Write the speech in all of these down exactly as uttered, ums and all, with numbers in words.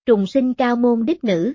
Trùng sinh cao môn đích nữ.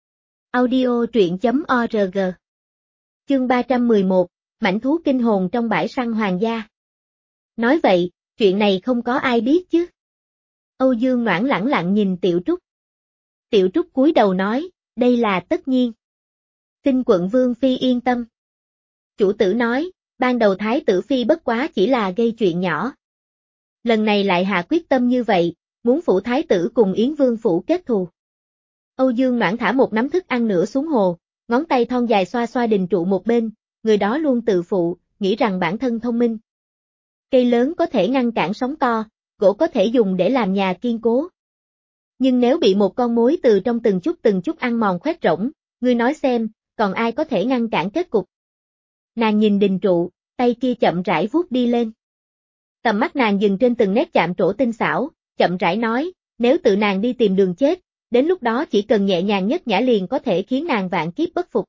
Audio truyện chấm org. Chương ba trăm mười một, mãnh thú kinh hồn trong bãi săn hoàng gia. Nói vậy, chuyện này không có ai biết chứ. Âu Dương Noãn lẳng lặng nhìn Tiểu Trúc. Tiểu Trúc cúi đầu nói, đây là tất nhiên. Xin quận vương phi yên tâm. Chủ tử nói, ban đầu thái tử phi bất quá chỉ là gây chuyện nhỏ. Lần này lại hạ quyết tâm như vậy, muốn phủ thái tử cùng Yến Vương phủ kết thù. Âu Dương Noãn thả một nắm thức ăn nữa xuống hồ, ngón tay thon dài xoa xoa đình trụ một bên, người đó luôn tự phụ, nghĩ rằng bản thân thông minh. Cây lớn có thể ngăn cản sóng to, gỗ có thể dùng để làm nhà kiên cố. Nhưng nếu bị một con mối từ trong từng chút từng chút ăn mòn khoét rỗng, ngươi nói xem, còn ai có thể ngăn cản kết cục. Nàng nhìn đình trụ, tay kia chậm rãi vuốt đi lên. Tầm mắt nàng dừng trên từng nét chạm trổ tinh xảo, chậm rãi nói, nếu tự nàng đi tìm đường chết, đến lúc đó chỉ cần nhẹ nhàng nhất nhã liền có thể khiến nàng vạn kiếp bất phục.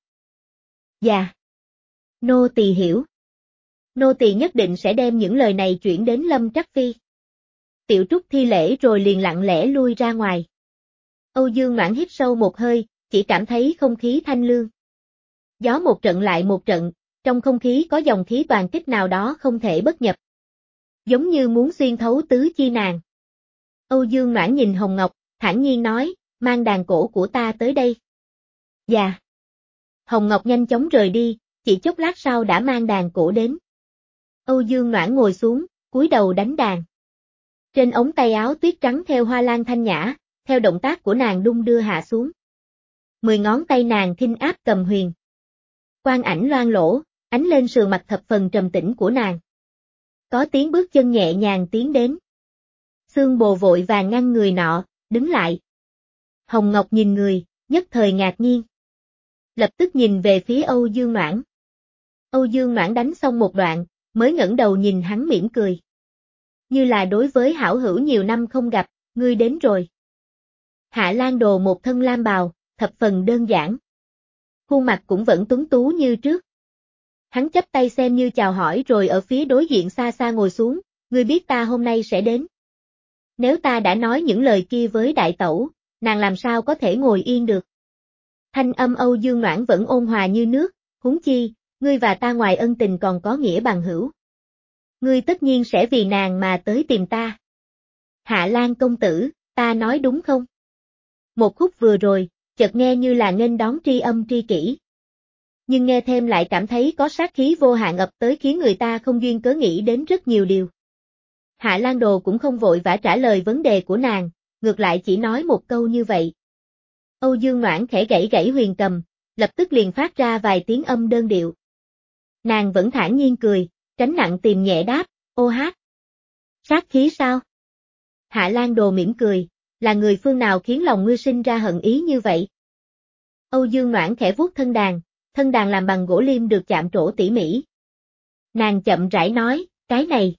Dạ. Nô tỳ hiểu. Nô tỳ nhất định sẽ đem những lời này chuyển đến Lâm Trắc Phi. Tiểu Trúc thi lễ rồi liền lặng lẽ lui ra ngoài. Âu Dương Noãn hít sâu một hơi, chỉ cảm thấy không khí thanh lương. Gió một trận lại một trận, trong không khí có dòng khí toàn kích nào đó không thể bất nhập. Giống như muốn xuyên thấu tứ chi nàng. Âu Dương Noãn nhìn Hồng Ngọc, thản nhiên nói, mang đàn cổ của ta tới đây. Dạ. Hồng Ngọc nhanh chóng rời đi, chỉ chốc lát sau đã mang đàn cổ đến. Âu Dương Noãn ngồi xuống, cúi đầu đánh đàn. Trên ống tay áo tuyết trắng theo hoa lan thanh nhã, theo động tác của nàng đung đưa hạ xuống. Mười ngón tay nàng khinh áp cầm huyền. Quang ảnh loang lỗ, ánh lên sườn mặt thập phần trầm tĩnh của nàng. Có tiếng bước chân nhẹ nhàng tiến đến. Xương Bồ vội vàng ngăn người nọ, đứng lại. Hồng Ngọc nhìn người, nhất thời ngạc nhiên. Lập tức nhìn về phía Âu Dương Noãn. Âu Dương Noãn đánh xong một đoạn, mới ngẩng đầu nhìn hắn mỉm cười. Như là đối với hảo hữu nhiều năm không gặp, ngươi đến rồi. Hạ Lan Đồ một thân lam bào, thập phần đơn giản. Khuôn mặt cũng vẫn tuấn tú như trước. Hắn chắp tay xem như chào hỏi rồi ở phía đối diện xa xa ngồi xuống, ngươi biết ta hôm nay sẽ đến. Nếu ta đã nói những lời kia với đại tẩu, nàng làm sao có thể ngồi yên được. Thanh âm Âu Dương Noãn vẫn ôn hòa như nước, huống chi, ngươi và ta ngoài ân tình còn có nghĩa bằng hữu. Ngươi tất nhiên sẽ vì nàng mà tới tìm ta. Hạ Lan công tử, ta nói đúng không? Một khúc vừa rồi, chợt nghe như là nghênh đón tri âm tri kỷ. Nhưng nghe thêm lại cảm thấy có sát khí vô hạn ập tới khiến người ta không duyên cớ nghĩ đến rất nhiều điều. Hạ Lan Đồ cũng không vội vã trả lời vấn đề của nàng, ngược lại chỉ nói một câu như vậy. Âu Dương Noãn khẽ gãy gãy huyền cầm, lập tức liền phát ra vài tiếng âm đơn điệu. Nàng vẫn thản nhiên cười, tránh nặng tìm nhẹ đáp, ô hát. Sát khí sao? Hạ Lan Đồ mỉm cười, là người phương nào khiến lòng ngươi sinh ra hận ý như vậy? Âu Dương Noãn khẽ vuốt thân đàn, thân đàn làm bằng gỗ liêm được chạm trổ tỉ mỉ. Nàng chậm rãi nói, cái này.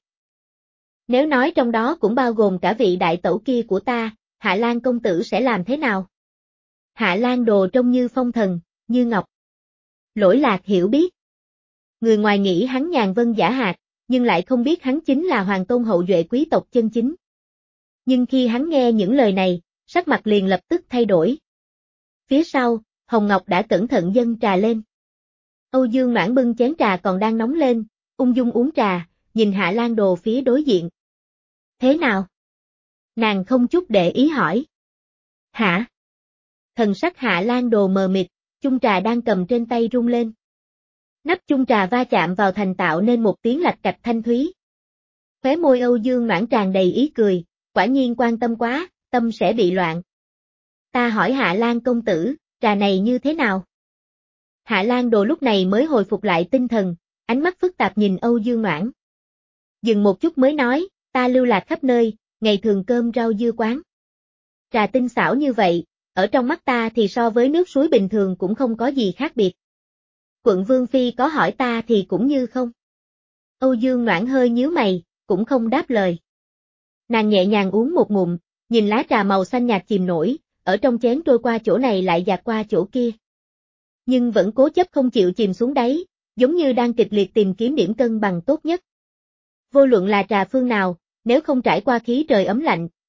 Nếu nói trong đó cũng bao gồm cả vị đại tẩu kia của ta, Hạ Lan công tử sẽ làm thế nào? Hạ Lan Đồ trông như phong thần, như ngọc. Lỗi Lạc hiểu biết. Người ngoài nghĩ hắn nhàn vân giả hạt, nhưng lại không biết hắn chính là hoàng tôn hậu duệ quý tộc chân chính. Nhưng khi hắn nghe những lời này, sắc mặt liền lập tức thay đổi. Phía sau, Hồng Ngọc đã cẩn thận dâng trà lên. Âu Dương Noãn bưng chén trà còn đang nóng lên, ung dung uống trà, nhìn Hạ Lan Đồ phía đối diện. Thế nào? Nàng không chút để ý hỏi. Hả? Thần sắc Hạ Lan Đồ mờ mịt, chung trà đang cầm trên tay rung lên. Nắp chung trà va chạm vào thành tạo nên một tiếng lạch cạch thanh thúy. Khóe môi Âu Dương Noãn tràn đầy ý cười, quả nhiên quan tâm quá, tâm sẽ bị loạn. Ta hỏi Hạ Lan công tử, trà này như thế nào? Hạ Lan Đồ lúc này mới hồi phục lại tinh thần, ánh mắt phức tạp nhìn Âu Dương Noãn. Dừng một chút mới nói, ta lưu lạc khắp nơi, ngày thường cơm rau dưa quán. Trà tinh xảo như vậy, ở trong mắt ta thì so với nước suối bình thường cũng không có gì khác biệt. Quận Vương Phi có hỏi ta thì cũng như không. Âu Dương Noãn hơi nhíu mày, cũng không đáp lời. Nàng nhẹ nhàng uống một ngụm, nhìn lá trà màu xanh nhạt chìm nổi, ở trong chén trôi qua chỗ này lại dạt qua chỗ kia. Nhưng vẫn cố chấp không chịu chìm xuống đáy, giống như đang kịch liệt tìm kiếm điểm cân bằng tốt nhất. Vô luận là trà phương nào, nếu không trải qua khí trời ấm lạnh,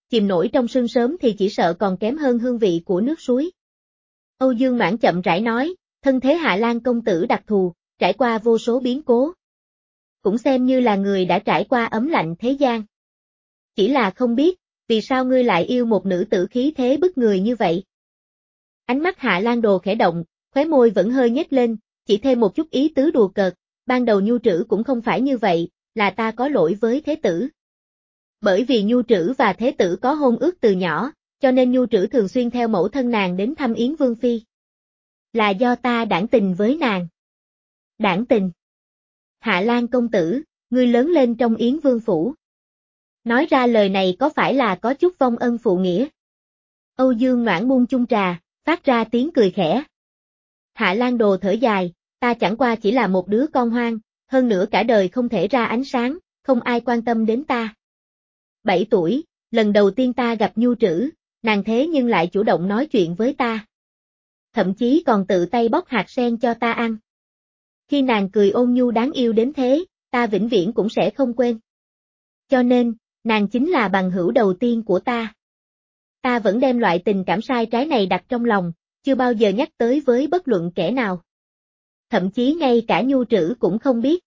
chìm nổi trong sương sớm thì chỉ sợ còn kém hơn hương vị của nước suối. Âu Dương Noãn chậm rãi nói, thân thế Hạ Lan công tử đặc thù, trải qua vô số biến cố. Cũng xem như là người đã trải qua ấm lạnh thế gian. Chỉ là không biết, vì sao ngươi lại yêu một nữ tử khí thế bức người như vậy? Ánh mắt Hạ Lan Đồ khẽ động, khóe môi vẫn hơi nhếch lên, chỉ thêm một chút ý tứ đùa cợt, ban đầu Nhu Trữ cũng không phải như vậy, là ta có lỗi với Thế Tử. Bởi vì Nhu Trữ và Thế Tử có hôn ước từ nhỏ, cho nên Nhu Trữ thường xuyên theo mẫu thân nàng đến thăm Yến Vương Phi. Là do ta đãng tình với nàng. Đãng tình. Hạ Lan công tử, ngươi lớn lên trong Yến Vương Phủ. Nói ra lời này có phải là có chút vong ân phụ nghĩa? Âu Dương Noãn buông chung trà, phát ra tiếng cười khẽ. Hạ Lan Đồ thở dài, ta chẳng qua chỉ là một đứa con hoang, hơn nữa cả đời không thể ra ánh sáng, không ai quan tâm đến ta. Bảy tuổi, lần đầu tiên ta gặp Nhu Trữ, nàng thế nhưng lại chủ động nói chuyện với ta. Thậm chí còn tự tay bóc hạt sen cho ta ăn. Khi nàng cười ôn nhu đáng yêu đến thế, ta vĩnh viễn cũng sẽ không quên. Cho nên, nàng chính là bằng hữu đầu tiên của ta. Ta vẫn đem loại tình cảm sai trái này đặt trong lòng, chưa bao giờ nhắc tới với bất luận kẻ nào. Thậm chí ngay cả Nhu Trữ cũng không biết.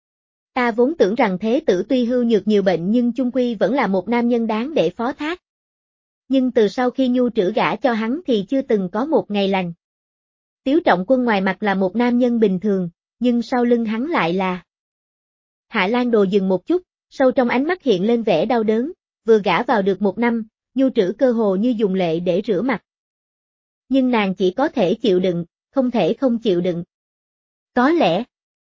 Ta vốn tưởng rằng Thế Tử tuy hưu nhược nhiều bệnh nhưng chung quy vẫn là một nam nhân đáng để phó thác. Nhưng từ sau khi Nhu Trữ gả cho hắn thì chưa từng có một ngày lành. Tiếu Trọng Quân ngoài mặt là một nam nhân bình thường, nhưng sau lưng hắn lại là... Hạ Lan Đồ dừng một chút, sâu trong ánh mắt hiện lên vẻ đau đớn, vừa gả vào được một năm, Nhu Trữ cơ hồ như dùng lệ để rửa mặt. Nhưng nàng chỉ có thể chịu đựng, không thể không chịu đựng. Có lẽ...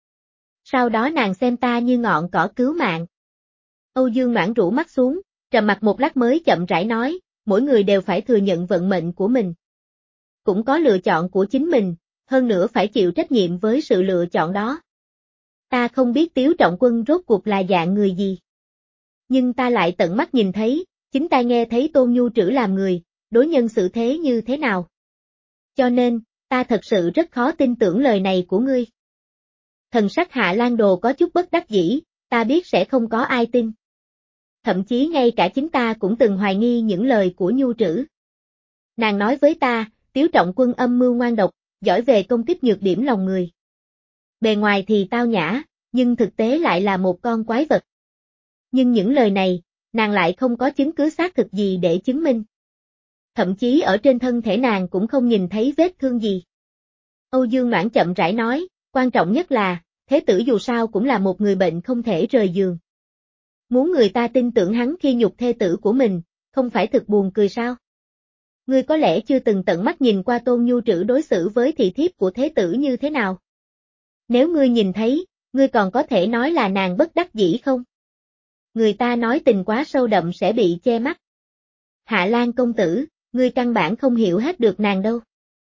Sau đó nàng xem ta như ngọn cỏ cứu mạng. Âu Dương Noãn rũ mắt xuống, trầm mặt một lát mới chậm rãi nói, mỗi người đều phải thừa nhận vận mệnh của mình. Cũng có lựa chọn của chính mình, hơn nữa phải chịu trách nhiệm với sự lựa chọn đó. Ta không biết Tiếu Trọng Quân rốt cuộc là dạng người gì. Nhưng ta lại tận mắt nhìn thấy, chính ta nghe thấy Tôn Nhu Trữ làm người, đối nhân xử thế như thế nào. Cho nên, ta thật sự rất khó tin tưởng lời này của ngươi. Thần sắc Hạ Lan Đồ có chút bất đắc dĩ, ta biết sẽ không có ai tin. Thậm chí ngay cả chính ta cũng từng hoài nghi những lời của Nhu Trữ. Nàng nói với ta, Tiếu Trọng Quân âm mưu ngoan độc, giỏi về công kích nhược điểm lòng người. Bề ngoài thì tao nhã, nhưng thực tế lại là một con quái vật. Nhưng những lời này, nàng lại không có chứng cứ xác thực gì để chứng minh. Thậm chí ở trên thân thể nàng cũng không nhìn thấy vết thương gì. Âu Dương Noãn chậm rãi nói, quan trọng nhất là, Thế Tử dù sao cũng là một người bệnh không thể rời giường. Muốn người ta tin tưởng hắn khi nhục thê tử của mình, không phải thực buồn cười sao? Ngươi có lẽ chưa từng tận mắt nhìn qua Tôn Nhu Trữ đối xử với thị thiếp của Thế Tử như thế nào? Nếu ngươi nhìn thấy, ngươi còn có thể nói là nàng bất đắc dĩ không? Người ta nói tình quá sâu đậm sẽ bị che mắt. Hạ Lan công tử, ngươi căn bản không hiểu hết được nàng đâu.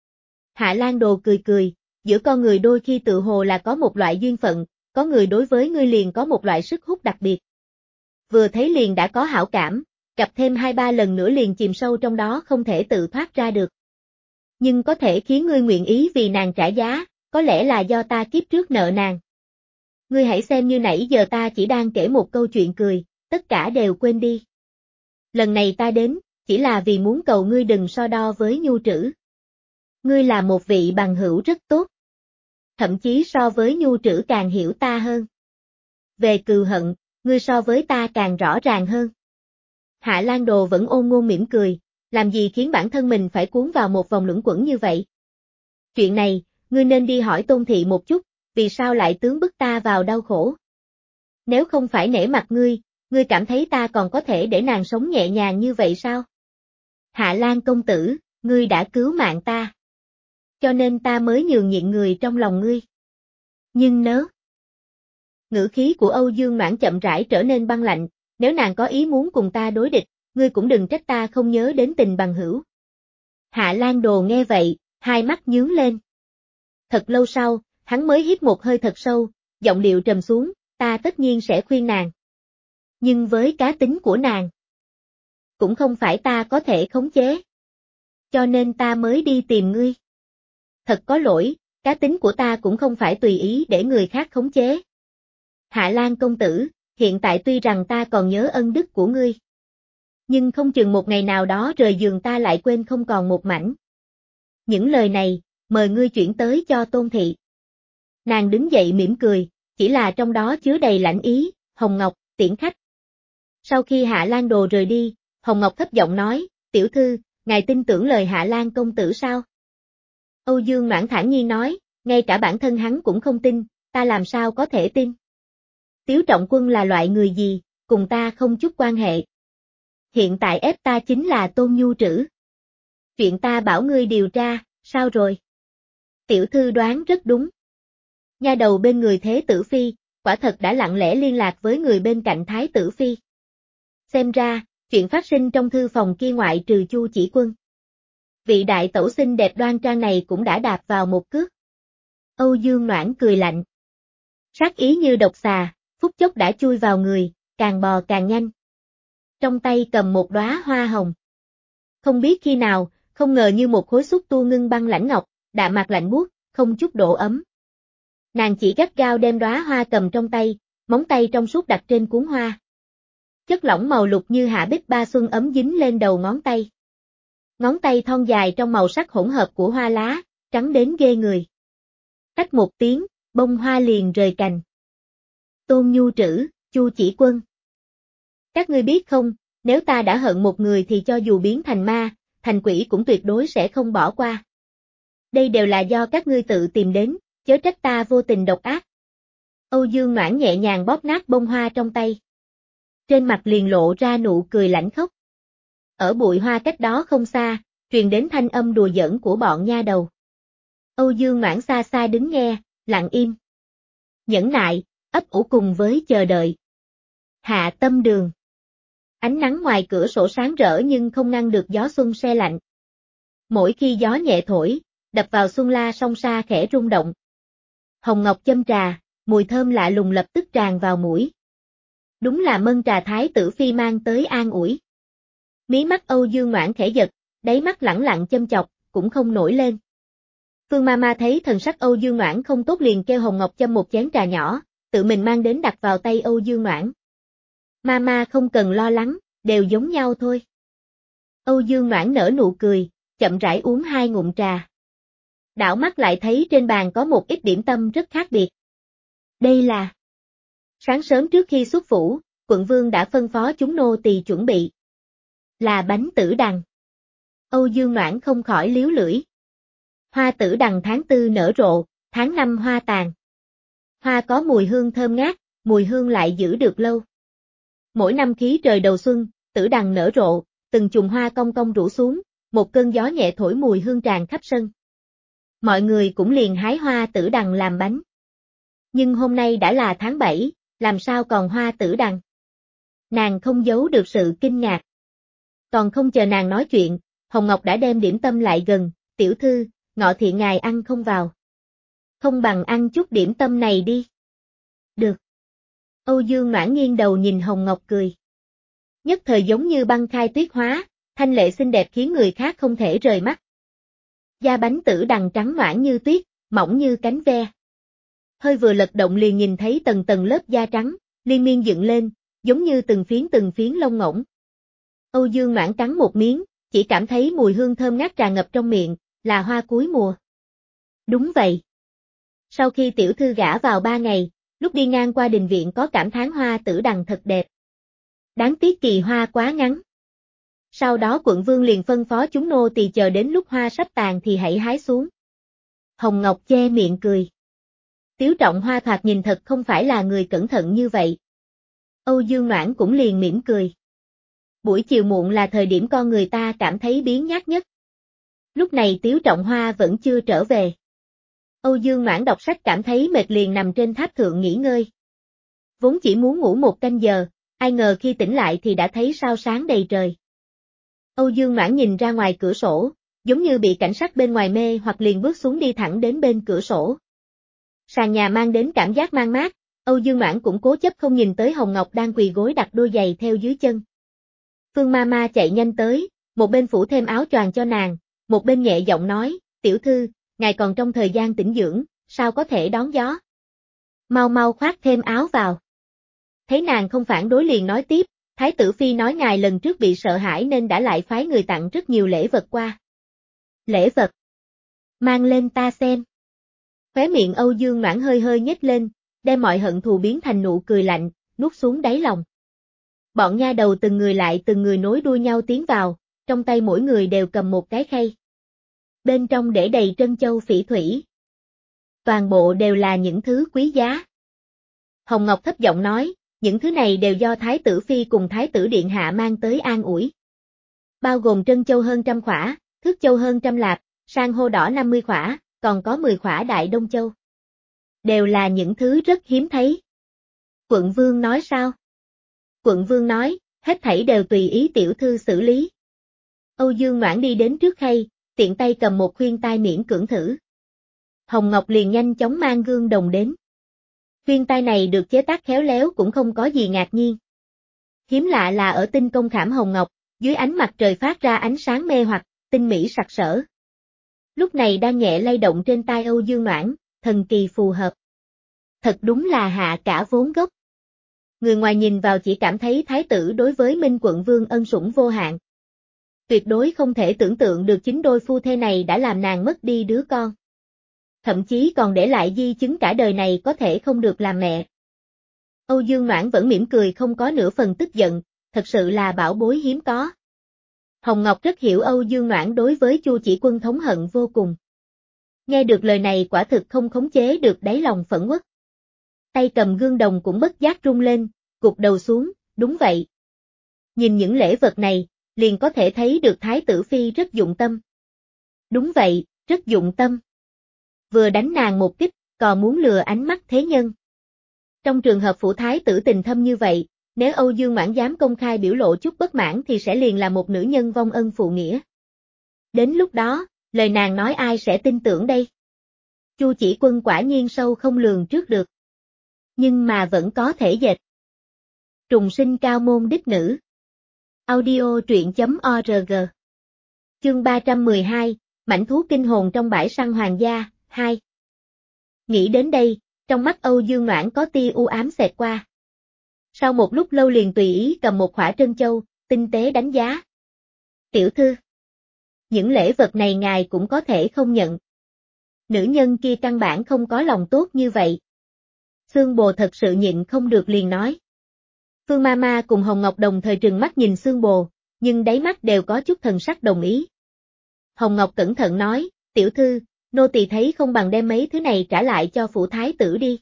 Hạ Lan Đồ cười cười, giữa con người đôi khi tự hồ là có một loại duyên phận, có người đối với ngươi liền có một loại sức hút đặc biệt. Vừa thấy liền đã có hảo cảm, gặp thêm hai ba lần nữa liền chìm sâu trong đó không thể tự thoát ra được. Nhưng có thể khiến ngươi nguyện ý vì nàng trả giá, có lẽ là do ta kiếp trước nợ nàng. Ngươi hãy xem như nãy giờ ta chỉ đang kể một câu chuyện cười, tất cả đều quên đi. Lần này ta đến, chỉ là vì muốn cầu ngươi đừng so đo với Nhu Trữ. Ngươi là một vị bằng hữu rất tốt. Thậm chí so với Nhu Trữ càng hiểu ta hơn. Về cừu hận, ngươi so với ta càng rõ ràng hơn. Hạ Lan Đồ vẫn ôn ngôn mỉm cười, làm gì khiến bản thân mình phải cuốn vào một vòng luẩn quẩn như vậy. Chuyện này, ngươi nên đi hỏi Tôn Thị một chút, vì sao lại tướng bức ta vào đau khổ. Nếu không phải nể mặt ngươi, ngươi cảm thấy ta còn có thể để nàng sống nhẹ nhàng như vậy sao? Hạ Lan công tử, ngươi đã cứu mạng ta. Cho nên ta mới nhường nhịn người trong lòng ngươi. Nhưng nếu... Ngữ khí của Âu Dương Noãn chậm rãi trở nên băng lạnh, nếu nàng có ý muốn cùng ta đối địch, ngươi cũng đừng trách ta không nhớ đến tình bằng hữu. Hạ Lan Đồ nghe vậy, hai mắt nhướng lên. Thật lâu sau, hắn mới hít một hơi thật sâu, giọng điệu trầm xuống, ta tất nhiên sẽ khuyên nàng. Nhưng với cá tính của nàng, cũng không phải ta có thể khống chế. Cho nên ta mới đi tìm ngươi. Thật có lỗi, cá tính của ta cũng không phải tùy ý để người khác khống chế. Hạ Lan công tử, hiện tại tuy rằng ta còn nhớ ân đức của ngươi. Nhưng không chừng một ngày nào đó rời giường ta lại quên không còn một mảnh. Những lời này, mời ngươi chuyển tới cho Tôn thị. Nàng đứng dậy mỉm cười, chỉ là trong đó chứa đầy lãnh ý, Hồng Ngọc, tiễn khách. Sau khi Hạ Lan Đồ rời đi, Hồng Ngọc thấp giọng nói, tiểu thư, ngài tin tưởng lời Hạ Lan công tử sao? Âu Dương Noãn thản nhiên nói, ngay cả bản thân hắn cũng không tin, ta làm sao có thể tin? Tiếu Trọng Quân là loại người gì, cùng ta không chút quan hệ. Hiện tại ép ta chính là Tôn Nhu Trữ. Chuyện ta bảo ngươi điều tra, sao rồi? Tiểu thư đoán rất đúng. Nha đầu bên người Thế Tử Phi, quả thật đã lặng lẽ liên lạc với người bên cạnh Thái Tử Phi. Xem ra, chuyện phát sinh trong thư phòng kia ngoại trừ Chu Chỉ Quân. Vị đại tẩu xinh đẹp đoan trang này cũng đã đạp vào một cước. Âu Dương Noãn cười lạnh. Sát ý như độc xà, phút chốc đã chui vào người, càng bò càng nhanh. Trong tay cầm một đóa hoa hồng. Không biết khi nào, không ngờ như một khối xúc tu ngưng băng lãnh ngọc, đạm mạc lạnh buốt, không chút độ ấm. Nàng chỉ gắt gao đem đóa hoa cầm trong tay, móng tay trong suốt đặt trên cuốn hoa. Chất lỏng màu lục như hạ bích ba xuân ấm dính lên đầu ngón tay. Ngón tay thon dài trong màu sắc hỗn hợp của hoa lá, trắng đến ghê người. Tách một tiếng, bông hoa liền rời cành. Tôn Nhu Trữ, Chu Chỉ Quân. Các ngươi biết không, nếu ta đã hận một người thì cho dù biến thành ma, thành quỷ cũng tuyệt đối sẽ không bỏ qua. Đây đều là do các ngươi tự tìm đến, chớ trách ta vô tình độc ác. Âu Dương Noãn nhẹ nhàng bóp nát bông hoa trong tay. Trên mặt liền lộ ra nụ cười lãnh khốc. Ở bụi hoa cách đó không xa, truyền đến thanh âm đùa giỡn của bọn nha đầu. Âu Dương Noãn xa xa đứng nghe, lặng im. Nhẫn nại, ấp ủ cùng với chờ đợi. Hạ Tâm Đường. Ánh nắng ngoài cửa sổ sáng rỡ nhưng không ngăn được gió xuân se lạnh. Mỗi khi gió nhẹ thổi, đập vào xuân la song sa khẽ rung động. Hồng ngọc châm trà, mùi thơm lạ lùng lập tức tràn vào mũi. Đúng là mân trà Thái Tử Phi mang tới an ủi. Mí mắt Âu Dương Noãn khẽ giật, đáy mắt lẳng lặng châm chọc, cũng không nổi lên. Phương Mama thấy thần sắc Âu Dương Noãn không tốt liền kêu Hồng Ngọc châm một chén trà nhỏ, tự mình mang đến đặt vào tay Âu Dương Noãn. Mama không cần lo lắng, đều giống nhau thôi. Âu Dương Noãn nở nụ cười, chậm rãi uống hai ngụm trà. Đảo mắt lại thấy trên bàn có một ít điểm tâm rất khác biệt. Đây là... Sáng sớm trước khi xuất phủ, quận vương đã phân phó chúng nô tỳ chuẩn bị. Là bánh tử đằng. Âu Dương Noãn không khỏi liếu lưỡi. Hoa tử đằng tháng tư nở rộ, tháng năm hoa tàn. Hoa có mùi hương thơm ngát, mùi hương lại giữ được lâu. Mỗi năm khí trời đầu xuân, tử đằng nở rộ, từng chùm hoa cong cong rủ xuống, một cơn gió nhẹ thổi mùi hương tràn khắp sân. Mọi người cũng liền hái hoa tử đằng làm bánh. Nhưng hôm nay đã là tháng bảy, làm sao còn hoa tử đằng? Nàng không giấu được sự kinh ngạc. Còn không chờ nàng nói chuyện, Hồng Ngọc đã đem điểm tâm lại gần, tiểu thư, ngọ thiện ngài ăn không vào. Không bằng ăn chút điểm tâm này đi. Được. Âu Dương Noãn nghiêng đầu nhìn Hồng Ngọc cười. Nhất thời giống như băng khai tuyết hóa, thanh lệ xinh đẹp khiến người khác không thể rời mắt. Da bánh tử đằng trắng noãn như tuyết, mỏng như cánh ve. Hơi vừa lật động liền nhìn thấy tầng tầng lớp da trắng, liên miên dựng lên, giống như từng phiến từng phiến lông ngỗng. Âu Dương Noãn cắn một miếng, chỉ cảm thấy mùi hương thơm ngát tràn ngập trong miệng, là hoa cuối mùa. Đúng vậy. Sau khi tiểu thư gả vào ba ngày, lúc đi ngang qua đình viện có cảm thán hoa tử đằng thật đẹp. Đáng tiếc kỳ hoa quá ngắn. Sau đó quận vương liền phân phó chúng nô tỳ chờ đến lúc hoa sắp tàn thì hãy hái xuống. Hồng Ngọc che miệng cười. Tiếu Trọng Hoa thoạt nhìn thật không phải là người cẩn thận như vậy. Âu Dương Noãn cũng liền mỉm cười. Buổi chiều muộn là thời điểm con người ta cảm thấy biếng nhác nhất. Lúc này Tiếu Trọng Hoa vẫn chưa trở về. Âu Dương Noãn đọc sách cảm thấy mệt liền nằm trên tháp thượng nghỉ ngơi. Vốn chỉ muốn ngủ một canh giờ, ai ngờ khi tỉnh lại thì đã thấy sao sáng đầy trời. Âu Dương Noãn nhìn ra ngoài cửa sổ, giống như bị cảnh sắc bên ngoài mê hoặc liền bước xuống đi thẳng đến bên cửa sổ. Sàn nhà mang đến cảm giác mang mát, Âu Dương Noãn cũng cố chấp không nhìn tới Hồng Ngọc đang quỳ gối đặt đôi giày theo dưới chân. Phương Mama chạy nhanh tới, một bên phủ thêm áo choàng cho nàng, một bên nhẹ giọng nói, tiểu thư, ngài còn trong thời gian tĩnh dưỡng, sao có thể đón gió. Mau mau khoác thêm áo vào. Thấy nàng không phản đối liền nói tiếp, Thái tử Phi nói ngài lần trước bị sợ hãi nên đã lại phái người tặng rất nhiều lễ vật qua. Lễ vật? Mang lên ta xem. Khóe miệng Âu Dương Noãn hơi hơi nhếch lên, đem mọi hận thù biến thành nụ cười lạnh, nuốt xuống đáy lòng. Bọn nha đầu từng người lại từng người nối đuôi nhau tiến vào, trong tay mỗi người đều cầm một cái khay. Bên trong để đầy trân châu phỉ thủy. Toàn bộ đều là những thứ quý giá. Hồng Ngọc thấp giọng nói, những thứ này đều do Thái tử Phi cùng Thái tử Điện Hạ mang tới an ủi. Bao gồm trân châu hơn trăm khỏa, thước châu hơn trăm lạp, san hô đỏ năm mươi khỏa, còn có mười khỏa đại đông châu. Đều là những thứ rất hiếm thấy. Quận Vương nói sao? Quận Vương nói, hết thảy đều tùy ý tiểu thư xử lý. Âu Dương Noãn đi đến trước khay, tiện tay cầm một khuyên tai miễn cưỡng thử. Hồng Ngọc liền nhanh chóng mang gương đồng đến. Khuyên tai này được chế tác khéo léo cũng không có gì ngạc nhiên. Hiếm lạ là ở tinh công khảm hồng ngọc, dưới ánh mặt trời phát ra ánh sáng mê hoặc, tinh mỹ sặc sỡ. Lúc này đang nhẹ lay động trên tai Âu Dương Noãn, thần kỳ phù hợp. Thật đúng là hạ cả vốn gốc. Người ngoài nhìn vào chỉ cảm thấy thái tử đối với Minh Quận Vương ân sủng vô hạn. Tuyệt đối không thể tưởng tượng được chính đôi phu thê này đã làm nàng mất đi đứa con. Thậm chí còn để lại di chứng cả đời này có thể không được làm mẹ. Âu Dương Noãn vẫn mỉm cười không có nửa phần tức giận, thật sự là bảo bối hiếm có. Hồng Ngọc rất hiểu Âu Dương Noãn đối với Chu Chỉ Quân thống hận vô cùng. Nghe được lời này quả thực không khống chế được đáy lòng phẫn uất. Tay cầm gương đồng cũng bất giác rung lên, gục đầu xuống, đúng vậy. Nhìn những lễ vật này, liền có thể thấy được Thái tử Phi rất dụng tâm. Đúng vậy, rất dụng tâm. Vừa đánh nàng một kích, còn muốn lừa ánh mắt thế nhân. Trong trường hợp phủ thái tử tình thâm như vậy, nếu Âu Dương Noãn dám công khai biểu lộ chút bất mãn thì sẽ liền là một nữ nhân vong ân phụ nghĩa. Đến lúc đó, lời nàng nói ai sẽ tin tưởng đây? Chu Chỉ Quân quả nhiên sâu không lường trước được. Nhưng mà vẫn có thể dệt. Trùng sinh cao môn đích nữ. Audio truyện chấm org. Chương ba trăm mười hai, mãnh thú kinh hồn trong bãi săn hoàng gia, hai. Nghĩ đến đây, trong mắt Âu Dương Noãn có tia u ám xẹt qua. Sau một lúc lâu liền tùy ý cầm một khỏa trân châu, tinh tế đánh giá. Tiểu thư, những lễ vật này ngài cũng có thể không nhận. Nữ nhân kia căn bản không có lòng tốt như vậy. Xương Bồ thật sự nhịn không được liền nói. Phương Mama cùng Hồng Ngọc đồng thời trừng mắt nhìn Xương Bồ, nhưng đáy mắt đều có chút thần sắc đồng ý. Hồng Ngọc cẩn thận nói, tiểu thư, nô tỳ thấy không bằng đem mấy thứ này trả lại cho phủ thái tử đi.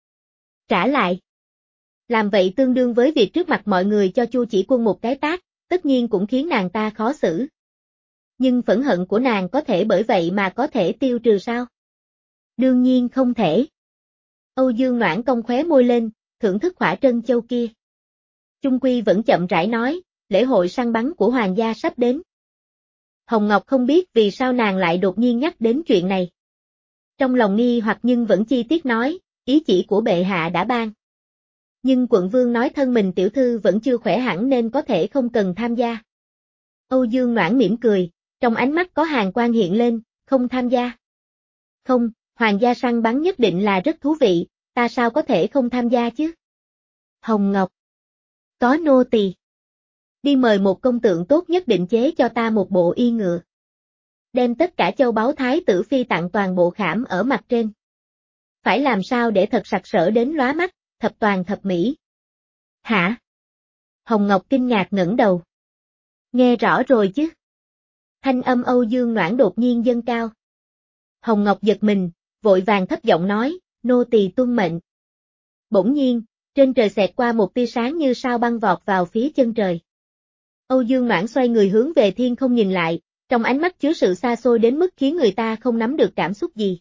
Trả lại? Làm vậy tương đương với việc trước mặt mọi người cho Chu Chỉ Quân một cái tát, tất nhiên cũng khiến nàng ta khó xử. Nhưng phẫn hận của nàng có thể bởi vậy mà có thể tiêu trừ sao? Đương nhiên không thể. Âu Dương Noãn cong khóe môi lên, thưởng thức khỏa trân châu kia. Chung Quy vẫn chậm rãi nói, lễ hội săn bắn của hoàng gia sắp đến. Hồng Ngọc không biết vì sao nàng lại đột nhiên nhắc đến chuyện này. Trong lòng nghi hoặc nhưng vẫn chi tiết nói, ý chỉ của bệ hạ đã ban. Nhưng quận vương nói thân mình tiểu thư vẫn chưa khỏe hẳn nên có thể không cần tham gia. Âu Dương Noãn mỉm cười, trong ánh mắt có hàn quang hiện lên, không tham gia. Không, hoàng gia săn bắn nhất định là rất thú vị, ta sao có thể không tham gia chứ? Hồng Ngọc. Có nô tỳ. Đi mời một công tượng tốt nhất định chế cho ta một bộ y ngựa. Đem tất cả châu báu thái tử phi tặng toàn bộ khảm ở mặt trên. Phải làm sao để thật sặc sỡ đến lóa mắt, thập toàn thập mỹ. Hả? Hồng Ngọc kinh ngạc ngẩng đầu. Nghe rõ rồi chứ? Thanh âm Âu Dương Noãn đột nhiên dâng cao. Hồng Ngọc giật mình, vội vàng thấp giọng nói, nô tỳ tuân mệnh. Bỗng nhiên, trên trời xẹt qua một tia sáng như sao băng vọt vào phía chân trời. Âu Dương Noãn xoay người hướng về thiên không nhìn lại, trong ánh mắt chứa sự xa xôi đến mức khiến người ta không nắm được cảm xúc gì.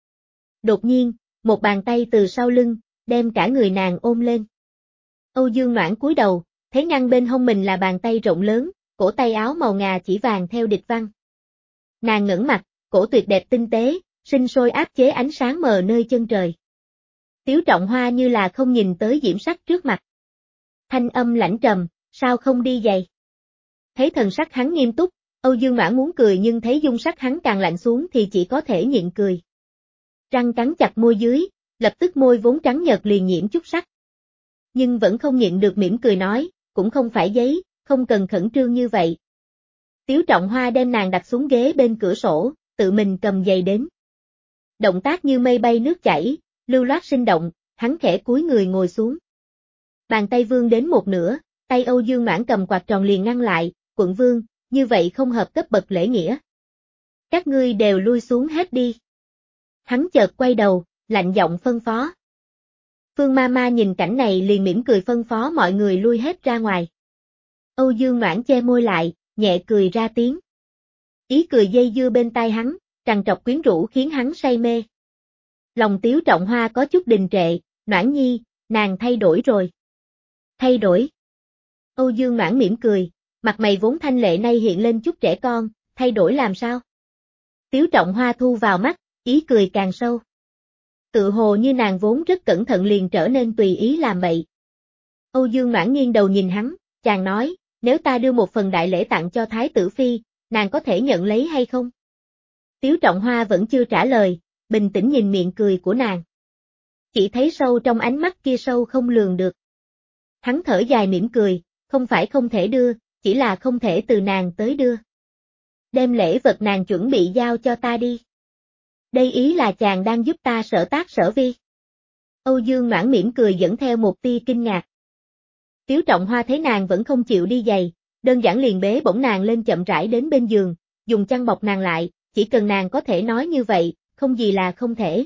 Đột nhiên, một bàn tay từ sau lưng, đem cả người nàng ôm lên. Âu Dương Noãn cúi đầu, thấy ngăn bên hông mình là bàn tay rộng lớn, cổ tay áo màu ngà chỉ vàng theo địch văn. Nàng ngẩng mặt, cổ tuyệt đẹp tinh tế, sinh sôi áp chế ánh sáng mờ nơi chân trời. Tiếu Trọng Hoa như là không nhìn tới diễm sắc trước mặt. Thanh âm lãnh trầm, sao không đi giày? Thấy thần sắc hắn nghiêm túc, Âu Dương Noãn muốn cười nhưng thấy dung sắc hắn càng lạnh xuống thì chỉ có thể nhịn cười. Răng cắn chặt môi dưới, lập tức môi vốn trắng nhợt liền nhiễm chút sắc. Nhưng vẫn không nhịn được mỉm cười nói, cũng không phải giấy, không cần khẩn trương như vậy. Tiếu Trọng Hoa đem nàng đặt xuống ghế bên cửa sổ, tự mình cầm giày đến. Động tác như mây bay nước chảy, lưu loát sinh động, hắn khẽ cúi người ngồi xuống. Bàn tay vươn đến một nửa, tay Âu Dương Noãn cầm quạt tròn liền ngăn lại, quận vương, như vậy không hợp cấp bậc lễ nghĩa. Các ngươi đều lui xuống hết đi. Hắn chợt quay đầu, lạnh giọng phân phó. Phương ma ma nhìn cảnh này liền mỉm cười phân phó mọi người lui hết ra ngoài. Âu Dương Noãn che môi lại, nhẹ cười ra tiếng. Ý cười dây dưa bên tai hắn, trằn trọc quyến rũ khiến hắn say mê. Lòng Tiếu Trọng Hoa có chút đình trệ, Noãn nhi, nàng thay đổi rồi. Thay đổi. Âu Dương Noãn mỉm cười, mặt mày vốn thanh lệ nay hiện lên chút trẻ con, thay đổi làm sao? Tiếu Trọng Hoa thu vào mắt, ý cười càng sâu. Tự hồ như nàng vốn rất cẩn thận liền trở nên tùy ý làm bậy. Âu Dương Noãn nghiêng đầu nhìn hắn, chàng nói, nếu ta đưa một phần đại lễ tặng cho Thái tử Phi, nàng có thể nhận lấy hay không? Tiếu Trọng Hoa vẫn chưa trả lời, bình tĩnh nhìn miệng cười của nàng. Chỉ thấy sâu trong ánh mắt kia sâu không lường được. Hắn thở dài mỉm cười, không phải không thể đưa, chỉ là không thể từ nàng tới đưa. Đem lễ vật nàng chuẩn bị giao cho ta đi. Đây ý là chàng đang giúp ta sở tác sở vi. Âu Dương Noãn mỉm cười dẫn theo một tia kinh ngạc. Tiếu Trọng Hoa thấy nàng vẫn không chịu đi giày, đơn giản liền bế bổng nàng lên chậm rãi đến bên giường, dùng chăn bọc nàng lại, chỉ cần nàng có thể nói như vậy, không gì là không thể.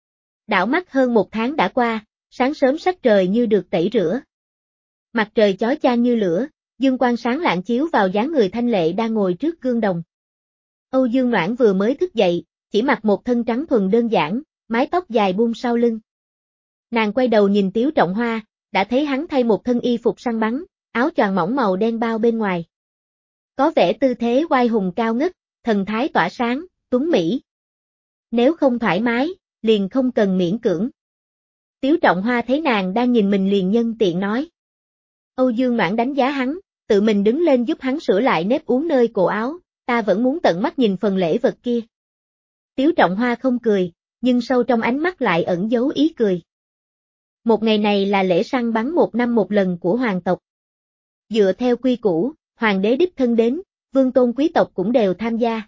Đảo mắt hơn một tháng đã qua, sáng sớm sắc trời như được tẩy rửa. Mặt trời chói chang như lửa, dương quang sáng lạng chiếu vào dáng người thanh lệ đang ngồi trước gương đồng. Âu Dương Noãn vừa mới thức dậy, chỉ mặc một thân trắng thuần đơn giản, mái tóc dài buông sau lưng. Nàng quay đầu nhìn Tiếu Trọng Hoa, đã thấy hắn thay một thân y phục săn bắn, áo choàng mỏng màu đen bao bên ngoài. Có vẻ tư thế oai hùng cao ngất, thần thái tỏa sáng, tuấn mỹ. Nếu không thoải mái, liền không cần miễn cưỡng. Tiếu Trọng Hoa thấy nàng đang nhìn mình liền nhân tiện nói. Âu Dương Noãn đánh giá hắn, tự mình đứng lên giúp hắn sửa lại nếp uốn nơi cổ áo, ta vẫn muốn tận mắt nhìn phần lễ vật kia. Tiếu Trọng Hoa không cười, nhưng sâu trong ánh mắt lại ẩn giấu ý cười. Một ngày này là lễ săn bắn một năm một lần của hoàng tộc. Dựa theo quy củ, hoàng đế đích thân đến, vương tôn quý tộc cũng đều tham gia.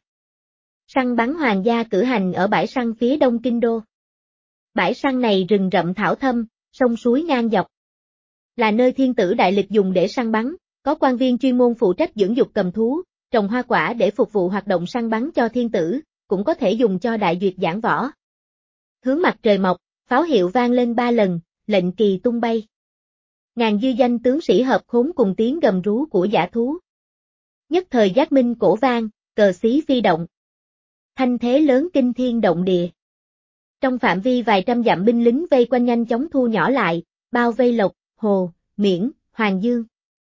Săn bắn hoàng gia cử hành ở bãi săn phía đông kinh đô. Bãi săn này rừng rậm thảo thâm, sông suối ngang dọc. Là nơi thiên tử đại lịch dùng để săn bắn, có quan viên chuyên môn phụ trách dưỡng dục cầm thú, trồng hoa quả để phục vụ hoạt động săn bắn cho thiên tử, cũng có thể dùng cho đại duyệt giảng võ. Hướng mặt trời mọc, pháo hiệu vang lên ba lần, lệnh kỳ tung bay. Ngàn dư danh tướng sĩ hợp khốn cùng tiếng gầm rú của dã thú. Nhất thời giác minh cổ vang, cờ xí phi động. Thanh thế lớn kinh thiên động địa. Trong phạm vi vài trăm dặm binh lính vây quanh nhanh chóng thu nhỏ lại, bao vây Lộc, Hồ, Miễn, Hoàng Dương.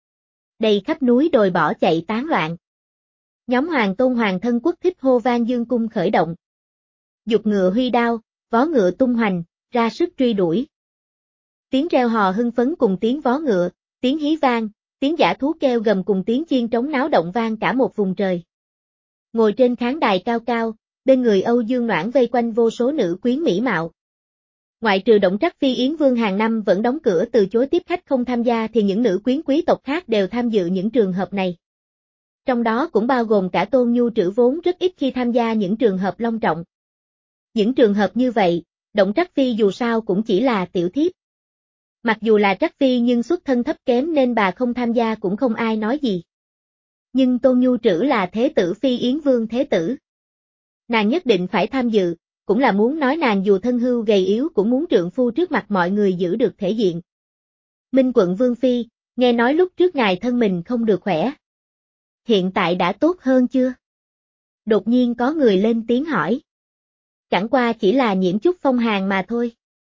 Đầy khắp núi đồi bỏ chạy tán loạn. Nhóm Hoàng Tôn Hoàng thân quốc thích hô vang dương cung khởi động. Dục ngựa huy đao, vó ngựa tung hoành, ra sức truy đuổi. Tiếng reo hò hưng phấn cùng tiếng vó ngựa, tiếng hí vang, tiếng dã thú kêu gầm cùng tiếng chiên trống náo động vang cả một vùng trời. Ngồi trên khán đài cao cao, bên người Âu Dương Noãn vây quanh vô số nữ quyến mỹ mạo. Ngoại trừ Động Trắc Phi Yến Vương hàng năm vẫn đóng cửa từ chối tiếp khách không tham gia thì những nữ quyến quý tộc khác đều tham dự những trường hợp này. Trong đó cũng bao gồm cả Tôn Nhu Trữ vốn rất ít khi tham gia những trường hợp long trọng. Những trường hợp như vậy, Động Trắc Phi dù sao cũng chỉ là tiểu thiếp. Mặc dù là Trắc Phi nhưng xuất thân thấp kém nên bà không tham gia cũng không ai nói gì. Nhưng Tôn Nhu Trữ là thế tử Phi Yến Vương thế tử. Nàng nhất định phải tham dự, cũng là muốn nói nàng dù thân hưu gầy yếu cũng muốn trượng phu trước mặt mọi người giữ được thể diện. Minh Quận Vương Phi, nghe nói lúc trước ngài thân mình không được khỏe. Hiện tại đã tốt hơn chưa? Đột nhiên có người lên tiếng hỏi. Chẳng qua chỉ là nhiễm chút phong hàn mà thôi.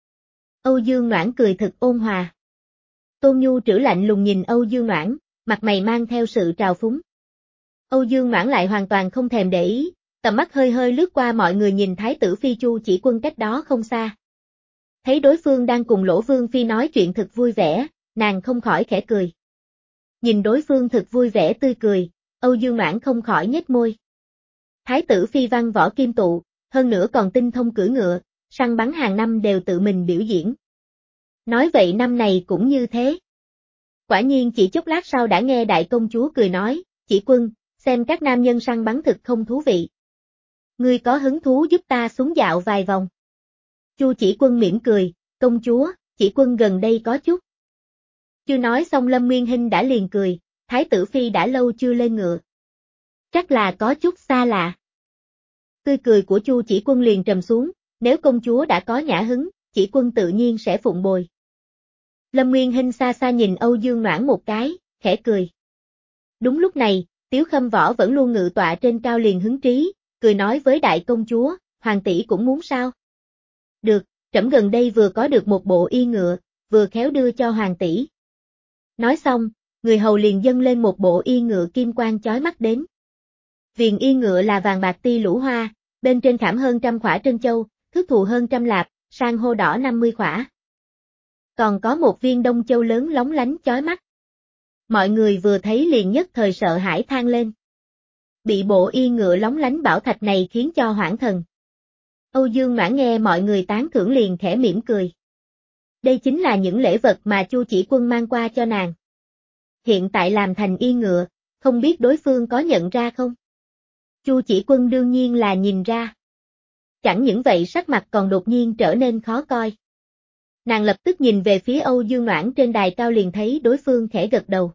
Âu Dương Noãn cười thật ôn hòa. Tôn Nhu Trữ lạnh lùng nhìn Âu Dương Noãn, mặt mày mang theo sự trào phúng. Âu Dương Noãn lại hoàn toàn không thèm để ý, tầm mắt hơi hơi lướt qua mọi người nhìn Thái tử Phi Chu Chỉ Quân cách đó không xa. Thấy đối phương đang cùng Lỗ Vương Phi nói chuyện thật vui vẻ, nàng không khỏi khẽ cười. Nhìn đối phương thật vui vẻ tươi cười, Âu Dương Noãn không khỏi nhếch môi. Thái tử Phi văn võ kim tụ, hơn nữa còn tinh thông cưỡi ngựa, săn bắn hàng năm đều tự mình biểu diễn. Nói vậy năm này cũng như thế. Quả nhiên chỉ chốc lát sau đã nghe đại công chúa cười nói, chỉ quân, xem các nam nhân săn bắn thực không thú vị. Ngươi có hứng thú giúp ta xuống dạo vài vòng. Chu Chỉ Quân mỉm cười, công chúa, Chỉ Quân gần đây có chút. Chưa nói xong Lâm Nguyên Hinh đã liền cười, Thái tử Phi đã lâu chưa lên ngựa. Chắc là có chút xa lạ. Tươi cười của Chu Chỉ Quân liền trầm xuống, nếu công chúa đã có nhã hứng, Chỉ Quân tự nhiên sẽ phụng bồi. Lâm Nguyên Hinh xa xa nhìn Âu Dương Noãn một cái, khẽ cười. Đúng lúc này, Tiếu Khâm Võ vẫn luôn ngự tọa trên cao liền hứng trí, cười nói với đại công chúa, hoàng tỷ cũng muốn sao? Được, trẫm gần đây vừa có được một bộ y ngựa, vừa khéo đưa cho hoàng tỷ. Nói xong, người hầu liền dâng lên một bộ y ngựa kim quang chói mắt đến. Viền y ngựa là vàng bạc ti lũ hoa, bên trên khảm hơn trăm khỏa trân châu, thước thù hơn trăm lạp, sang hô đỏ năm mươi khỏa. Còn có một viên đông châu lớn lóng lánh chói mắt. Mọi người vừa thấy liền nhất thời sợ hãi than lên. Bị bộ y ngựa lóng lánh bảo thạch này khiến cho hoảng thần. Âu Dương Noãn nghe mọi người tán thưởng liền khẽ mỉm cười. Đây chính là những lễ vật mà Chu Chỉ Quân mang qua cho nàng. Hiện tại làm thành y ngựa, không biết đối phương có nhận ra không? Chu Chỉ Quân đương nhiên là nhìn ra. Chẳng những vậy sắc mặt còn đột nhiên trở nên khó coi. Nàng lập tức nhìn về phía Âu Dương Noãn trên đài cao liền thấy đối phương khẽ gật đầu.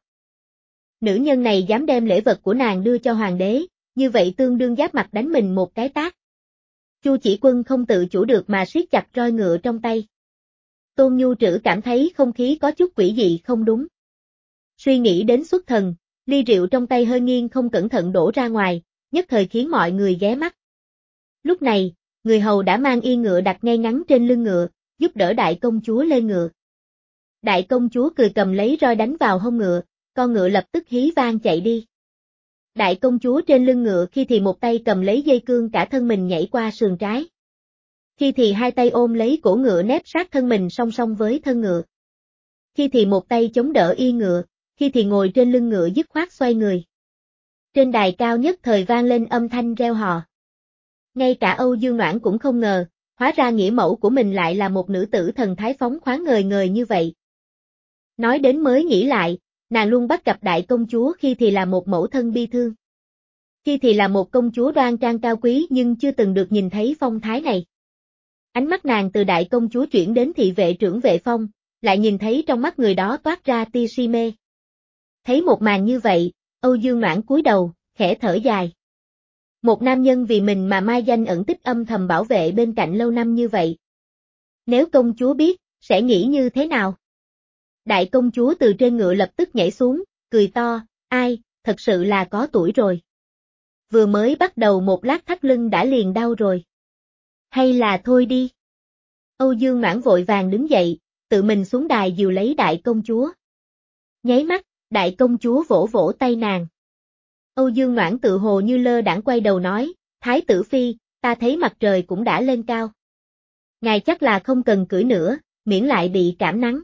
Nữ nhân này dám đem lễ vật của nàng đưa cho hoàng đế, như vậy tương đương giáp mặt đánh mình một cái tát. Chu Chỉ Quân không tự chủ được mà siết chặt roi ngựa trong tay. Tôn Nhu Trữ cảm thấy không khí có chút quỷ dị không đúng. Suy nghĩ đến xuất thần, ly rượu trong tay hơi nghiêng không cẩn thận đổ ra ngoài, nhất thời khiến mọi người ghé mắt. Lúc này, người hầu đã mang y ngựa đặt ngay ngắn trên lưng ngựa, giúp đỡ đại công chúa lên ngựa. Đại công chúa cười cầm lấy roi đánh vào hông ngựa, con ngựa lập tức hí vang chạy đi. Đại công chúa trên lưng ngựa khi thì một tay cầm lấy dây cương cả thân mình nhảy qua sườn trái. Khi thì hai tay ôm lấy cổ ngựa nép sát thân mình song song với thân ngựa. Khi thì một tay chống đỡ y ngựa, khi thì ngồi trên lưng ngựa dứt khoát xoay người. Trên đài cao nhất thời vang lên âm thanh reo hò. Ngay cả Âu Dương Noãn cũng không ngờ, hóa ra nghĩa mẫu của mình lại là một nữ tử thần thái phóng khoáng ngời ngời như vậy. Nói đến mới nghĩ lại, nàng luôn bắt gặp đại công chúa khi thì là một mẫu thân bi thương. Khi thì là một công chúa đoan trang cao quý nhưng chưa từng được nhìn thấy phong thái này. Ánh mắt nàng từ đại công chúa chuyển đến thị vệ trưởng vệ phong, lại nhìn thấy trong mắt người đó toát ra tia si mê. Thấy một màn như vậy, Âu Dương Noãn cúi đầu, khẽ thở dài. Một nam nhân vì mình mà mai danh ẩn tích âm thầm bảo vệ bên cạnh lâu năm như vậy. Nếu công chúa biết, sẽ nghĩ như thế nào? Đại công chúa từ trên ngựa lập tức nhảy xuống, cười to, ai, thật sự là có tuổi rồi. Vừa mới bắt đầu một lát thắt lưng đã liền đau rồi. Hay là thôi đi. Âu Dương Noãn vội vàng đứng dậy, tự mình xuống đài dìu lấy đại công chúa. Nháy mắt, đại công chúa vỗ vỗ tay nàng. Âu Dương Noãn tự hồ như lơ đãng quay đầu nói, Thái tử Phi, ta thấy mặt trời cũng đã lên cao. Ngài chắc là không cần cưỡi nữa, miễn lại bị cảm nắng.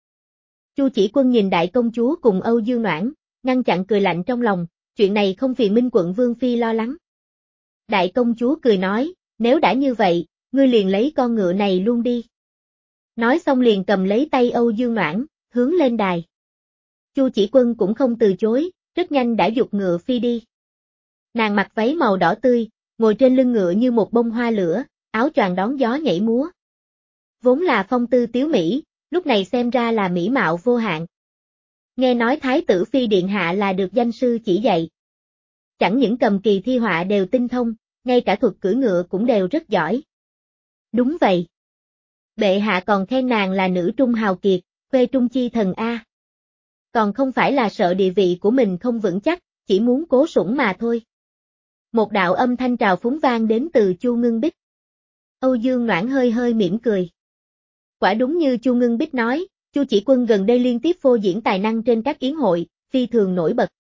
Chu Chỉ Quân nhìn đại công chúa cùng Âu Dương Noãn, ngăn chặn cười lạnh trong lòng, chuyện này không phiền Minh quận Vương Phi lo lắng. Đại công chúa cười nói, nếu đã như vậy, ngươi liền lấy con ngựa này luôn đi. Nói xong liền cầm lấy tay Âu Dương Noãn, hướng lên đài. Chu Chỉ Quân cũng không từ chối, rất nhanh đã giục ngựa phi đi. Nàng mặc váy màu đỏ tươi, ngồi trên lưng ngựa như một bông hoa lửa, áo choàng đón gió nhảy múa. Vốn là phong tư tiếu mỹ, lúc này xem ra là mỹ mạo vô hạn. Nghe nói Thái tử Phi Điện Hạ là được danh sư chỉ dạy. Chẳng những cầm kỳ thi họa đều tinh thông, ngay cả thuật cưỡi ngựa cũng đều rất giỏi. Đúng vậy. Bệ hạ còn khen nàng là nữ trung hào kiệt, khuê trung chi thần A. Còn không phải là sợ địa vị của mình không vững chắc, chỉ muốn cố sủng mà thôi. Một đạo âm thanh trào phúng vang đến từ Chu Ngưng Bích. Âu Dương Noãn hơi hơi mỉm cười. Quả đúng như Chu Ngưng Bích nói, Chu Chỉ Quân gần đây liên tiếp phô diễn tài năng trên các yến hội, phi thường nổi bật.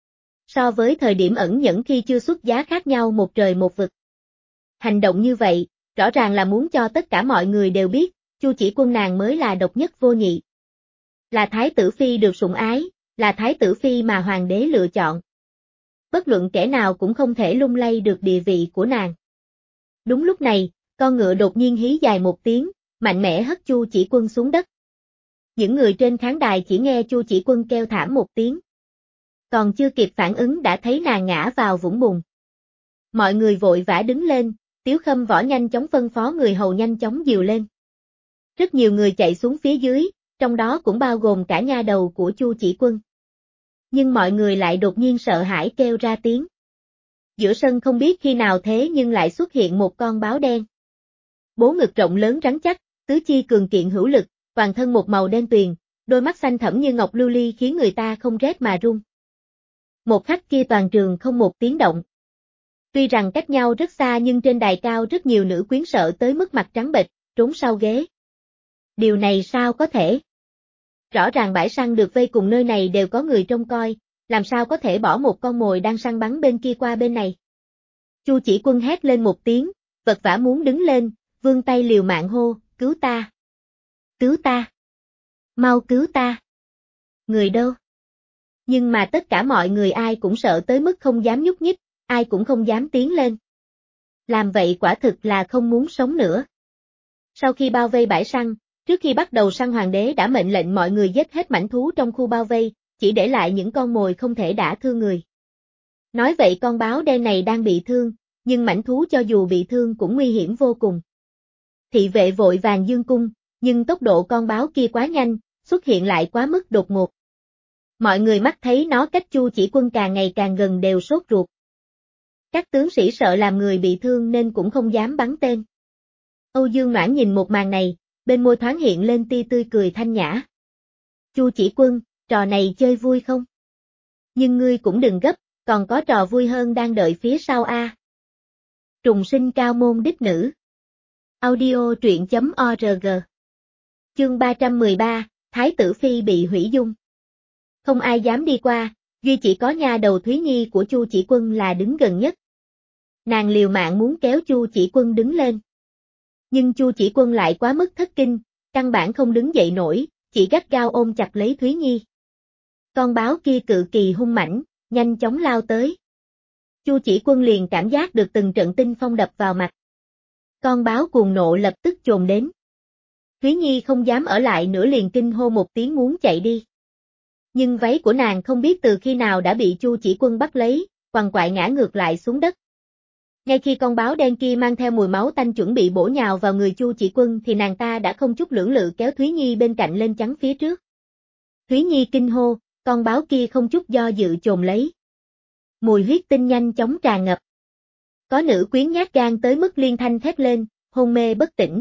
So với thời điểm ẩn nhẫn khi chưa xuất giá khác nhau một trời một vực. Hành động như vậy, rõ ràng là muốn cho tất cả mọi người đều biết, Chu Chỉ Quân nàng mới là độc nhất vô nhị. Là Thái tử Phi được sủng ái, là Thái tử Phi mà Hoàng đế lựa chọn. Bất luận kẻ nào cũng không thể lung lay được địa vị của nàng. Đúng lúc này, con ngựa đột nhiên hí dài một tiếng, mạnh mẽ hất Chu Chỉ Quân xuống đất. Những người trên khán đài chỉ nghe Chu Chỉ Quân kêu thảm một tiếng. Còn chưa kịp phản ứng đã thấy nàng ngã vào vũng bùn. Mọi người vội vã đứng lên, Tiếu Khâm Võ nhanh chóng phân phó người hầu nhanh chóng dìu lên. Rất nhiều người chạy xuống phía dưới, trong đó cũng bao gồm cả nha đầu của Chu Chỉ Quân. Nhưng mọi người lại đột nhiên sợ hãi kêu ra tiếng. Giữa sân không biết khi nào thế nhưng lại xuất hiện một con báo đen. Bố ngực rộng lớn rắn chắc, tứ chi cường kiện hữu lực, toàn thân một màu đen tuyền, đôi mắt xanh thẫm như ngọc lưu ly khiến người ta không rét mà run. Một khắc kia toàn trường không một tiếng động. Tuy rằng cách nhau rất xa nhưng trên đài cao rất nhiều nữ quyến sợ tới mức mặt trắng bệch, trốn sau ghế. Điều này sao có thể? Rõ ràng bãi săn được vây cùng nơi này đều có người trông coi, làm sao có thể bỏ một con mồi đang săn bắn bên kia qua bên này? Chu Chỉ Quân hét lên một tiếng, vật vã muốn đứng lên, vươn tay liều mạng hô, cứu ta! Cứu ta! Mau cứu ta! Người đâu? Nhưng mà tất cả mọi người ai cũng sợ tới mức không dám nhúc nhích, ai cũng không dám tiến lên. Làm vậy quả thực là không muốn sống nữa. Sau khi bao vây bãi săn, trước khi bắt đầu săn hoàng đế đã mệnh lệnh mọi người giết hết mãnh thú trong khu bao vây, chỉ để lại những con mồi không thể đả thương người. Nói vậy con báo đen này đang bị thương, nhưng mãnh thú cho dù bị thương cũng nguy hiểm vô cùng. Thị vệ vội vàng dương cung, nhưng tốc độ con báo kia quá nhanh, xuất hiện lại quá mức đột ngột. Mọi người mắt thấy nó cách Chu Chỉ Quân càng ngày càng gần đều sốt ruột. Các tướng sĩ sợ làm người bị thương nên cũng không dám bắn tên. Âu Dương Noãn nhìn một màn này, bên môi thoáng hiện lên tia tươi cười thanh nhã. Chu Chỉ Quân, trò này chơi vui không? Nhưng ngươi cũng đừng gấp, còn có trò vui hơn đang đợi phía sau a. Trùng sinh cao môn đích nữ. Audio truyện chấm org. Chương ba trăm mười ba, Thái tử Phi bị hủy dung. Không ai dám đi qua, duy chỉ có nha đầu Thúy Nhi của Chu Chỉ Quân là đứng gần nhất. Nàng liều mạng muốn kéo Chu Chỉ Quân đứng lên. Nhưng Chu Chỉ Quân lại quá mức thất kinh, căn bản không đứng dậy nổi, chỉ gắt gao ôm chặt lấy Thúy Nhi. Con báo kia cự kỳ hung mãnh, nhanh chóng lao tới. Chu Chỉ Quân liền cảm giác được từng trận tinh phong đập vào mặt. Con báo cuồng nộ lập tức chồm đến. Thúy Nhi không dám ở lại nữa liền kinh hô một tiếng muốn chạy đi. Nhưng váy của nàng không biết từ khi nào đã bị Chu Chỉ Quân bắt lấy, quằn quại ngã ngược lại xuống đất. Ngay khi con báo đen kia mang theo mùi máu tanh chuẩn bị bổ nhào vào người Chu Chỉ Quân thì nàng ta đã không chút lưỡng lự kéo Thúy Nhi bên cạnh lên chắn phía trước. Thúy Nhi kinh hô, con báo kia không chút do dự chồm lấy. Mùi huyết tinh nhanh chóng tràn ngập. Có nữ quyến nhát gan tới mức liên thanh thét lên, hôn mê bất tỉnh.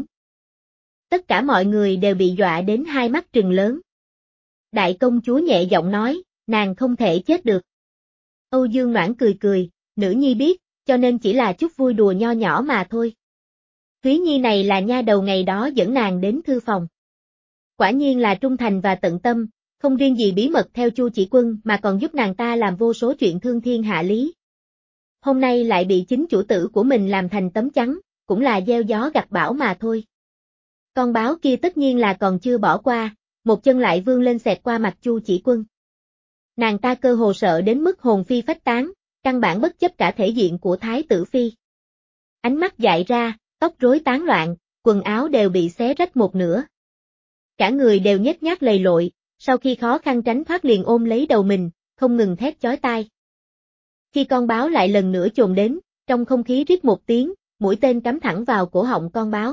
Tất cả mọi người đều bị dọa đến hai mắt trừng lớn. Đại công chúa nhẹ giọng nói, nàng không thể chết được. Âu Dương Noãn cười cười, nữ nhi biết, cho nên chỉ là chút vui đùa nho nhỏ mà thôi. Thúy Nhi này là nha đầu ngày đó dẫn nàng đến thư phòng. Quả nhiên là trung thành và tận tâm, không riêng gì bí mật theo Chu Chỉ Quân mà còn giúp nàng ta làm vô số chuyện thương thiên hạ lý. Hôm nay lại bị chính chủ tử của mình làm thành tấm chắn, cũng là gieo gió gặt bão mà thôi. Con báo kia tất nhiên là còn chưa bỏ qua, một chân lại vươn lên xẹt qua mặt Chu Chỉ Quân. Nàng ta cơ hồ sợ đến mức hồn phi phách tán, căn bản bất chấp cả thể diện của Thái tử Phi. Ánh mắt dại ra, tóc rối tán loạn, quần áo đều bị xé rách một nửa. Cả người đều nhếch nhác lầy lội, sau khi khó khăn tránh thoát liền ôm lấy đầu mình, không ngừng thét chói tai. Khi con báo lại lần nữa chồm đến, trong không khí rít một tiếng, mũi tên cắm thẳng vào cổ họng con báo.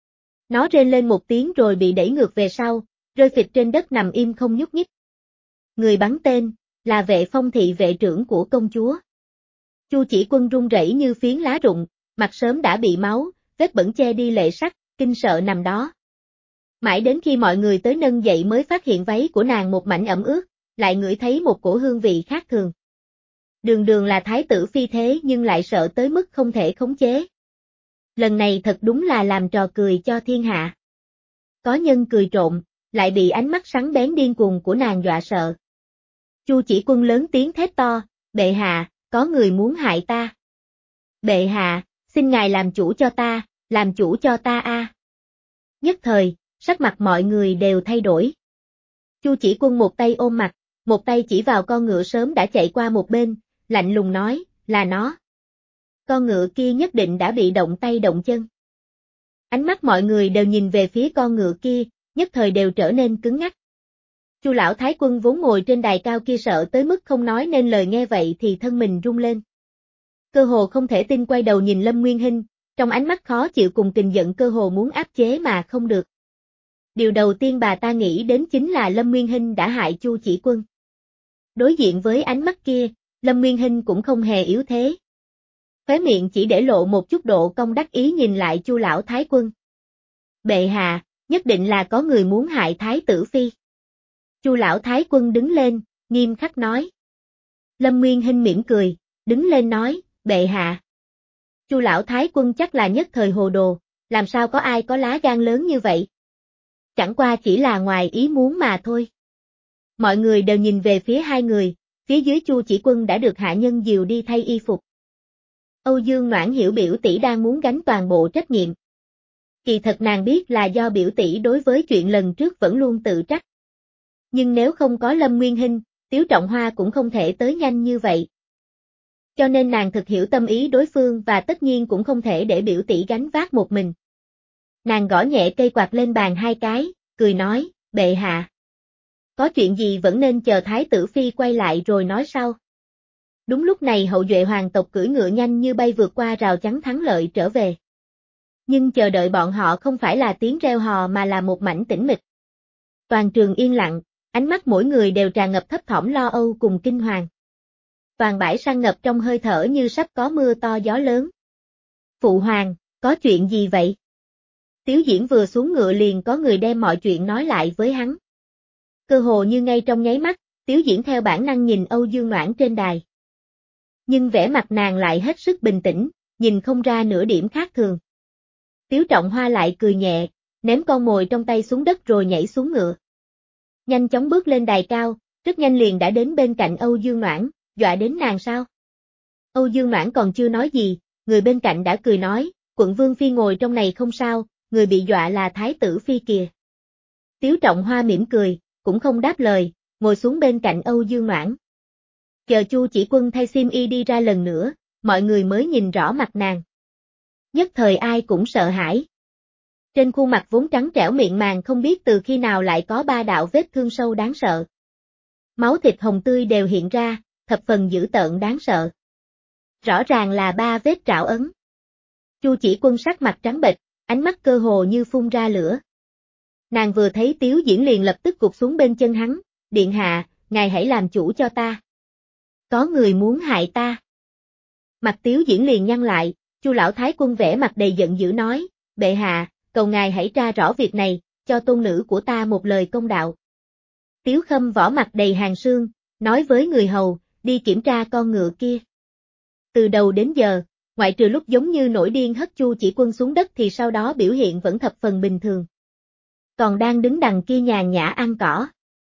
Nó rên lên một tiếng rồi bị đẩy ngược về sau, rơi phịch trên đất nằm im không nhúc nhích. Người bắn tên, là Vệ Phong thị vệ trưởng của công chúa. Chu Chỉ Quân run rẩy như phiến lá rụng, mặt sớm đã bị máu, vết bẩn che đi lệ sắc, kinh sợ nằm đó. Mãi đến khi mọi người tới nâng dậy mới phát hiện váy của nàng một mảnh ẩm ướt, lại ngửi thấy một cổ hương vị khác thường. Đường đường là Thái tử Phi thế nhưng lại sợ tới mức không thể khống chế. Lần này thật đúng là làm trò cười cho thiên hạ. Có nhân cười trộm, lại bị ánh mắt sáng bén điên cuồng của nàng dọa sợ. Chu Chỉ Quân lớn tiếng thét to, bệ hạ, có người muốn hại ta. Bệ hạ, xin ngài làm chủ cho ta, làm chủ cho ta a. Nhất thời, sắc mặt mọi người đều thay đổi. Chu Chỉ Quân một tay ôm mặt, một tay chỉ vào con ngựa sớm đã chạy qua một bên, lạnh lùng nói, là nó. Con ngựa kia nhất định đã bị động tay động chân. Ánh mắt mọi người đều nhìn về phía con ngựa kia, nhất thời đều trở nên cứng ngắc. Chu lão thái quân vốn ngồi trên đài cao kia sợ tới mức không nói nên lời, nghe vậy thì thân mình rung lên. Cơ hồ không thể tin quay đầu nhìn Lâm Nguyên Hinh, trong ánh mắt khó chịu cùng kình giận cơ hồ muốn áp chế mà không được. Điều đầu tiên bà ta nghĩ đến chính là Lâm Nguyên Hinh đã hại Chu Chỉ Quân. Đối diện với ánh mắt kia, Lâm Nguyên Hinh cũng không hề yếu thế. Khóe miệng chỉ để lộ một chút độ cong đắc ý nhìn lại Chu lão thái quân. Bệ hạ, nhất định là có người muốn hại thái tử phi. Chu lão thái quân đứng lên, nghiêm khắc nói. Lâm Nguyên Hinh mỉm cười, đứng lên nói, bệ hạ. Chu lão thái quân chắc là nhất thời hồ đồ, làm sao có ai có lá gan lớn như vậy? Chẳng qua chỉ là ngoài ý muốn mà thôi. Mọi người đều nhìn về phía hai người, phía dưới Chu Chỉ Quân đã được hạ nhân dìu đi thay y phục. Âu Dương Noãn hiểu biểu tỷ đang muốn gánh toàn bộ trách nhiệm. Kỳ thật nàng biết là do biểu tỷ đối với chuyện lần trước vẫn luôn tự trách. Nhưng nếu không có Lâm Nguyên Hinh, Tiếu Trọng Hoa cũng không thể tới nhanh như vậy. Cho nên nàng thực hiểu tâm ý đối phương và tất nhiên cũng không thể để biểu tỷ gánh vác một mình. Nàng gõ nhẹ cây quạt lên bàn hai cái, cười nói, bệ hạ. Có chuyện gì vẫn nên chờ thái tử phi quay lại rồi nói sau. Đúng lúc này hậu duệ hoàng tộc cưỡi ngựa nhanh như bay vượt qua rào chắn thắng lợi trở về. Nhưng chờ đợi bọn họ không phải là tiếng reo hò mà là một mảnh tĩnh mịch. Toàn trường yên lặng, ánh mắt mỗi người đều tràn ngập thấp thỏm lo âu cùng kinh hoàng. Toàn bãi săn ngập trong hơi thở như sắp có mưa to gió lớn. Phụ hoàng, có chuyện gì vậy? Tiếu Diễn vừa xuống ngựa liền có người đem mọi chuyện nói lại với hắn. Cơ hồ như ngay trong nháy mắt, Tiếu Diễn theo bản năng nhìn Âu Dương Noãn trên đài. Nhưng vẻ mặt nàng lại hết sức bình tĩnh, nhìn không ra nửa điểm khác thường. Tiếu Trọng Hoa lại cười nhẹ, ném con mồi trong tay xuống đất rồi nhảy xuống ngựa. Nhanh chóng bước lên đài cao, rất nhanh liền đã đến bên cạnh Âu Dương Noãn, dọa đến nàng sao? Âu Dương Noãn còn chưa nói gì, người bên cạnh đã cười nói, quận vương phi ngồi trong này không sao, người bị dọa là thái tử phi kìa. Tiếu Trọng Hoa mỉm cười, cũng không đáp lời, ngồi xuống bên cạnh Âu Dương Noãn. Chờ Chu Chỉ Quân thay xiêm y đi ra lần nữa, mọi người mới nhìn rõ mặt nàng. Nhất thời ai cũng sợ hãi. Trên khuôn mặt vốn trắng trẻo miệng màng không biết từ khi nào lại có ba đạo vết thương sâu đáng sợ. Máu thịt hồng tươi đều hiện ra, thập phần dữ tợn đáng sợ. Rõ ràng là ba vết trảo ấn. Chu Chỉ Quân sắc mặt trắng bệch, ánh mắt cơ hồ như phun ra lửa. Nàng vừa thấy Tiếu Diễn liền lập tức gục xuống bên chân hắn, điện hạ, ngài hãy làm chủ cho ta. Có người muốn hại ta. Mặt Tiếu Diễn liền nhăn lại, Chu lão thái quân vẻ mặt đầy giận dữ nói, bệ hạ, cầu ngài hãy tra rõ việc này, cho tôn nữ của ta một lời công đạo. Tiếu Khâm vỏ mặt đầy hàn sương, nói với người hầu, đi kiểm tra con ngựa kia. Từ đầu đến giờ, ngoại trừ lúc giống như nổi điên hất Chu Chỉ Quân xuống đất thì sau đó biểu hiện vẫn thập phần bình thường. Còn đang đứng đằng kia nhàn nhã ăn cỏ.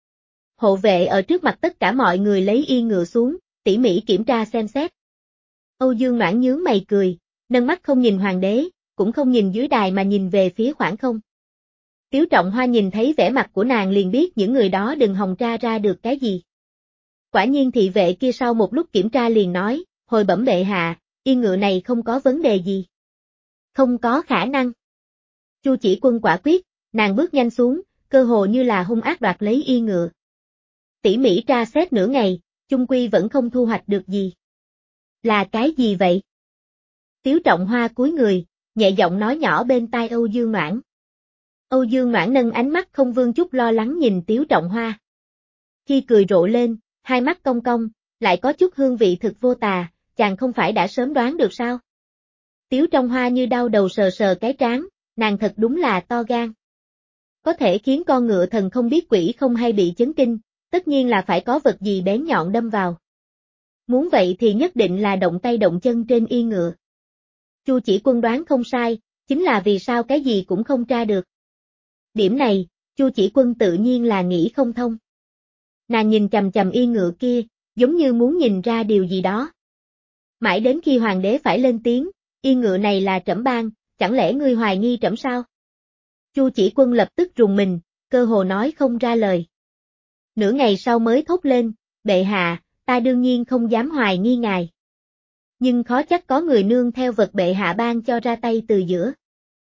Hộ vệ ở trước mặt tất cả mọi người lấy yên ngựa xuống, tỉ mỉ kiểm tra xem xét. Âu Dương Noãn nhướng mày cười, nâng mắt không nhìn hoàng đế, cũng không nhìn dưới đài mà nhìn về phía khoảng không. Tiếu Trọng Hoa nhìn thấy vẻ mặt của nàng liền biết những người đó đừng hòng tra ra được cái gì. Quả nhiên thị vệ kia sau một lúc kiểm tra liền nói, hồi bẩm bệ hạ, yên ngựa này không có vấn đề gì. Không có khả năng. Chu Chỉ Quân quả quyết, nàng bước nhanh xuống, cơ hồ như là hung ác đoạt lấy yên ngựa. Tỉ mỉ tra xét nửa ngày, chung quy vẫn không thu hoạch được gì. Là cái gì vậy? Tiếu Trọng Hoa cúi người, nhẹ giọng nói nhỏ bên tai Âu Dương Noãn. Âu Dương Noãn nâng ánh mắt không vương chút lo lắng nhìn Tiếu Trọng Hoa. Khi cười rộ lên, hai mắt cong cong, lại có chút hương vị thực vô tà, chàng không phải đã sớm đoán được sao? Tiếu Trọng Hoa như đau đầu sờ sờ cái trán, nàng thật đúng là to gan. Có thể khiến con ngựa thần không biết quỷ không hay bị chấn kinh, tất nhiên là phải có vật gì bén nhọn đâm vào. Muốn vậy thì nhất định là động tay động chân trên yên ngựa. Chu Chỉ Quân đoán không sai, chính là vì sao cái gì cũng không tra được. Điểm này, Chu Chỉ Quân tự nhiên là nghĩ không thông. Nàng nhìn chằm chằm yên ngựa kia, giống như muốn nhìn ra điều gì đó. Mãi đến khi hoàng đế phải lên tiếng, yên ngựa này là trẫm ban, chẳng lẽ ngươi hoài nghi trẫm sao? Chu Chỉ Quân lập tức rùng mình, cơ hồ nói không ra lời. Nửa ngày sau mới thốt lên, bệ hạ, ta đương nhiên không dám hoài nghi ngài. Nhưng khó chắc có người nương theo vật bệ hạ ban cho ra tay từ giữa.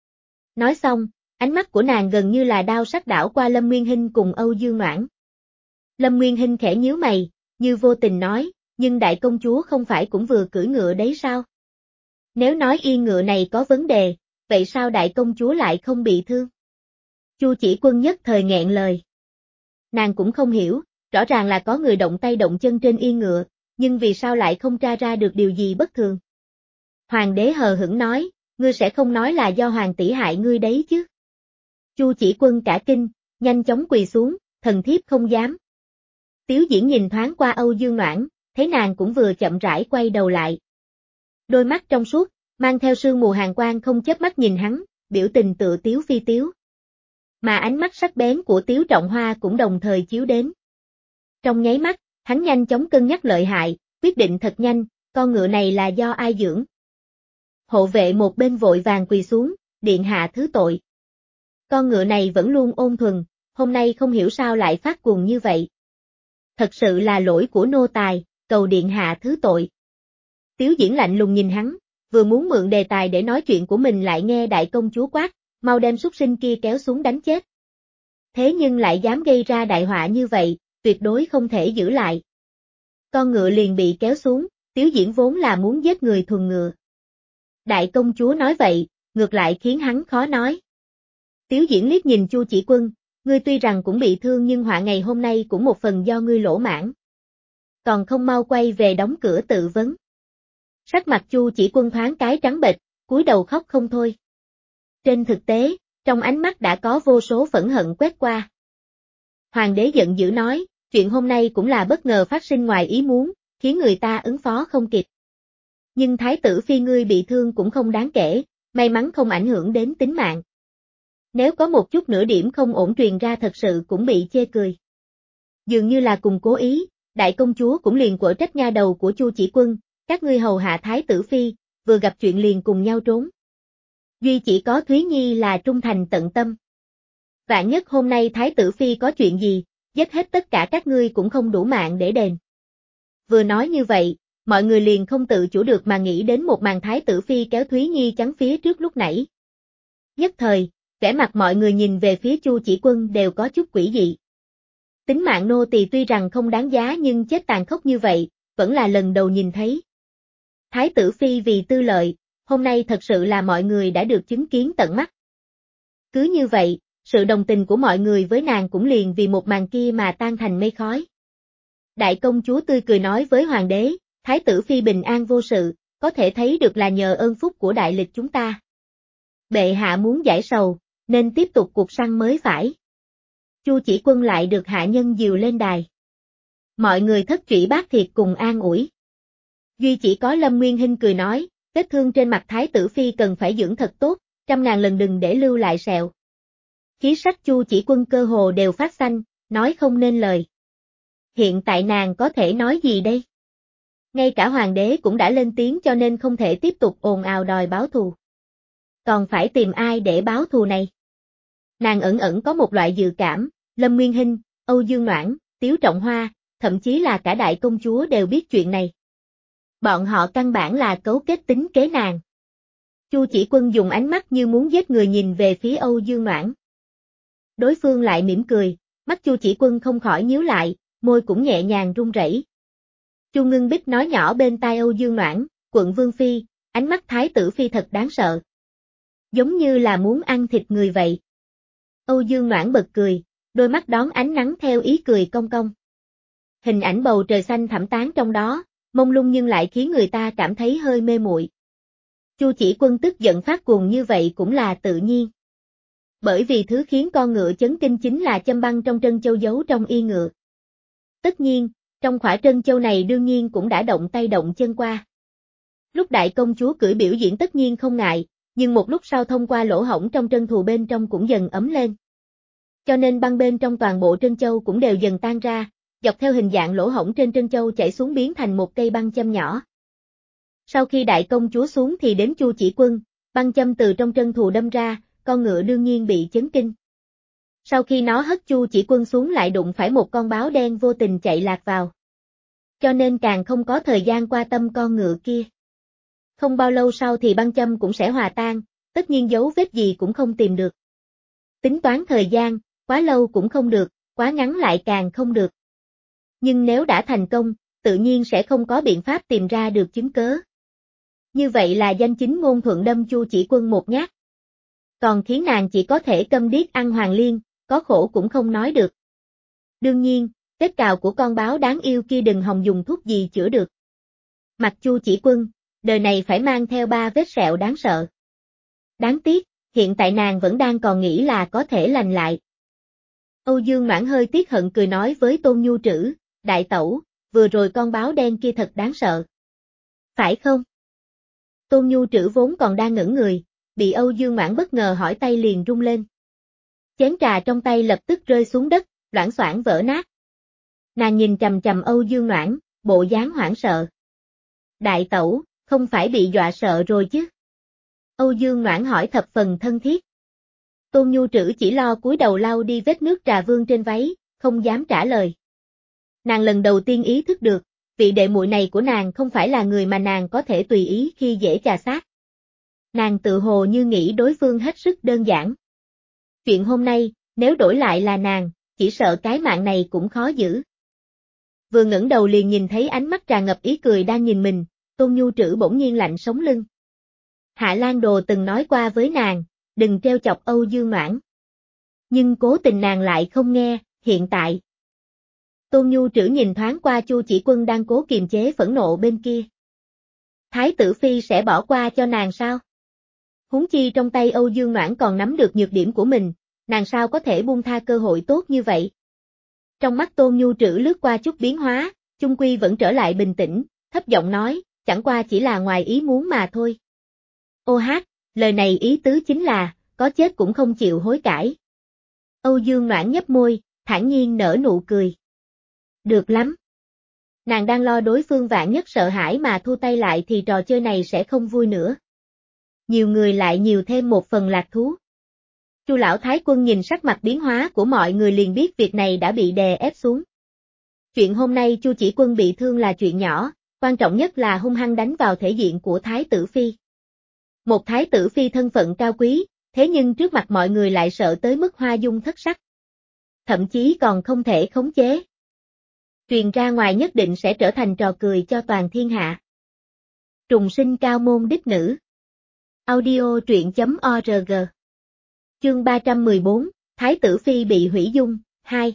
Nói xong, ánh mắt của nàng gần như là đao sắc đảo qua Lâm Nguyên Hinh cùng Âu Dương Noãn. Lâm Nguyên Hinh khẽ nhíu mày, như vô tình nói, nhưng đại công chúa không phải cũng vừa cưỡi ngựa đấy sao? Nếu nói yên ngựa này có vấn đề, vậy sao đại công chúa lại không bị thương? Chu Chỉ Quân nhất thời nghẹn lời. Nàng cũng không hiểu, rõ ràng là có người động tay động chân trên yên ngựa, nhưng vì sao lại không tra ra được điều gì bất thường? Hoàng đế hờ hững nói, ngươi sẽ không nói là do hoàng tỷ hại ngươi đấy chứ? Chu Chỉ Quân cả kinh, nhanh chóng quỳ xuống, thần thiếp không dám. Tiếu Diễn nhìn thoáng qua Âu Dương Noãn, thấy nàng cũng vừa chậm rãi quay đầu lại. Đôi mắt trong suốt, mang theo sương mù hàn quang không chớp mắt nhìn hắn, biểu tình tựa Tiếu Phi Tiếu. Mà ánh mắt sắc bén của Tiếu Trọng Hoa cũng đồng thời chiếu đến. Trong nháy mắt, hắn nhanh chóng cân nhắc lợi hại, quyết định thật nhanh, con ngựa này là do ai dưỡng. Hộ vệ một bên vội vàng quỳ xuống, điện hạ thứ tội. Con ngựa này vẫn luôn ôn thuần, hôm nay không hiểu sao lại phát cuồng như vậy. Thật sự là lỗi của nô tài, cầu điện hạ thứ tội. Tiếu Diễn lạnh lùng nhìn hắn, vừa muốn mượn đề tài để nói chuyện của mình lại nghe đại công chúa quát, mau đem súc sinh kia kéo xuống đánh chết. Thế nhưng lại dám gây ra đại họa như vậy, tuyệt đối không thể giữ lại. Con ngựa liền bị kéo xuống, Tiếu Diễn vốn là muốn giết người thuần ngựa. Đại công chúa nói vậy, ngược lại khiến hắn khó nói. Tiếu Diễn liếc nhìn Chu Chỉ Quân, ngươi tuy rằng cũng bị thương nhưng họa ngày hôm nay cũng một phần do ngươi lỗ mãn. Còn không mau quay về đóng cửa tự vấn. Sắc mặt Chu Chỉ Quân thoáng cái trắng bệch, cúi đầu khóc không thôi. Trên thực tế, trong ánh mắt đã có vô số phẫn hận quét qua. Hoàng đế giận dữ nói, chuyện hôm nay cũng là bất ngờ phát sinh ngoài ý muốn, khiến người ta ứng phó không kịp. Nhưng thái tử phi ngươi bị thương cũng không đáng kể, may mắn không ảnh hưởng đến tính mạng. Nếu có một chút nửa điểm không ổn truyền ra thật sự cũng bị chê cười. Dường như là cùng cố ý, đại công chúa cũng liền quở trách nha đầu của Chu Chỉ Quân, các ngươi hầu hạ thái tử phi, vừa gặp chuyện liền cùng nhau trốn. Duy chỉ có Thúy Nhi là trung thành tận tâm. Vạn nhất hôm nay thái tử phi có chuyện gì, giết hết tất cả các ngươi cũng không đủ mạng để đền. Vừa nói như vậy, mọi người liền không tự chủ được mà nghĩ đến một màn thái tử phi kéo Thúy Nhi chắn phía trước lúc nãy. Nhất thời, vẻ mặt mọi người nhìn về phía Chu Chỉ Quân đều có chút quỷ dị. Tính mạng nô tỳ tuy rằng không đáng giá nhưng chết tàn khốc như vậy, vẫn là lần đầu nhìn thấy. Thái tử phi vì tư lợi, hôm nay thật sự là mọi người đã được chứng kiến tận mắt. Cứ như vậy, sự đồng tình của mọi người với nàng cũng liền vì một màn kia mà tan thành mây khói. Đại công chúa tươi cười nói với hoàng đế, thái tử phi bình an vô sự, có thể thấy được là nhờ ơn phúc của đại lịch chúng ta. Bệ hạ muốn giải sầu, nên tiếp tục cuộc săn mới phải. Chu Chỉ Quân lại được hạ nhân dìu lên đài. Mọi người thất trĩ bát thiệt cùng an ủi. Duy chỉ có Lâm Nguyên Hinh cười nói, vết thương trên mặt thái tử phi cần phải dưỡng thật tốt, trăm ngàn lần đừng để lưu lại sẹo. Khí sắc Chu Chỉ Quân cơ hồ đều phát xanh, nói không nên lời. Hiện tại nàng có thể nói gì đây? Ngay cả hoàng đế cũng đã lên tiếng cho nên không thể tiếp tục ồn ào đòi báo thù. Còn phải tìm ai để báo thù này? Nàng ẩn ẩn có một loại dự cảm, Lâm Nguyên Hinh, Âu Dương Noãn, Tiếu Trọng Hoa, thậm chí là cả đại công chúa đều biết chuyện này. Bọn họ căn bản là cấu kết tính kế nàng. Chu Chỉ Quân dùng ánh mắt như muốn giết người nhìn về phía Âu Dương Noãn. Đối phương lại mỉm cười, mắt Chu Chỉ Quân không khỏi nhíu lại, môi cũng nhẹ nhàng run rẩy. Chu Ngưng Bích nói nhỏ bên tai Âu Dương Noãn, quận Vương Phi, ánh mắt thái tử Phi thật đáng sợ. Giống như là muốn ăn thịt người vậy. Âu Dương Noãn bật cười, đôi mắt đón ánh nắng theo ý cười cong cong. Hình ảnh bầu trời xanh thẳm tán trong đó, mông lung nhưng lại khiến người ta cảm thấy hơi mê muội. Chu Chỉ Quân tức giận phát cuồng như vậy cũng là tự nhiên. Bởi vì thứ khiến con ngựa chấn kinh chính là châm băng trong trân châu giấu trong y ngựa. Tất nhiên, trong khỏa trân châu này đương nhiên cũng đã động tay động chân qua. Lúc đại công chúa cưỡi biểu diễn tất nhiên không ngại, nhưng một lúc sau thông qua lỗ hổng trong trân thù bên trong cũng dần ấm lên. Cho nên băng bên trong toàn bộ trân châu cũng đều dần tan ra, dọc theo hình dạng lỗ hổng trên trân châu chảy xuống biến thành một cây băng châm nhỏ. Sau khi đại công chúa xuống thì đến Chu Chỉ Quân, băng châm từ trong trân thù đâm ra, con ngựa đương nhiên bị chấn kinh. Sau khi nó hất Chu Chỉ Quân xuống lại đụng phải một con báo đen vô tình chạy lạc vào. Cho nên càng không có thời gian quan tâm con ngựa kia. Không bao lâu sau thì băng châm cũng sẽ hòa tan, tất nhiên dấu vết gì cũng không tìm được. Tính toán thời gian, quá lâu cũng không được, quá ngắn lại càng không được. Nhưng nếu đã thành công, tự nhiên sẽ không có biện pháp tìm ra được chứng cớ. Như vậy là danh chính ngôn thuận đâm Chu Chỉ Quân một nhát. Còn khiến nàng chỉ có thể câm điếc ăn hoàng liên, có khổ cũng không nói được. Đương nhiên, vết cào của con báo đáng yêu kia đừng hòng dùng thuốc gì chữa được. Mặt Chu Chỉ Quân, đời này phải mang theo ba vết sẹo đáng sợ. Đáng tiếc, hiện tại nàng vẫn đang còn nghĩ là có thể lành lại. Âu Dương Noãn hơi tiếc hận cười nói với Tôn Nhu Trữ, đại tẩu, vừa rồi con báo đen kia thật đáng sợ. Phải không? Tôn Nhu Trữ vốn còn đang ngẩn người, bị Âu Dương Noãn bất ngờ hỏi tay liền rung lên. Chén trà trong tay lập tức rơi xuống đất, loảng xoảng vỡ nát. Nàng nhìn chằm chằm Âu Dương Noãn, bộ dáng hoảng sợ. Đại tẩu, không phải bị dọa sợ rồi chứ? Âu Dương Noãn hỏi thập phần thân thiết. Tôn Nhu Trữ chỉ lo cúi đầu lau đi vết nước trà vương trên váy, không dám trả lời. Nàng lần đầu tiên ý thức được, vị đệ muội này của nàng không phải là người mà nàng có thể tùy ý khi dễ chà sát. Nàng tự hồ như nghĩ đối phương hết sức đơn giản. Chuyện hôm nay, nếu đổi lại là nàng, chỉ sợ cái mạng này cũng khó giữ. Vừa ngẩng đầu liền nhìn thấy ánh mắt tràn ngập ý cười đang nhìn mình, Tôn Nhu Trữ bỗng nhiên lạnh sống lưng. Hạ Lan Đồ từng nói qua với nàng, đừng trêu chọc Âu Dương Noãn. Nhưng cố tình nàng lại không nghe, hiện tại. Tôn Nhu Trữ nhìn thoáng qua Chu Chỉ Quân đang cố kiềm chế phẫn nộ bên kia. Thái tử phi sẽ bỏ qua cho nàng sao? Huống chi trong tay Âu Dương Noãn còn nắm được nhược điểm của mình, nàng sao có thể buông tha cơ hội tốt như vậy? Trong mắt Tôn Nhu Trữ lướt qua chút biến hóa, chung quy vẫn trở lại bình tĩnh, thấp giọng nói, chẳng qua chỉ là ngoài ý muốn mà thôi. Ô hát, lời này ý tứ chính là, có chết cũng không chịu hối cải. Âu Dương Noãn nhếch môi, thản nhiên nở nụ cười. Được lắm. Nàng đang lo đối phương vạn nhất sợ hãi mà thu tay lại thì trò chơi này sẽ không vui nữa. Nhiều người lại nhiều thêm một phần lạc thú. Chu lão thái quân nhìn sắc mặt biến hóa của mọi người liền biết việc này đã bị đè ép xuống. Chuyện hôm nay Chu Chỉ Quân bị thương là chuyện nhỏ, quan trọng nhất là hung hăng đánh vào thể diện của thái tử phi. Một thái tử phi thân phận cao quý, thế nhưng trước mặt mọi người lại sợ tới mức hoa dung thất sắc. Thậm chí còn không thể khống chế. Truyền ra ngoài nhất định sẽ trở thành trò cười cho toàn thiên hạ. Trùng sinh cao môn đích nữ. Audio truyện chấm org. Chương ba trăm mười bốn, Thái tử phi bị hủy dung, hai.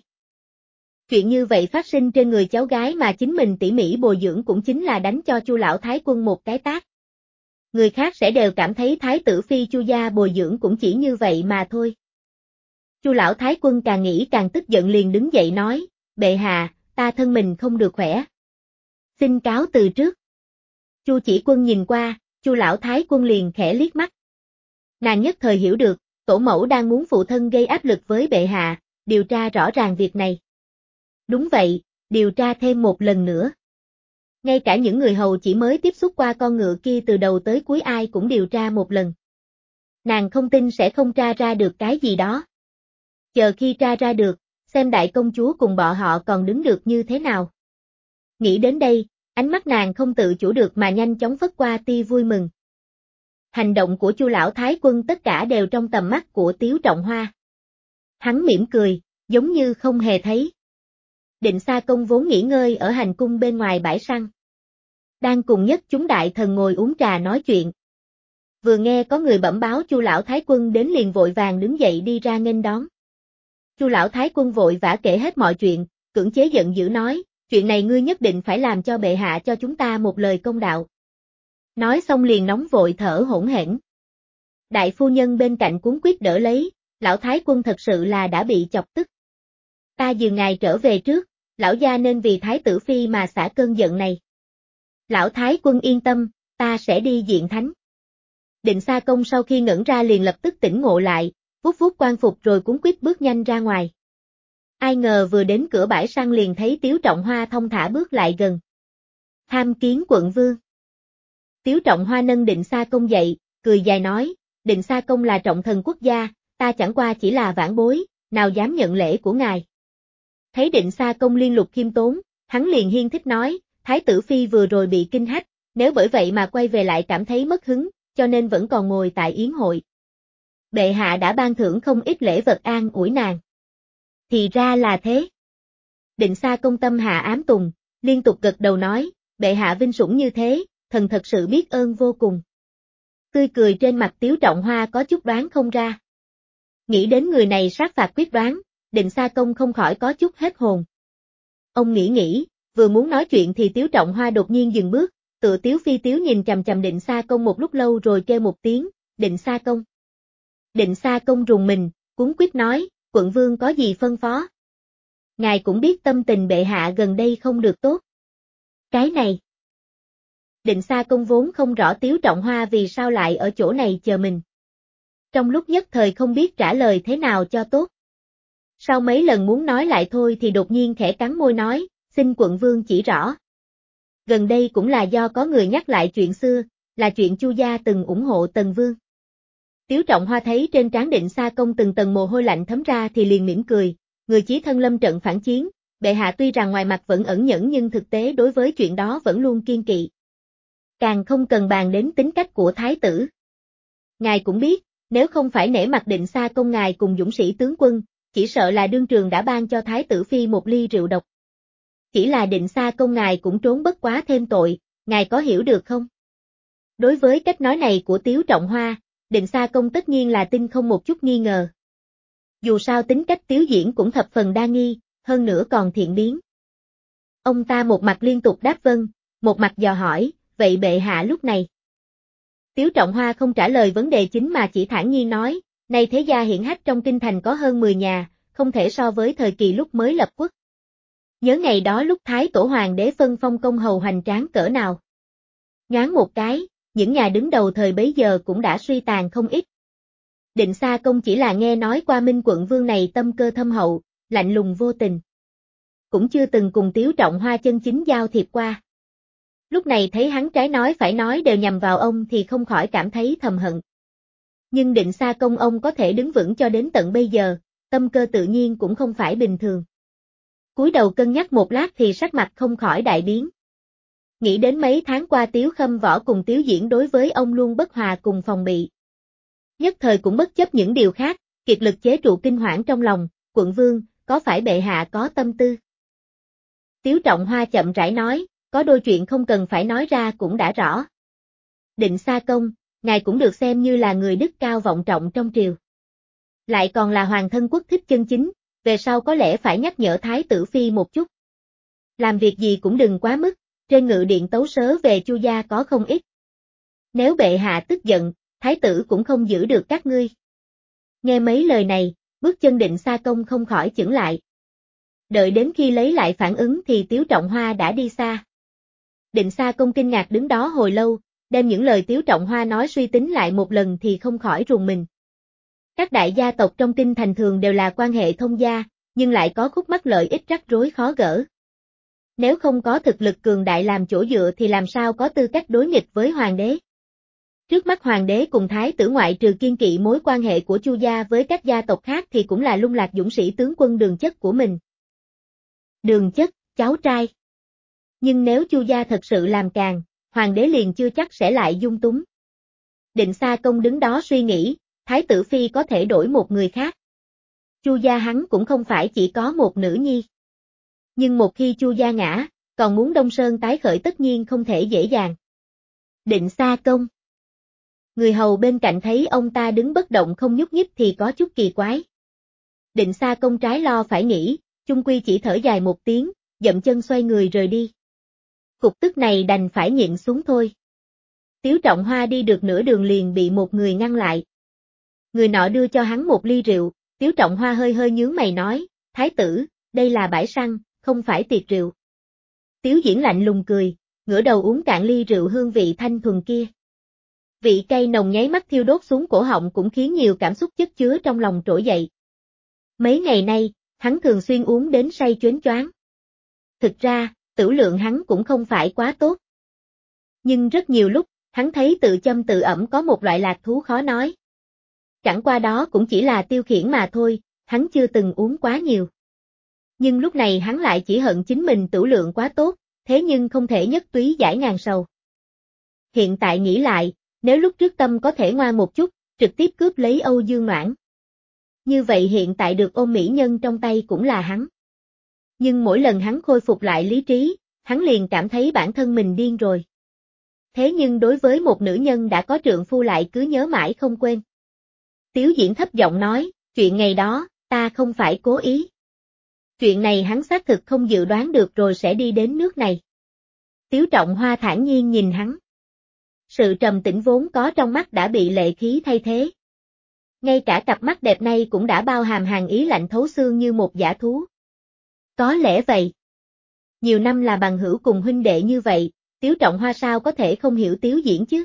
Chuyện như vậy phát sinh trên người cháu gái mà chính mình tỉ mỉ bồi dưỡng cũng chính là đánh cho Chu lão thái quân một cái tát. Người khác sẽ đều cảm thấy thái tử phi Chu gia bồi dưỡng cũng chỉ như vậy mà thôi. Chu lão thái quân càng nghĩ càng tức giận liền đứng dậy nói, bệ hạ, ta thân mình không được khỏe. Xin cáo từ trước. Chu Chỉ Quân nhìn qua, Chu lão thái quân liền khẽ liếc mắt. Nàng nhất thời hiểu được, tổ mẫu đang muốn phụ thân gây áp lực với bệ hạ, điều tra rõ ràng việc này. Đúng vậy, điều tra thêm một lần nữa. Ngay cả những người hầu chỉ mới tiếp xúc qua con ngựa kia từ đầu tới cuối ai cũng điều tra một lần. Nàng không tin sẽ không tra ra được cái gì đó. Chờ khi tra ra được, xem đại công chúa cùng bọn họ còn đứng được như thế nào. Nghĩ đến đây, ánh mắt nàng không tự chủ được mà nhanh chóng phất qua tia vui mừng. Hành động của Chu lão thái quân tất cả đều trong tầm mắt của Tiếu Trọng Hoa. Hắn mỉm cười, giống như không hề thấy. Định Sa Công vốn nghỉ ngơi ở hành cung bên ngoài bãi săn. Đang cùng nhất chúng đại thần ngồi uống trà nói chuyện. Vừa nghe có người bẩm báo Chu lão thái quân đến liền vội vàng đứng dậy đi ra nghênh đón. Chu lão thái quân vội vã kể hết mọi chuyện, cưỡng chế giận dữ nói, chuyện này ngươi nhất định phải làm cho bệ hạ cho chúng ta một lời công đạo. Nói xong liền nóng vội thở hổn hển. Đại phu nhân bên cạnh cuống quýt đỡ lấy, lão thái quân thật sự là đã bị chọc tức. Ta dìu ngài trở về trước, lão gia nên vì thái tử phi mà xả cơn giận này. Lão thái quân yên tâm, ta sẽ đi diện thánh. Định Sa Công sau khi ngẩn ra liền lập tức tỉnh ngộ lại, vuốt vuốt quan phục rồi cuống quýt bước nhanh ra ngoài. Ai ngờ vừa đến cửa bãi săn liền thấy Tiếu Trọng Hoa thông thả bước lại gần. Tham kiến quận vương. Tiếu Trọng Hoa nâng Định Sa Công dậy, cười dài nói, Định Sa Công là trọng thần quốc gia, ta chẳng qua chỉ là vãn bối, nào dám nhận lễ của ngài. Thấy Định Sa Công liên lục khiêm tốn, hắn liền hiên thích nói, thái tử phi vừa rồi bị kinh hách, nếu bởi vậy mà quay về lại cảm thấy mất hứng, cho nên vẫn còn ngồi tại yến hội. Bệ hạ đã ban thưởng không ít lễ vật an ủi nàng. Thì ra là thế. Định Xa Công tâm hạ ám tùng, liên tục gật đầu nói, bệ hạ vinh sủng như thế, thần thật sự biết ơn vô cùng. Tươi cười trên mặt Tiếu Trọng Hoa có chút đoán không ra. Nghĩ đến người này sát phạt quyết đoán, Định Xa Công không khỏi có chút hết hồn. Ông nghĩ nghĩ, vừa muốn nói chuyện thì Tiếu Trọng Hoa đột nhiên dừng bước, tựa Tiếu Phi Tiếu nhìn chằm chằm Định Xa Công một lúc lâu rồi kêu một tiếng, Định Xa Công. Định Xa Công rùng mình, cuống quýt nói, quận vương có gì phân phó? Ngài cũng biết tâm tình bệ hạ gần đây không được tốt. Cái này. Định Xa Công vốn không rõ Tiếu Trọng Hoa vì sao lại ở chỗ này chờ mình. Trong lúc nhất thời không biết trả lời thế nào cho tốt. Sau mấy lần muốn nói lại thôi thì đột nhiên khẽ cắn môi nói, xin quận vương chỉ rõ. Gần đây cũng là do có người nhắc lại chuyện xưa, là chuyện Chu gia từng ủng hộ Tần Vương. Tiếu Trọng Hoa thấy trên trán Định Xa Công từng tầng mồ hôi lạnh thấm ra thì liền mỉm cười, người chí thân lâm trận phản chiến, bệ hạ tuy rằng ngoài mặt vẫn ẩn nhẫn nhưng thực tế đối với chuyện đó vẫn luôn kiên kỵ. Càng không cần bàn đến tính cách của thái tử. Ngài cũng biết, nếu không phải nể mặt Định Xa Công ngài cùng dũng sĩ tướng quân, chỉ sợ là đương trường đã ban cho thái tử phi một ly rượu độc. Chỉ là Định Xa Công ngài cũng trốn bất quá thêm tội, ngài có hiểu được không? Đối với cách nói này của Tiếu Trọng Hoa, Định Xa Công tất nhiên là tin không một chút nghi ngờ. Dù sao tính cách Tiếu Diễn cũng thập phần đa nghi, hơn nữa còn thiện biến. Ông ta một mặt liên tục đáp vâng, một mặt dò hỏi, vậy bệ hạ lúc này? Tiếu Trọng Hoa không trả lời vấn đề chính mà chỉ thản nhiên nói, nay thế gia hiển hách trong kinh thành có hơn mười nhà, không thể so với thời kỳ lúc mới lập quốc. Nhớ ngày đó lúc Thái Tổ Hoàng đế phân phong công hầu hoành tráng cỡ nào. Nhoáng một cái, những nhà đứng đầu thời bấy giờ cũng đã suy tàn không ít. Định Xa Công chỉ là nghe nói qua Minh quận vương này tâm cơ thâm hậu, lạnh lùng vô tình. Cũng chưa từng cùng Tiếu Trọng Hoa chân chính giao thiệp qua. Lúc này thấy hắn trái nói phải nói đều nhằm vào ông thì không khỏi cảm thấy thầm hận. Nhưng Định Xa Công ông có thể đứng vững cho đến tận bây giờ, tâm cơ tự nhiên cũng không phải bình thường. Cúi đầu cân nhắc một lát thì sắc mặt không khỏi đại biến. Nghĩ đến mấy tháng qua Tiếu Khâm Võ cùng Tiếu Diễn đối với ông luôn bất hòa cùng phòng bị. Nhất thời cũng bất chấp những điều khác, kiệt lực chế trụ kinh hoảng trong lòng, quận vương, có phải bệ hạ có tâm tư? Tiếu Trọng Hoa chậm rãi nói, có đôi chuyện không cần phải nói ra cũng đã rõ. Định Xa Công, ngài cũng được xem như là người đức cao vọng trọng trong triều. Lại còn là hoàng thân quốc thích chân chính, về sau có lẽ phải nhắc nhở Thái tử Phi một chút. Làm việc gì cũng đừng quá mức, trên ngự điện tấu sớ về Chu gia có không ít. Nếu bệ hạ tức giận, Thái tử cũng không giữ được các ngươi. Nghe mấy lời này, bước chân Định Xa Công không khỏi chững lại. Đợi đến khi lấy lại phản ứng thì Tiếu Trọng Hoa đã đi xa. Định Xa Công kinh ngạc đứng đó hồi lâu, đem những lời Tiếu Trọng Hoa nói suy tính lại một lần thì không khỏi rùng mình. Các đại gia tộc trong kinh thành thường đều là quan hệ thông gia, nhưng lại có khúc mắc lợi ích rắc rối khó gỡ. Nếu không có thực lực cường đại làm chỗ dựa thì làm sao có tư cách đối nghịch với hoàng đế. Trước mắt hoàng đế cùng thái tử ngoại trừ kiên kỵ mối quan hệ của Chu gia với các gia tộc khác thì cũng là lung lạc dũng sĩ tướng quân Đường Chất của mình. Đường Chất, cháu trai. Nhưng nếu Chu gia thật sự làm càng, hoàng đế liền chưa chắc sẽ lại dung túng. Định Xa Công đứng đó suy nghĩ, thái tử phi có thể đổi một người khác. Chu gia hắn cũng không phải chỉ có một nữ nhi. Nhưng một khi Chu gia ngã, còn muốn Đông Sơn tái khởi tất nhiên không thể dễ dàng. Định Xa Công. Người hầu bên cạnh thấy ông ta đứng bất động không nhúc nhích thì có chút kỳ quái. Định Xa Công trái lo phải nghĩ, chung quy chỉ thở dài một tiếng, dậm chân xoay người rời đi. Cục tức này đành phải nhịn xuống thôi. Tiếu Trọng Hoa đi được nửa đường liền bị một người ngăn lại. Người nọ đưa cho hắn một ly rượu, Tiếu Trọng Hoa hơi hơi nhướng mày nói, thái tử, đây là bãi săn, không phải tiệc rượu. Tiếu Diễn lạnh lùng cười, ngửa đầu uống cạn ly rượu hương vị thanh thuần kia. Vị cay nồng nháy mắt thiêu đốt xuống cổ họng cũng khiến nhiều cảm xúc chất chứa trong lòng trỗi dậy. Mấy ngày nay, hắn thường xuyên uống đến say choáng choáng. Thực ra, tửu lượng hắn cũng không phải quá tốt. Nhưng rất nhiều lúc, hắn thấy tự châm tự ẩm có một loại lạc thú khó nói. Chẳng qua đó cũng chỉ là tiêu khiển mà thôi, hắn chưa từng uống quá nhiều. Nhưng lúc này hắn lại chỉ hận chính mình tửu lượng quá tốt, thế nhưng không thể nhất túy giải ngàn sầu. Hiện tại nghĩ lại, nếu lúc trước tâm có thể ngoan một chút, trực tiếp cướp lấy Âu Dương Noãn. Như vậy hiện tại được ôm mỹ nhân trong tay cũng là hắn. Nhưng mỗi lần hắn khôi phục lại lý trí, hắn liền cảm thấy bản thân mình điên rồi. Thế nhưng đối với một nữ nhân đã có trượng phu lại cứ nhớ mãi không quên. Tiếu Diễn thấp giọng nói, chuyện ngày đó, ta không phải cố ý. Chuyện này hắn xác thực không dự đoán được rồi sẽ đi đến nước này. Tiếu Trọng Hoa thản nhiên nhìn hắn. Sự trầm tĩnh vốn có trong mắt đã bị lệ khí thay thế. Ngay cả cặp mắt đẹp này cũng đã bao hàm hàn ý lạnh thấu xương như một dã thú. Có lẽ vậy. Nhiều năm là bằng hữu cùng huynh đệ như vậy, Tiếu Trọng Hoa sao có thể không hiểu Tiếu Diễn chứ?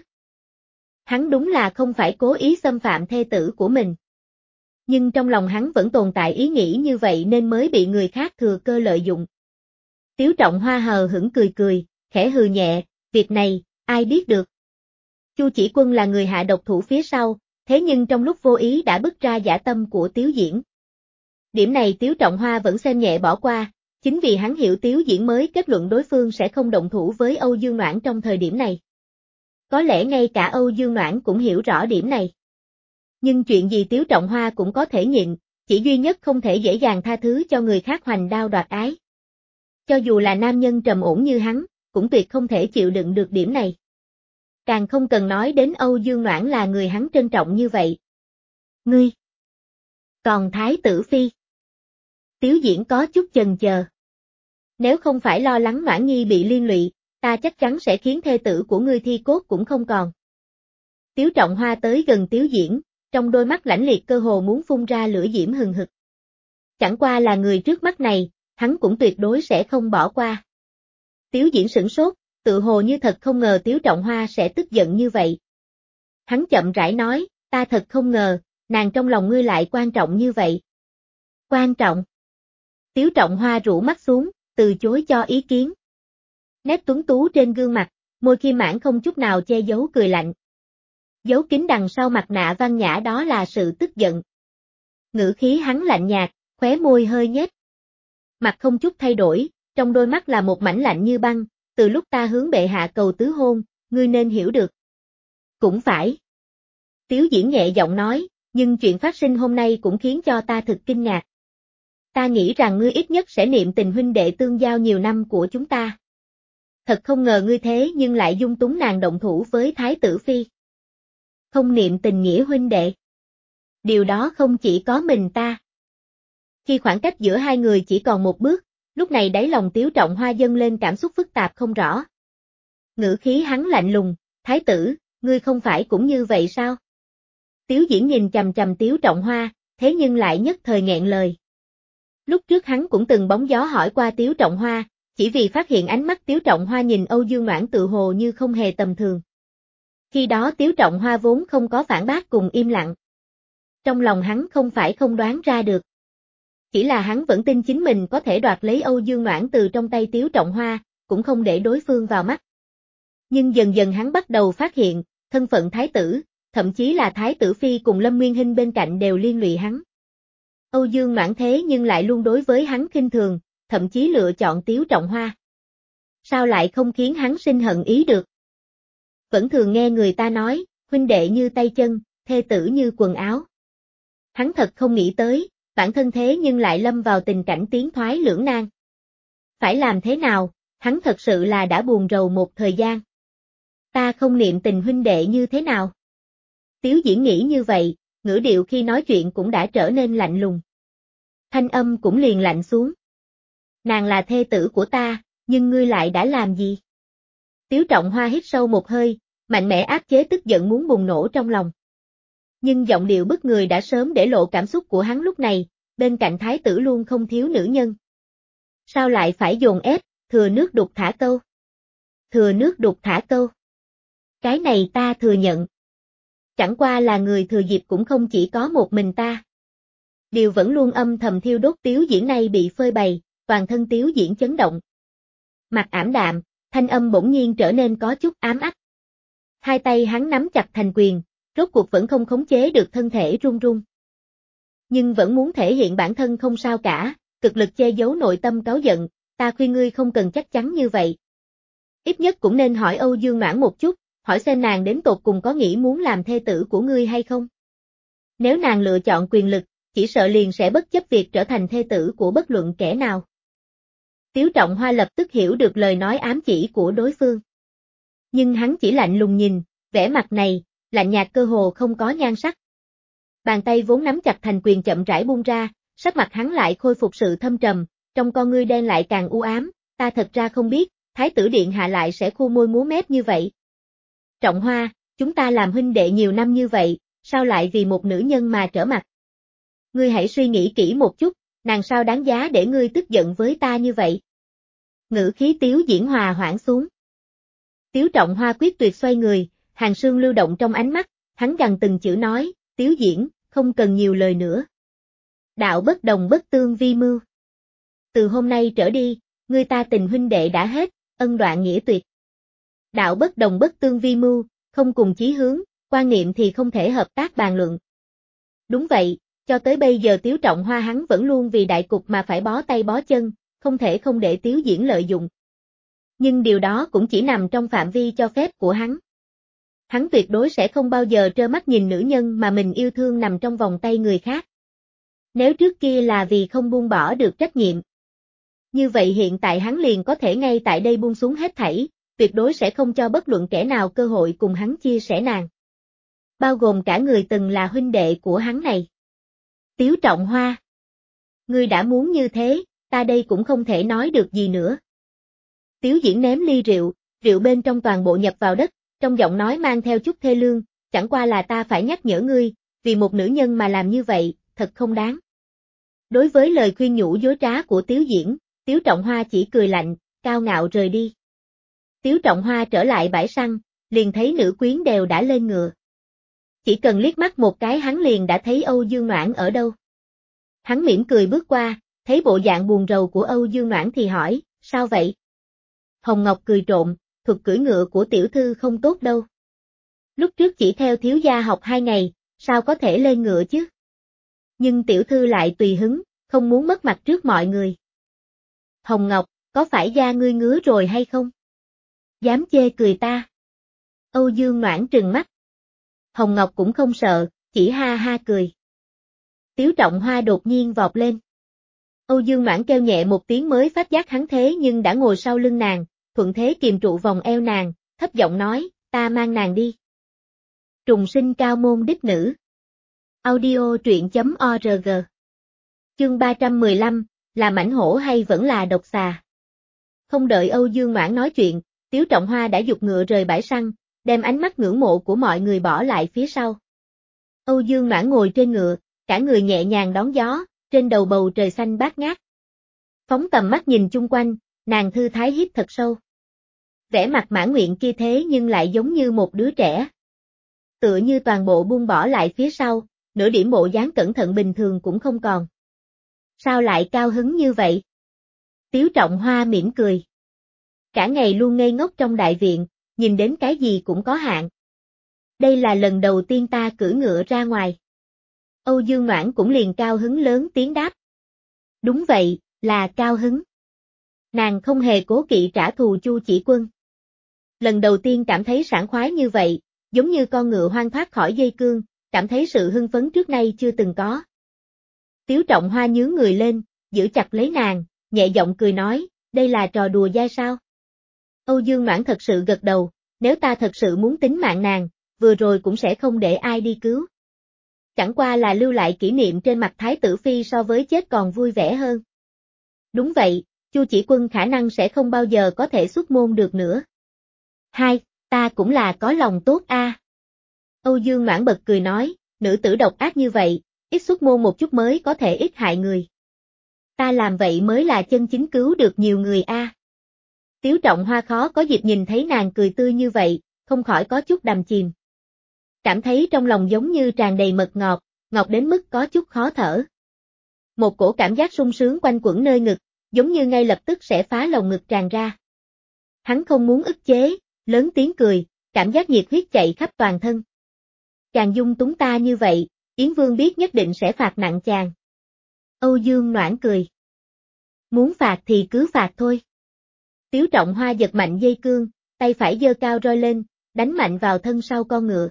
Hắn đúng là không phải cố ý xâm phạm thê tử của mình. Nhưng trong lòng hắn vẫn tồn tại ý nghĩ như vậy nên mới bị người khác thừa cơ lợi dụng. Tiếu Trọng Hoa hờ hững cười cười, khẽ hừ nhẹ, việc này, ai biết được. Chu Chỉ Quân là người hạ độc thủ phía sau, thế nhưng trong lúc vô ý đã bứt ra dã tâm của Tiếu Diễn. Điểm này Tiếu Trọng Hoa vẫn xem nhẹ bỏ qua, chính vì hắn hiểu Tiếu Diễn mới kết luận đối phương sẽ không động thủ với Âu Dương Noãn trong thời điểm này. Có lẽ ngay cả Âu Dương Noãn cũng hiểu rõ điểm này. Nhưng chuyện gì Tiếu Trọng Hoa cũng có thể nhịn, chỉ duy nhất không thể dễ dàng tha thứ cho người khác hoành đao đoạt ái. Cho dù là nam nhân trầm ổn như hắn, cũng tuyệt không thể chịu đựng được điểm này. Càng không cần nói đến Âu Dương Noãn là người hắn trân trọng như vậy. Ngươi! Còn Thái tử Phi? Tiếu Diễn có chút chần chờ. Nếu không phải lo lắng Noãn Nhi bị liên lụy, ta chắc chắn sẽ khiến thê tử của ngươi thi cốt cũng không còn. Tiếu Trọng Hoa tới gần Tiếu Diễn, trong đôi mắt lãnh liệt cơ hồ muốn phun ra lửa diễm hừng hực. Chẳng qua là người trước mắt này, hắn cũng tuyệt đối sẽ không bỏ qua. Tiếu Diễn sửng sốt, tự hồ như thật không ngờ Tiếu Trọng Hoa sẽ tức giận như vậy. Hắn chậm rãi nói, ta thật không ngờ, nàng trong lòng ngươi lại quan trọng như vậy. Quan trọng. Tiếu Trọng Hoa rũ mắt xuống, từ chối cho ý kiến. Nét tuấn tú trên gương mặt, môi khiêm mãn không chút nào che giấu cười lạnh. Giấu kín đằng sau mặt nạ văn nhã đó là sự tức giận. Ngữ khí hắn lạnh nhạt, khóe môi hơi nhếch. Mặt không chút thay đổi, trong đôi mắt là một mảnh lạnh như băng, từ lúc ta hướng bệ hạ cầu tứ hôn, ngươi nên hiểu được. Cũng phải. Tiếu Diễn nhẹ giọng nói, nhưng chuyện phát sinh hôm nay cũng khiến cho ta thực kinh ngạc. Ta nghĩ rằng ngươi ít nhất sẽ niệm tình huynh đệ tương giao nhiều năm của chúng ta. Thật không ngờ ngươi thế nhưng lại dung túng nàng động thủ với Thái tử Phi. Không niệm tình nghĩa huynh đệ. Điều đó không chỉ có mình ta. Khi khoảng cách giữa hai người chỉ còn một bước, lúc này đáy lòng Tiếu Trọng Hoa dâng lên cảm xúc phức tạp không rõ. Ngữ khí hắn lạnh lùng, Thái tử, ngươi không phải cũng như vậy sao? Tiếu Diễn nhìn chằm chằm Tiếu Trọng Hoa, thế nhưng lại nhất thời nghẹn lời. Lúc trước hắn cũng từng bóng gió hỏi qua Tiếu Trọng Hoa, chỉ vì phát hiện ánh mắt Tiếu Trọng Hoa nhìn Âu Dương Noãn tự hồ như không hề tầm thường. Khi đó Tiếu Trọng Hoa vốn không có phản bác cùng im lặng. Trong lòng hắn không phải không đoán ra được. Chỉ là hắn vẫn tin chính mình có thể đoạt lấy Âu Dương Noãn từ trong tay Tiếu Trọng Hoa, cũng không để đối phương vào mắt. Nhưng dần dần hắn bắt đầu phát hiện, thân phận thái tử, thậm chí là Thái tử Phi cùng Lâm Nguyên Hinh bên cạnh đều liên lụy hắn. Âu Dương Noãn thế nhưng lại luôn đối với hắn khinh thường, thậm chí lựa chọn Tiếu Trọng Hoa. Sao lại không khiến hắn sinh hận ý được? Vẫn thường nghe người ta nói, huynh đệ như tay chân, thê tử như quần áo. Hắn thật không nghĩ tới, bản thân thế nhưng lại lâm vào tình cảnh tiến thoái lưỡng nan. Phải làm thế nào, hắn thật sự là đã buồn rầu một thời gian. Ta không niệm tình huynh đệ như thế nào? Tiếu Diễn nghĩ như vậy, ngữ điệu khi nói chuyện cũng đã trở nên lạnh lùng. Thanh âm cũng liền lạnh xuống. Nàng là thê tử của ta, nhưng ngươi lại đã làm gì? Tiếu Trọng Hoa hít sâu một hơi, mạnh mẽ áp chế tức giận muốn bùng nổ trong lòng. Nhưng giọng điệu bức người đã sớm để lộ cảm xúc của hắn lúc này, bên cạnh thái tử luôn không thiếu nữ nhân. Sao lại phải dồn ép, thừa nước đục thả câu? Thừa nước đục thả câu. Cái này ta thừa nhận. Chẳng qua là người thừa dịp cũng không chỉ có một mình ta. Điều vẫn luôn âm thầm thiêu đốt Tiếu Diễn này bị phơi bày, toàn thân Tiếu Diễn chấn động. Mặt ảm đạm, thanh âm bỗng nhiên trở nên có chút ám ách. Hai tay hắn nắm chặt thành quyền, rốt cuộc vẫn không khống chế được thân thể run run. Nhưng vẫn muốn thể hiện bản thân không sao cả, cực lực che giấu nội tâm cáu giận, ta khuyên ngươi không cần chắc chắn như vậy. Ít nhất cũng nên hỏi Âu Dương Noãn một chút, hỏi xem nàng đến tột cùng có nghĩ muốn làm thê tử của ngươi hay không. Nếu nàng lựa chọn quyền lực, chỉ sợ liền sẽ bất chấp việc trở thành thê tử của bất luận kẻ nào. Tiếu Trọng Hoa lập tức hiểu được lời nói ám chỉ của đối phương. Nhưng hắn chỉ lạnh lùng nhìn, vẻ mặt này, lạnh nhạt cơ hồ không có nhan sắc. Bàn tay vốn nắm chặt thành quyền chậm rãi buông ra, sắc mặt hắn lại khôi phục sự thâm trầm, trong con ngươi đen lại càng u ám, ta thật ra không biết, Thái tử điện hạ lại sẽ khu môi múa mép như vậy. Trọng Hoa, chúng ta làm huynh đệ nhiều năm như vậy, sao lại vì một nữ nhân mà trở mặt? Ngươi hãy suy nghĩ kỹ một chút, nàng sao đáng giá để ngươi tức giận với ta như vậy? Ngữ khí Tiếu Diễn hòa hoãn xuống. Tiếu Trọng Hoa quyết tuyệt xoay người, hàng sương lưu động trong ánh mắt, hắn gằn từng chữ nói, Tiếu Diễn, không cần nhiều lời nữa. Đạo bất đồng bất tương vi mưu. Từ hôm nay trở đi, ngươi ta tình huynh đệ đã hết, ân đoạn nghĩa tuyệt. Đạo bất đồng bất tương vi mưu, không cùng chí hướng, quan niệm thì không thể hợp tác bàn luận. Đúng vậy, cho tới bây giờ Tiếu Trọng Hoa hắn vẫn luôn vì đại cục mà phải bó tay bó chân, không thể không để Tiếu Diễn lợi dụng. Nhưng điều đó cũng chỉ nằm trong phạm vi cho phép của hắn. Hắn tuyệt đối sẽ không bao giờ trơ mắt nhìn nữ nhân mà mình yêu thương nằm trong vòng tay người khác. Nếu trước kia là vì không buông bỏ được trách nhiệm, như vậy hiện tại hắn liền có thể ngay tại đây buông xuống hết thảy, tuyệt đối sẽ không cho bất luận kẻ nào cơ hội cùng hắn chia sẻ nàng. Bao gồm cả người từng là huynh đệ của hắn này. Tiếu Trọng Hoa. Ngươi đã muốn như thế, ta đây cũng không thể nói được gì nữa. Tiếu Diễn ném ly rượu, rượu bên trong toàn bộ nhập vào đất, trong giọng nói mang theo chút thê lương, chẳng qua là ta phải nhắc nhở ngươi, vì một nữ nhân mà làm như vậy, thật không đáng. Đối với lời khuyên nhủ dối trá của Tiếu Diễn, Tiếu Trọng Hoa chỉ cười lạnh, cao ngạo rời đi. Tiếu Trọng Hoa trở lại bãi săn, liền thấy nữ quyến đều đã lên ngựa. Chỉ cần liếc mắt một cái hắn liền đã thấy Âu Dương Noãn ở đâu. Hắn mỉm cười bước qua, thấy bộ dạng buồn rầu của Âu Dương Noãn thì hỏi, sao vậy? Hồng Ngọc cười trộm, thuật cưỡi ngựa của tiểu thư không tốt đâu. Lúc trước chỉ theo thiếu gia học hai ngày, sao có thể lên ngựa chứ? Nhưng tiểu thư lại tùy hứng, không muốn mất mặt trước mọi người. Hồng Ngọc, có phải da ngươi ngứa rồi hay không? Dám chê cười ta. Âu Dương Noãn trừng mắt. Hồng Ngọc cũng không sợ, chỉ ha ha cười. Tiếu Trọng Hoa đột nhiên vọt lên. Âu Dương Noãn kêu nhẹ một tiếng mới phát giác hắn thế nhưng đã ngồi sau lưng nàng, thuận thế kiềm trụ vòng eo nàng, thấp giọng nói, ta mang nàng đi. Trùng sinh cao môn đích nữ. Audio truyện chấm org. Chương ba trăm mười lăm, là mãnh hổ hay vẫn là độc xà? Không đợi Âu Dương Noãn nói chuyện, Tiếu Trọng Hoa đã giục ngựa rời bãi săn, đem ánh mắt ngưỡng mộ của mọi người bỏ lại phía sau. Âu Dương Noãn ngồi trên ngựa, cả người nhẹ nhàng đón gió, trên đầu bầu trời xanh bát ngát. Phóng tầm mắt nhìn chung quanh, nàng thư thái hít thật sâu. Vẻ mặt mãn nguyện kia thế nhưng lại giống như một đứa trẻ. Tựa như toàn bộ buông bỏ lại phía sau, nửa điểm bộ dáng cẩn thận bình thường cũng không còn. Sao lại cao hứng như vậy? Tiếu Trọng Hoa mỉm cười. Cả ngày luôn ngây ngốc trong đại viện, nhìn đến cái gì cũng có hạn. Đây là lần đầu tiên ta cưỡi ngựa ra ngoài. Âu Dương Noãn cũng liền cao hứng lớn tiếng đáp. Đúng vậy, là cao hứng. Nàng không hề cố kỵ trả thù Chu Chỉ Quân. Lần đầu tiên cảm thấy sảng khoái như vậy, giống như con ngựa hoang thoát khỏi dây cương, cảm thấy sự hưng phấn trước nay chưa từng có. Tiếu Trọng Hoa nhướng người lên, giữ chặt lấy nàng, nhẹ giọng cười nói, đây là trò đùa dai sao? Âu Dương Noãn thật sự gật đầu, nếu ta thật sự muốn tính mạng nàng, vừa rồi cũng sẽ không để ai đi cứu. Chẳng qua là lưu lại kỷ niệm trên mặt Thái tử Phi so với chết còn vui vẻ hơn. Đúng vậy, Chu Chỉ Quân khả năng sẽ không bao giờ có thể xuất môn được nữa. Hai, ta cũng là có lòng tốt a. À. Âu Dương Noãn bật cười nói, nữ tử độc ác như vậy, ít xuất môn một chút mới có thể ít hại người. Ta làm vậy mới là chân chính cứu được nhiều người a. À. Tiếu Trọng Hoa khó có dịp nhìn thấy nàng cười tươi như vậy, không khỏi có chút đằm chìm. Cảm thấy trong lòng giống như tràn đầy mật ngọt, ngọt đến mức có chút khó thở. Một cổ cảm giác sung sướng quanh quẩn nơi ngực, giống như ngay lập tức sẽ phá lồng ngực tràn ra. Hắn không muốn ức chế, lớn tiếng cười, cảm giác nhiệt huyết chạy khắp toàn thân. Chàng dung túng ta như vậy, Yến Vương biết nhất định sẽ phạt nặng chàng. Âu Dương Noãn cười. Muốn phạt thì cứ phạt thôi. Tiếu Trọng Hoa giật mạnh dây cương, tay phải giơ cao roi lên, đánh mạnh vào thân sau con ngựa.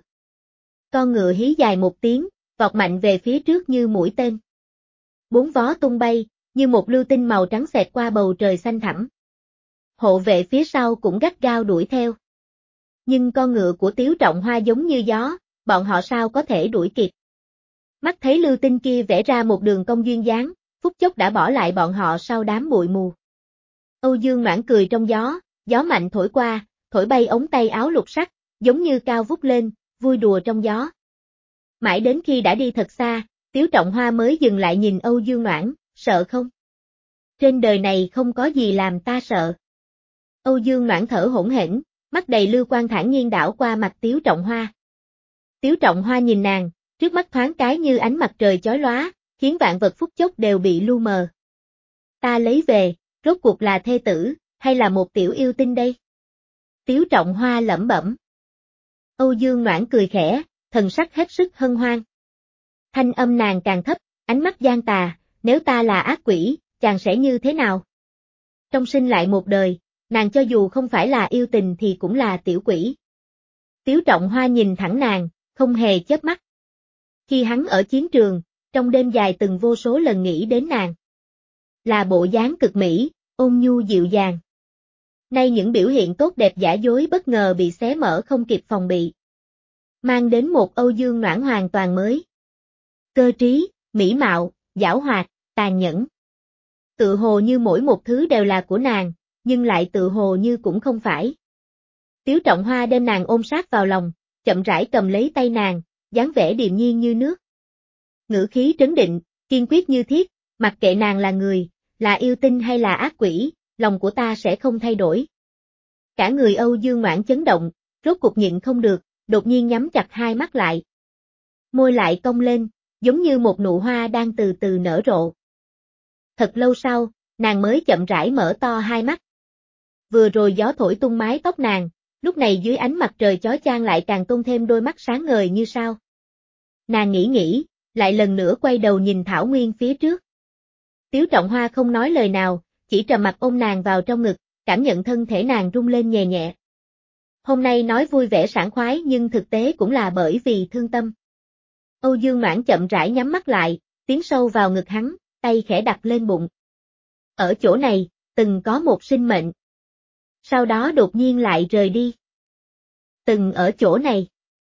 Con ngựa hí dài một tiếng, vọt mạnh về phía trước như mũi tên. Bốn vó tung bay, như một lưu tinh màu trắng xẹt qua bầu trời xanh thẳm. Hộ vệ phía sau cũng gắt gao đuổi theo. Nhưng con ngựa của Tiếu Trọng Hoa giống như gió, bọn họ sao có thể đuổi kịp. Mắt thấy lưu tinh kia vẽ ra một đường cong duyên dáng, phút chốc đã bỏ lại bọn họ sau đám bụi mù. Âu Dương Noãn cười trong gió, gió mạnh thổi qua, thổi bay ống tay áo lục sắc, giống như cao vút lên, vui đùa trong gió. Mãi đến khi đã đi thật xa, Tiếu Trọng Hoa mới dừng lại nhìn Âu Dương Noãn, sợ không? Trên đời này không có gì làm ta sợ. Âu Dương Noãn thở hổn hển, mắt đầy lưu quan thản nhiên đảo qua mặt Tiếu Trọng Hoa. Tiếu Trọng Hoa nhìn nàng, trước mắt thoáng cái như ánh mặt trời chói lóa, khiến vạn vật phút chốc đều bị lu mờ. Ta lấy về, rốt cuộc là thê tử, hay là một tiểu yêu tinh đây? Tiếu Trọng Hoa lẩm bẩm. Âu Dương Noãn cười khẽ, thần sắc hết sức hân hoan. Thanh âm nàng càng thấp, ánh mắt gian tà, nếu ta là ác quỷ, chàng sẽ như thế nào? Trong sinh lại một đời, nàng cho dù không phải là yêu tình thì cũng là tiểu quỷ. Tiếu Trọng Hoa nhìn thẳng nàng, không hề chớp mắt. Khi hắn ở chiến trường, trong đêm dài từng vô số lần nghĩ đến nàng. Là bộ dáng cực mỹ, ôn nhu dịu dàng. Nay những biểu hiện tốt đẹp giả dối bất ngờ bị xé mở không kịp phòng bị. Mang đến một Âu Dương Noãn hoàn toàn mới. Cơ trí, mỹ mạo, giảo hoạt, tàn nhẫn. Tự hồ như mỗi một thứ đều là của nàng, nhưng lại tự hồ như cũng không phải. Tiếu Trọng Hoa đem nàng ôm sát vào lòng, chậm rãi cầm lấy tay nàng, dáng vẻ điềm nhiên như nước. Ngữ khí trấn định, kiên quyết như thiết, mặc kệ nàng là người, là yêu tinh hay là ác quỷ, lòng của ta sẽ không thay đổi. Cả người Âu Dương Noãn chấn động, rốt cuộc nhịn không được, đột nhiên nhắm chặt hai mắt lại. Môi lại cong lên, giống như một nụ hoa đang từ từ nở rộ. Thật lâu sau, nàng mới chậm rãi mở to hai mắt. Vừa rồi gió thổi tung mái tóc nàng, lúc này dưới ánh mặt trời chói chang lại càng tôn thêm đôi mắt sáng ngời như sao. Nàng nghĩ nghĩ, lại lần nữa quay đầu nhìn Thảo Nguyên phía trước. Tiếu Trọng Hoa không nói lời nào, chỉ trầm mặc ôm nàng vào trong ngực, cảm nhận thân thể nàng rung lên nhẹ nhẹ. Hôm nay nói vui vẻ sảng khoái nhưng thực tế cũng là bởi vì thương tâm. Âu Dương Noãn chậm rãi nhắm mắt lại, tiến sâu vào ngực hắn, tay khẽ đặt lên bụng. Ở chỗ này, từng có một sinh mệnh. Sau đó đột nhiên lại rời đi. Từng ở chỗ này.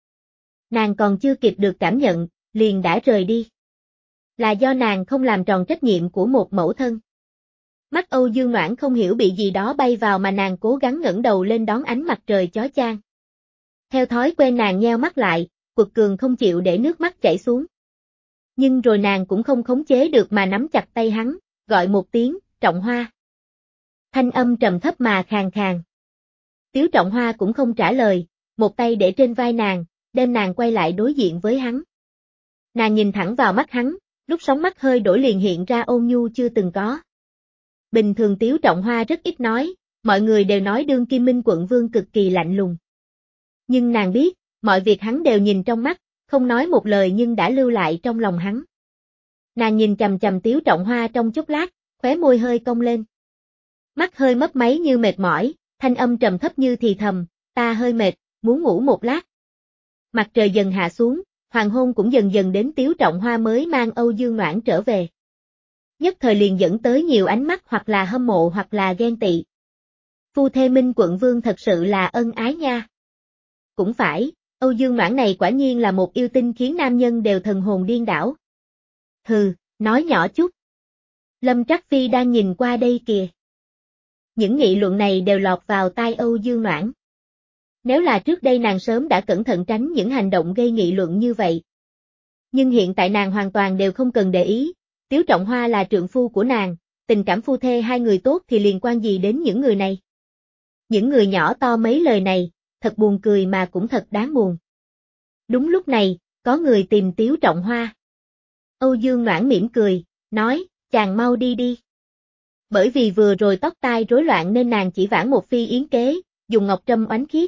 Nàng còn chưa kịp được cảm nhận, liền đã rời đi. Là do nàng không làm tròn trách nhiệm của một mẫu thân. Mắt Âu Dương Noãn không hiểu bị gì đó bay vào mà nàng cố gắng ngẩng đầu lên đón ánh mặt trời chói chang. Theo thói quen nàng nheo mắt lại, quật cường không chịu để nước mắt chảy xuống. Nhưng rồi nàng cũng không khống chế được mà nắm chặt tay hắn, gọi một tiếng, Trọng Hoa. Thanh âm trầm thấp mà khàn khàn. Tiếu Trọng Hoa cũng không trả lời, một tay để trên vai nàng, đem nàng quay lại đối diện với hắn. Nàng nhìn thẳng vào mắt hắn, lúc sóng mắt hơi đổi liền hiện ra ôn nhu chưa từng có. Bình thường Tiếu Trọng Hoa rất ít nói, mọi người đều nói đương kim minh quận vương cực kỳ lạnh lùng. Nhưng nàng biết, mọi việc hắn đều nhìn trong mắt, không nói một lời nhưng đã lưu lại trong lòng hắn. Nàng nhìn chằm chằm Tiếu Trọng Hoa trong chốc lát, khóe môi hơi cong lên. Mắt hơi mấp máy như mệt mỏi, thanh âm trầm thấp như thì thầm, ta hơi mệt, muốn ngủ một lát. Mặt trời dần hạ xuống, hoàng hôn cũng dần dần đến Tiếu Trọng Hoa mới mang Âu Dương Noãn trở về. Nhất thời liền dẫn tới nhiều ánh mắt hoặc là hâm mộ hoặc là ghen tị. Phu thê minh quận vương thật sự là ân ái nha. Cũng phải, Âu Dương Noãn này quả nhiên là một yêu tinh khiến nam nhân đều thần hồn điên đảo. Hừ, nói nhỏ chút. Lâm Trắc Phi đang nhìn qua đây kìa. Những nghị luận này đều lọt vào tai Âu Dương Noãn. Nếu là trước đây nàng sớm đã cẩn thận tránh những hành động gây nghị luận như vậy. Nhưng hiện tại nàng hoàn toàn đều không cần để ý, Tiếu Trọng Hoa là trượng phu của nàng, tình cảm phu thê hai người tốt thì liên quan gì đến những người này. Những người nhỏ to mấy lời này, thật buồn cười mà cũng thật đáng buồn. Đúng lúc này, có người tìm Tiếu Trọng Hoa. Âu Dương Noãn mỉm cười, nói, chàng mau đi đi. Bởi vì vừa rồi tóc tai rối loạn nên nàng chỉ vãn một phi yến kế, dùng ngọc trâm oánh khiết.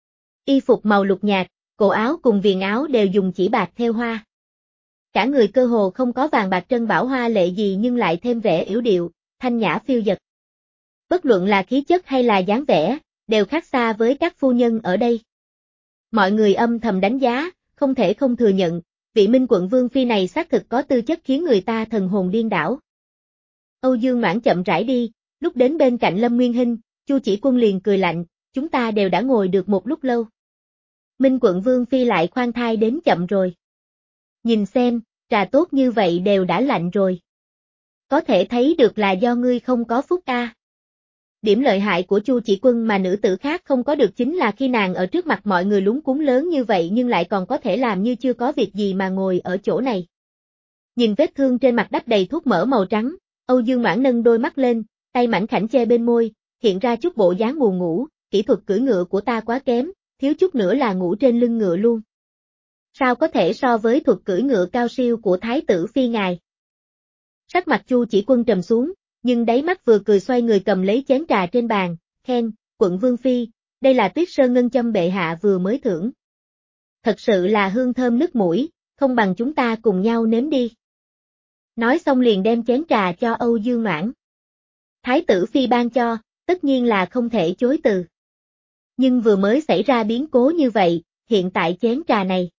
Y phục màu lục nhạt, cổ áo cùng viền áo đều dùng chỉ bạc thêu hoa. Cả người cơ hồ không có vàng bạc trân bảo hoa lệ gì nhưng lại thêm vẻ yểu điệu, thanh nhã phiêu dật. Bất luận là khí chất hay là dáng vẻ, đều khác xa với các phu nhân ở đây. Mọi người âm thầm đánh giá, không thể không thừa nhận, vị minh quận vương phi này xác thực có tư chất khiến người ta thần hồn điên đảo. Âu Dương Noãn chậm rãi đi, lúc đến bên cạnh Lâm Nguyên Hinh, Chu Chỉ Quân liền cười lạnh, chúng ta đều đã ngồi được một lúc lâu. Minh Quận Vương Phi lại khoan thai đến chậm rồi. Nhìn xem, trà tốt như vậy đều đã lạnh rồi. Có thể thấy được là do ngươi không có phúc a. À. Điểm lợi hại của Chu Chỉ Quân mà nữ tử khác không có được chính là khi nàng ở trước mặt mọi người lúng cuống lớn như vậy nhưng lại còn có thể làm như chưa có việc gì mà ngồi ở chỗ này. Nhìn vết thương trên mặt đắp đầy thuốc mỡ màu trắng, Âu Dương Noãn nâng đôi mắt lên, tay mảnh khảnh che bên môi, hiện ra chút bộ dáng buồn ngủ, kỹ thuật cưỡi ngựa của ta quá kém, thiếu chút nữa là ngủ trên lưng ngựa luôn. Sao có thể so với thuật cưỡi ngựa cao siêu của Thái tử Phi ngài? Sắc mặt Chu Chỉ Quân trầm xuống, nhưng đáy mắt vừa cười xoay người cầm lấy chén trà trên bàn, khen, Quận Vương Phi, đây là Tuyết Sơn Ngân Châm bệ hạ vừa mới thưởng. Thật sự là hương thơm nức mũi, không bằng chúng ta cùng nhau nếm đi. Nói xong liền đem chén trà cho Âu Dương Noãn. Thái tử Phi ban cho, tất nhiên là không thể chối từ. Nhưng vừa mới xảy ra biến cố như vậy, hiện tại chén trà này.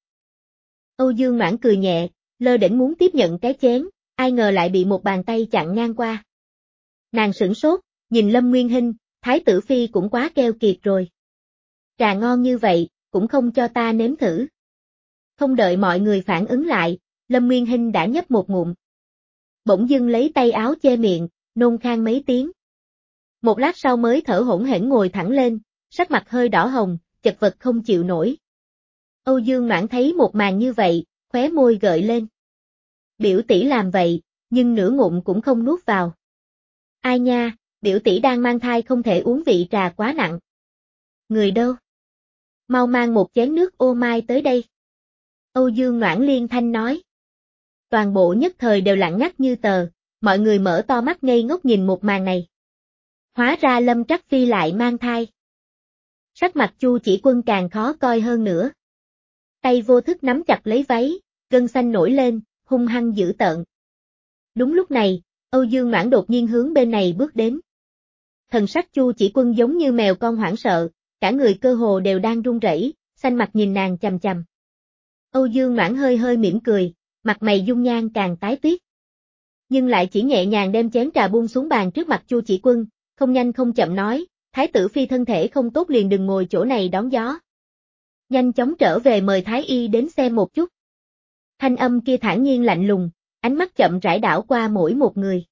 Âu Dương Noãn cười nhẹ, lơ đễnh muốn tiếp nhận cái chén, ai ngờ lại bị một bàn tay chặn ngang qua. Nàng sửng sốt, nhìn Lâm Nguyên Hinh, Thái tử Phi cũng quá keo kiệt rồi. Trà ngon như vậy, cũng không cho ta nếm thử. Không đợi mọi người phản ứng lại, Lâm Nguyên Hinh đã nhấp một ngụm. Bỗng dưng lấy tay áo che miệng, nôn khan mấy tiếng. Một lát sau mới thở hổn hển ngồi thẳng lên, sắc mặt hơi đỏ hồng, chật vật không chịu nổi. Âu Dương Noãn thấy một màn như vậy, khóe môi gợi lên. Biểu tỷ làm vậy, nhưng nửa ngụm cũng không nuốt vào. Ai nha, biểu tỷ đang mang thai không thể uống vị trà quá nặng. Người đâu? Mau mang một chén nước ô mai tới đây. Âu Dương Noãn liên thanh nói. Toàn bộ nhất thời đều lặng ngắt như tờ, mọi người mở to mắt ngây ngốc nhìn một màn này. Hóa ra Lâm Trắc Phi lại mang thai. Sắc mặt Chu Chỉ Quân càng khó coi hơn nữa. Tay vô thức nắm chặt lấy váy, gân xanh nổi lên, hung hăng dữ tợn. Đúng lúc này, Âu Dương Noãn đột nhiên hướng bên này bước đến. Thần sắc Chu Chỉ Quân giống như mèo con hoảng sợ, cả người cơ hồ đều đang run rẩy, xanh mặt nhìn nàng chằm chằm. Âu Dương Noãn hơi hơi mỉm cười, mặt mày dung nhan càng tái tuyết. Nhưng lại chỉ nhẹ nhàng đem chén trà buông xuống bàn trước mặt Chu Chỉ Quân, không nhanh không chậm nói, Thái tử Phi thân thể không tốt liền đừng ngồi chỗ này đón gió. Nhanh chóng trở về mời Thái y đến xem một chút. Thanh âm kia thản nhiên lạnh lùng, ánh mắt chậm rãi đảo qua mỗi một người.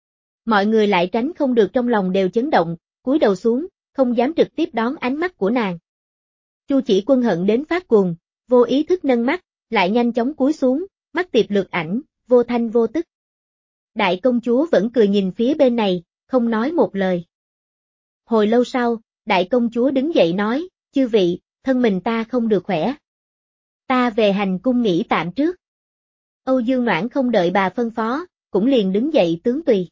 Mọi người lại tránh không được trong lòng đều chấn động, cúi đầu xuống, không dám trực tiếp đón ánh mắt của nàng. Chu Chỉ Quân hận đến phát cuồng, vô ý thức nâng mắt, lại nhanh chóng cúi xuống, mắt tiệp lược ảnh, vô thanh vô tức. Đại công chúa vẫn cười nhìn phía bên này, không nói một lời. Hồi lâu sau, đại công chúa đứng dậy nói, chư vị, thân mình ta không được khỏe. Ta về hành cung nghỉ tạm trước. Âu Dương Noãn không đợi bà phân phó, cũng liền đứng dậy tướng tùy.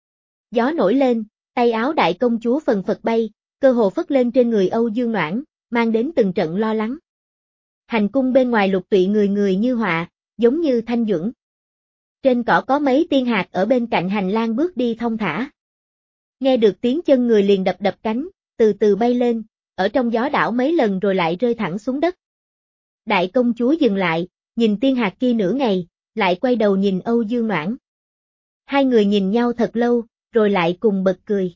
Gió nổi lên, tay áo đại công chúa phần phật bay, cơ hồ phất lên trên người Âu Dương Noãn, mang đến từng trận lo lắng. Hành cung bên ngoài lục tụy người người như họa, giống như thanh duẩn. Trên cỏ có mấy tiên hạc ở bên cạnh hành lang bước đi thong thả. Nghe được tiếng chân người liền đập đập cánh, từ từ bay lên, ở trong gió đảo mấy lần rồi lại rơi thẳng xuống đất. Đại công chúa dừng lại, nhìn tiên hạc kia nửa ngày, lại quay đầu nhìn Âu Dương Noãn. Hai người nhìn nhau thật lâu, rồi lại cùng bật cười.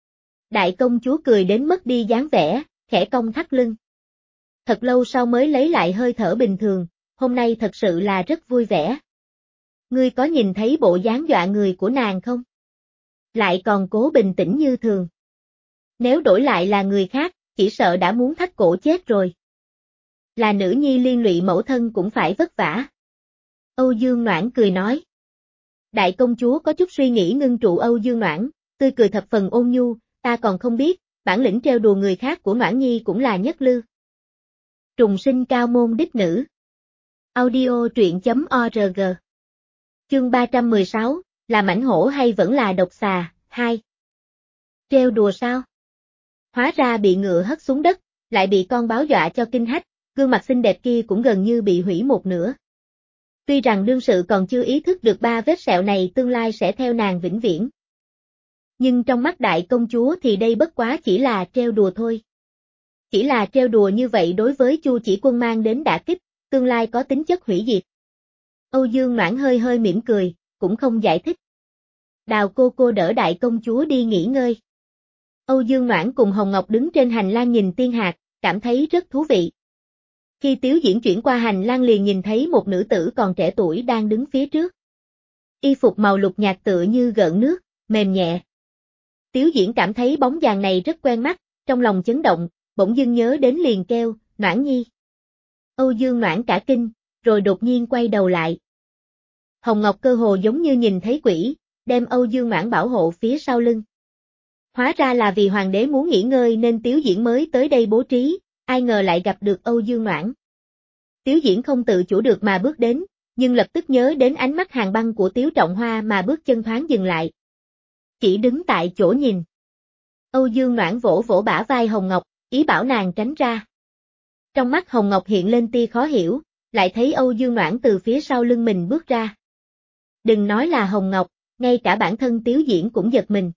Đại công chúa cười đến mất đi dáng vẻ, khẽ cong thắt lưng. Thật lâu sau mới lấy lại hơi thở bình thường, hôm nay thật sự là rất vui vẻ. Ngươi có nhìn thấy bộ dáng dọa người của nàng không? Lại còn cố bình tĩnh như thường. Nếu đổi lại là người khác, chỉ sợ đã muốn thắt cổ chết rồi. Là nữ nhi liên lụy mẫu thân cũng phải vất vả. Âu Dương Noãn cười nói. Đại công chúa có chút suy nghĩ ngưng trụ Âu Dương Noãn, tươi cười thập phần ôn nhu, ta còn không biết, bản lĩnh trêu đùa người khác của Noãn Nhi cũng là nhất lưu. Trùng sinh cao môn đích nữ. Audio truyện chấm org. Chương ba trăm mười sáu, là mãnh hổ hay vẫn là độc xà, hai. Trêu đùa sao? Hóa ra bị ngựa hất xuống đất, lại bị con báo dọa cho kinh hách, gương mặt xinh đẹp kia cũng gần như bị hủy một nửa. Tuy rằng đương sự còn chưa ý thức được ba vết sẹo này tương lai sẽ theo nàng vĩnh viễn. Nhưng trong mắt đại công chúa thì đây bất quá chỉ là trêu đùa thôi. Chỉ là trêu đùa như vậy đối với Chu Chỉ Quân mang đến đả kích, tương lai có tính chất hủy diệt. Âu Dương Noãn hơi hơi mỉm cười, cũng không giải thích. Đào cô cô đỡ đại công chúa đi nghỉ ngơi. Âu Dương Noãn cùng Hồng Ngọc đứng trên hành lang nhìn tiên hạc, cảm thấy rất thú vị. Khi Tiếu Diễn chuyển qua hành lang liền nhìn thấy một nữ tử còn trẻ tuổi đang đứng phía trước. Y phục màu lục nhạt tựa như gợn nước, mềm nhẹ. Tiếu Diễn cảm thấy bóng dáng này rất quen mắt, trong lòng chấn động, bỗng dưng nhớ đến liền kêu, Noãn Nhi. Âu Dương Noãn cả kinh, rồi đột nhiên quay đầu lại. Hồng Ngọc cơ hồ giống như nhìn thấy quỷ, đem Âu Dương Noãn bảo hộ phía sau lưng. Hóa ra là vì hoàng đế muốn nghỉ ngơi nên Tiếu Diễn mới tới đây bố trí, ai ngờ lại gặp được Âu Dương Noãn. Tiếu Diễn không tự chủ được mà bước đến, nhưng lập tức nhớ đến ánh mắt hàn băng của Tiếu Trọng Hoa mà bước chân thoáng dừng lại. Chỉ đứng tại chỗ nhìn. Âu Dương Noãn vỗ vỗ bả vai Hồng Ngọc, ý bảo nàng tránh ra. Trong mắt Hồng Ngọc hiện lên tia khó hiểu, lại thấy Âu Dương Noãn từ phía sau lưng mình bước ra. Đừng nói là Hồng Ngọc, ngay cả bản thân Tiếu Diễn cũng giật mình.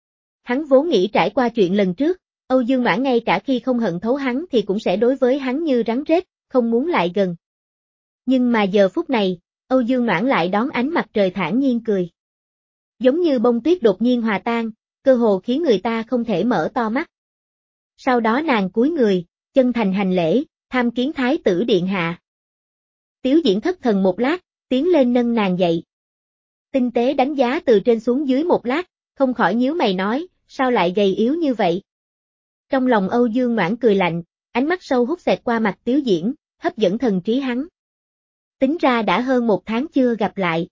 Hắn vốn nghĩ trải qua chuyện lần trước, Âu Dương Noãn ngay cả khi không hận thấu hắn thì cũng sẽ đối với hắn như rắn rết, không muốn lại gần. Nhưng mà giờ phút này, Âu Dương Noãn lại đón ánh mặt trời thản nhiên cười. Giống như bông tuyết đột nhiên hòa tan, cơ hồ khiến người ta không thể mở to mắt. Sau đó nàng cúi người, chân thành hành lễ, tham kiến thái tử điện hạ. Tiếu Diễn thất thần một lát, tiến lên nâng nàng dậy. Tinh tế đánh giá từ trên xuống dưới một lát, không khỏi nhíu mày nói, sao lại gầy yếu như vậy? Trong lòng Âu Dương Noãn cười lạnh, ánh mắt sâu hút xẹt qua mặt Tiếu Diễn, hấp dẫn thần trí hắn. Tính ra đã hơn một tháng chưa gặp lại.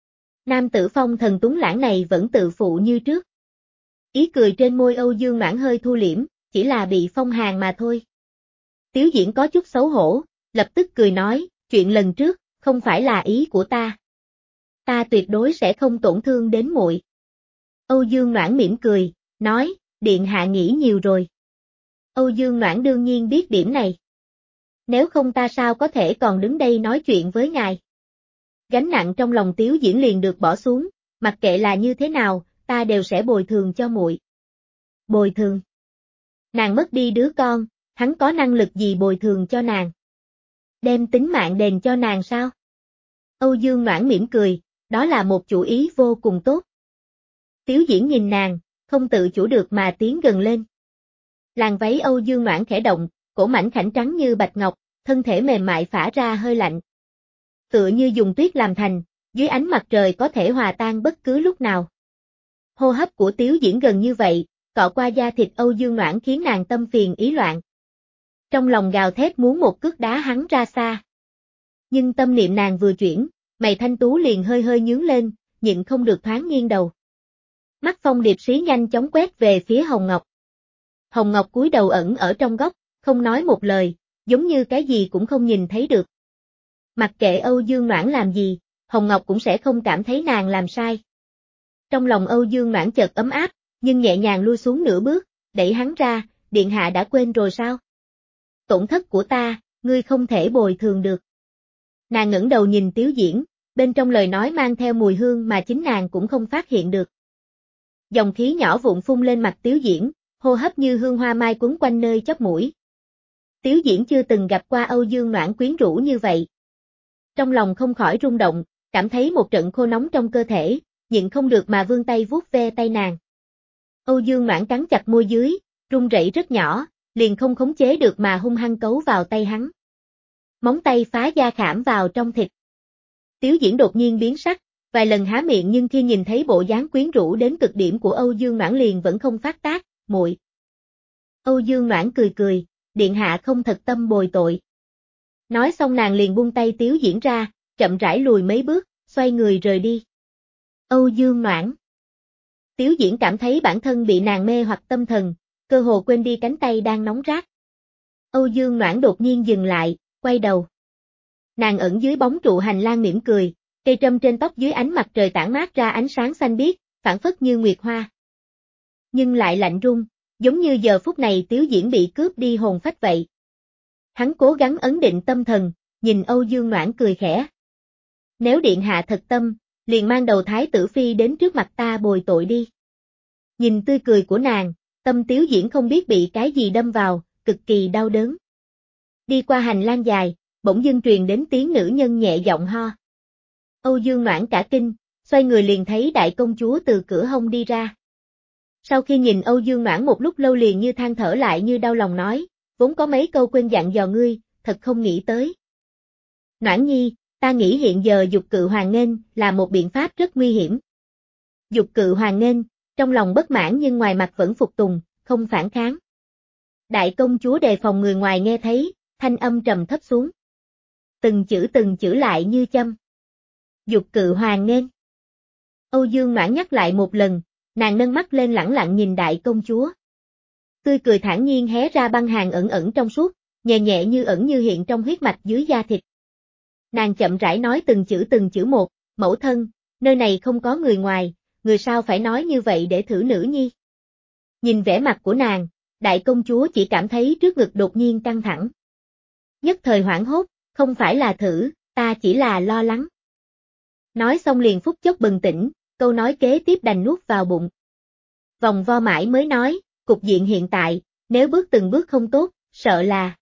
Nam tử phong thần tuấn lãng này vẫn tự phụ như trước. Ý cười trên môi Âu Dương Noãn hơi thu liễm, chỉ là bị phong hàn mà thôi. Tiếu Diễn có chút xấu hổ, lập tức cười nói, chuyện lần trước, không phải là ý của ta. Ta tuyệt đối sẽ không tổn thương đến muội. Âu Dương Noãn mỉm cười, nói, điện hạ nghĩ nhiều rồi. Âu Dương Noãn đương nhiên biết điểm này. Nếu không ta sao có thể còn đứng đây nói chuyện với ngài. Gánh nặng trong lòng Tiếu Diễn liền được bỏ xuống, mặc kệ là như thế nào, ta đều sẽ bồi thường cho muội. Bồi thường? Nàng mất đi đứa con, hắn có năng lực gì bồi thường cho nàng? Đem tính mạng đền cho nàng sao? Âu Dương Noãn mỉm cười, đó là một chủ ý vô cùng tốt. Tiếu Diễn nhìn nàng, không tự chủ được mà tiến gần lên. Làn váy Âu Dương Noãn khẽ động, cổ mảnh khảnh trắng như bạch ngọc, thân thể mềm mại phả ra hơi lạnh. Tựa như dùng tuyết làm thành, dưới ánh mặt trời có thể hòa tan bất cứ lúc nào. Hô hấp của Tiếu Diễn gần như vậy, cọ qua da thịt Âu Dương Noãn khiến nàng tâm phiền ý loạn. Trong lòng gào thét muốn một cước đá hắn ra xa. Nhưng tâm niệm nàng vừa chuyển, mày thanh tú liền hơi hơi nhướng lên, nhịn không được thoáng nghiêng đầu. Mắt Phong Điệp Sĩ nhanh chóng quét về phía Hồng Ngọc. Hồng Ngọc cúi đầu ẩn ở trong góc, không nói một lời, giống như cái gì cũng không nhìn thấy được. Mặc kệ Âu Dương Noãn làm gì, Hồng Ngọc cũng sẽ không cảm thấy nàng làm sai. Trong lòng Âu Dương Noãn chợt ấm áp, nhưng nhẹ nhàng lui xuống nửa bước, đẩy hắn ra, điện hạ đã quên rồi sao? Tổn thất của ta, ngươi không thể bồi thường được. Nàng ngẩng đầu nhìn Tiếu Diễn, bên trong lời nói mang theo mùi hương mà chính nàng cũng không phát hiện được. Dòng khí nhỏ vụn phun lên mặt Tiếu Diễn, hô hấp như hương hoa mai quấn quanh nơi chóp mũi. Tiếu Diễn chưa từng gặp qua Âu Dương Noãn quyến rũ như vậy. Trong lòng không khỏi rung động, cảm thấy một trận khô nóng trong cơ thể, nhịn không được mà vươn tay vuốt ve tay nàng. Âu Dương Noãn cắn chặt môi dưới, run rẩy rất nhỏ, liền không khống chế được mà hung hăng cấu vào tay hắn. Móng tay phá da khảm vào trong thịt. Tiếu Diễn đột nhiên biến sắc, vài lần há miệng nhưng khi nhìn thấy bộ dáng quyến rũ đến cực điểm của Âu Dương Noãn liền vẫn không phát tác, muội. Âu Dương Noãn cười cười, điện hạ không thật tâm bồi tội. Nói xong nàng liền buông tay Tiếu Diễn ra, chậm rãi lùi mấy bước, xoay người rời đi. Âu Dương Noãn. Tiếu Diễn cảm thấy bản thân bị nàng mê hoặc tâm thần, cơ hồ quên đi cánh tay đang nóng rát. Âu Dương Noãn đột nhiên dừng lại, quay đầu. Nàng ẩn dưới bóng trụ hành lang mỉm cười, cây trâm trên tóc dưới ánh mặt trời tản mát ra ánh sáng xanh biếc, phản phất như nguyệt hoa. Nhưng lại lạnh run, giống như giờ phút này Tiếu Diễn bị cướp đi hồn phách vậy. Hắn cố gắng ấn định tâm thần, nhìn Âu Dương Noãn cười khẽ. Nếu điện hạ thật tâm, liền mang đầu thái tử phi đến trước mặt ta bồi tội đi. Nhìn tươi cười của nàng, tâm Tiếu Diễn không biết bị cái gì đâm vào, cực kỳ đau đớn. Đi qua hành lang dài, bỗng dưng truyền đến tiếng nữ nhân nhẹ giọng ho. Âu Dương Noãn cả kinh, xoay người liền thấy đại công chúa từ cửa hông đi ra. Sau khi nhìn Âu Dương Noãn một lúc lâu liền như than thở lại như đau lòng nói, vốn có mấy câu quên dặn dò ngươi, thật không nghĩ tới. Noãn nhi, ta nghĩ hiện giờ dục cự hoàng nghênh là một biện pháp rất nguy hiểm. Dục cự hoàng nghênh, trong lòng bất mãn nhưng ngoài mặt vẫn phục tùng, không phản kháng. Đại công chúa đề phòng người ngoài nghe thấy, thanh âm trầm thấp xuống. Từng chữ từng chữ lại như châm. Dục cự hoàng nghênh. Âu Dương Noãn nhắc lại một lần, nàng nâng mắt lên lẳng lặng nhìn đại công chúa. Tươi cười thản nhiên hé ra băng hàng ẩn ẩn trong suốt, nhẹ nhẹ như ẩn như hiện trong huyết mạch dưới da thịt. Nàng chậm rãi nói từng chữ từng chữ một, mẫu thân, nơi này không có người ngoài, người sao phải nói như vậy để thử nữ nhi. Nhìn vẻ mặt của nàng, đại công chúa chỉ cảm thấy trước ngực đột nhiên căng thẳng. Nhất thời hoảng hốt, không phải là thử, ta chỉ là lo lắng. Nói xong liền phút chốc bừng tỉnh, câu nói kế tiếp đành nuốt vào bụng. Vòng vo mãi mới nói, cục diện hiện tại, nếu bước từng bước không tốt, sợ là.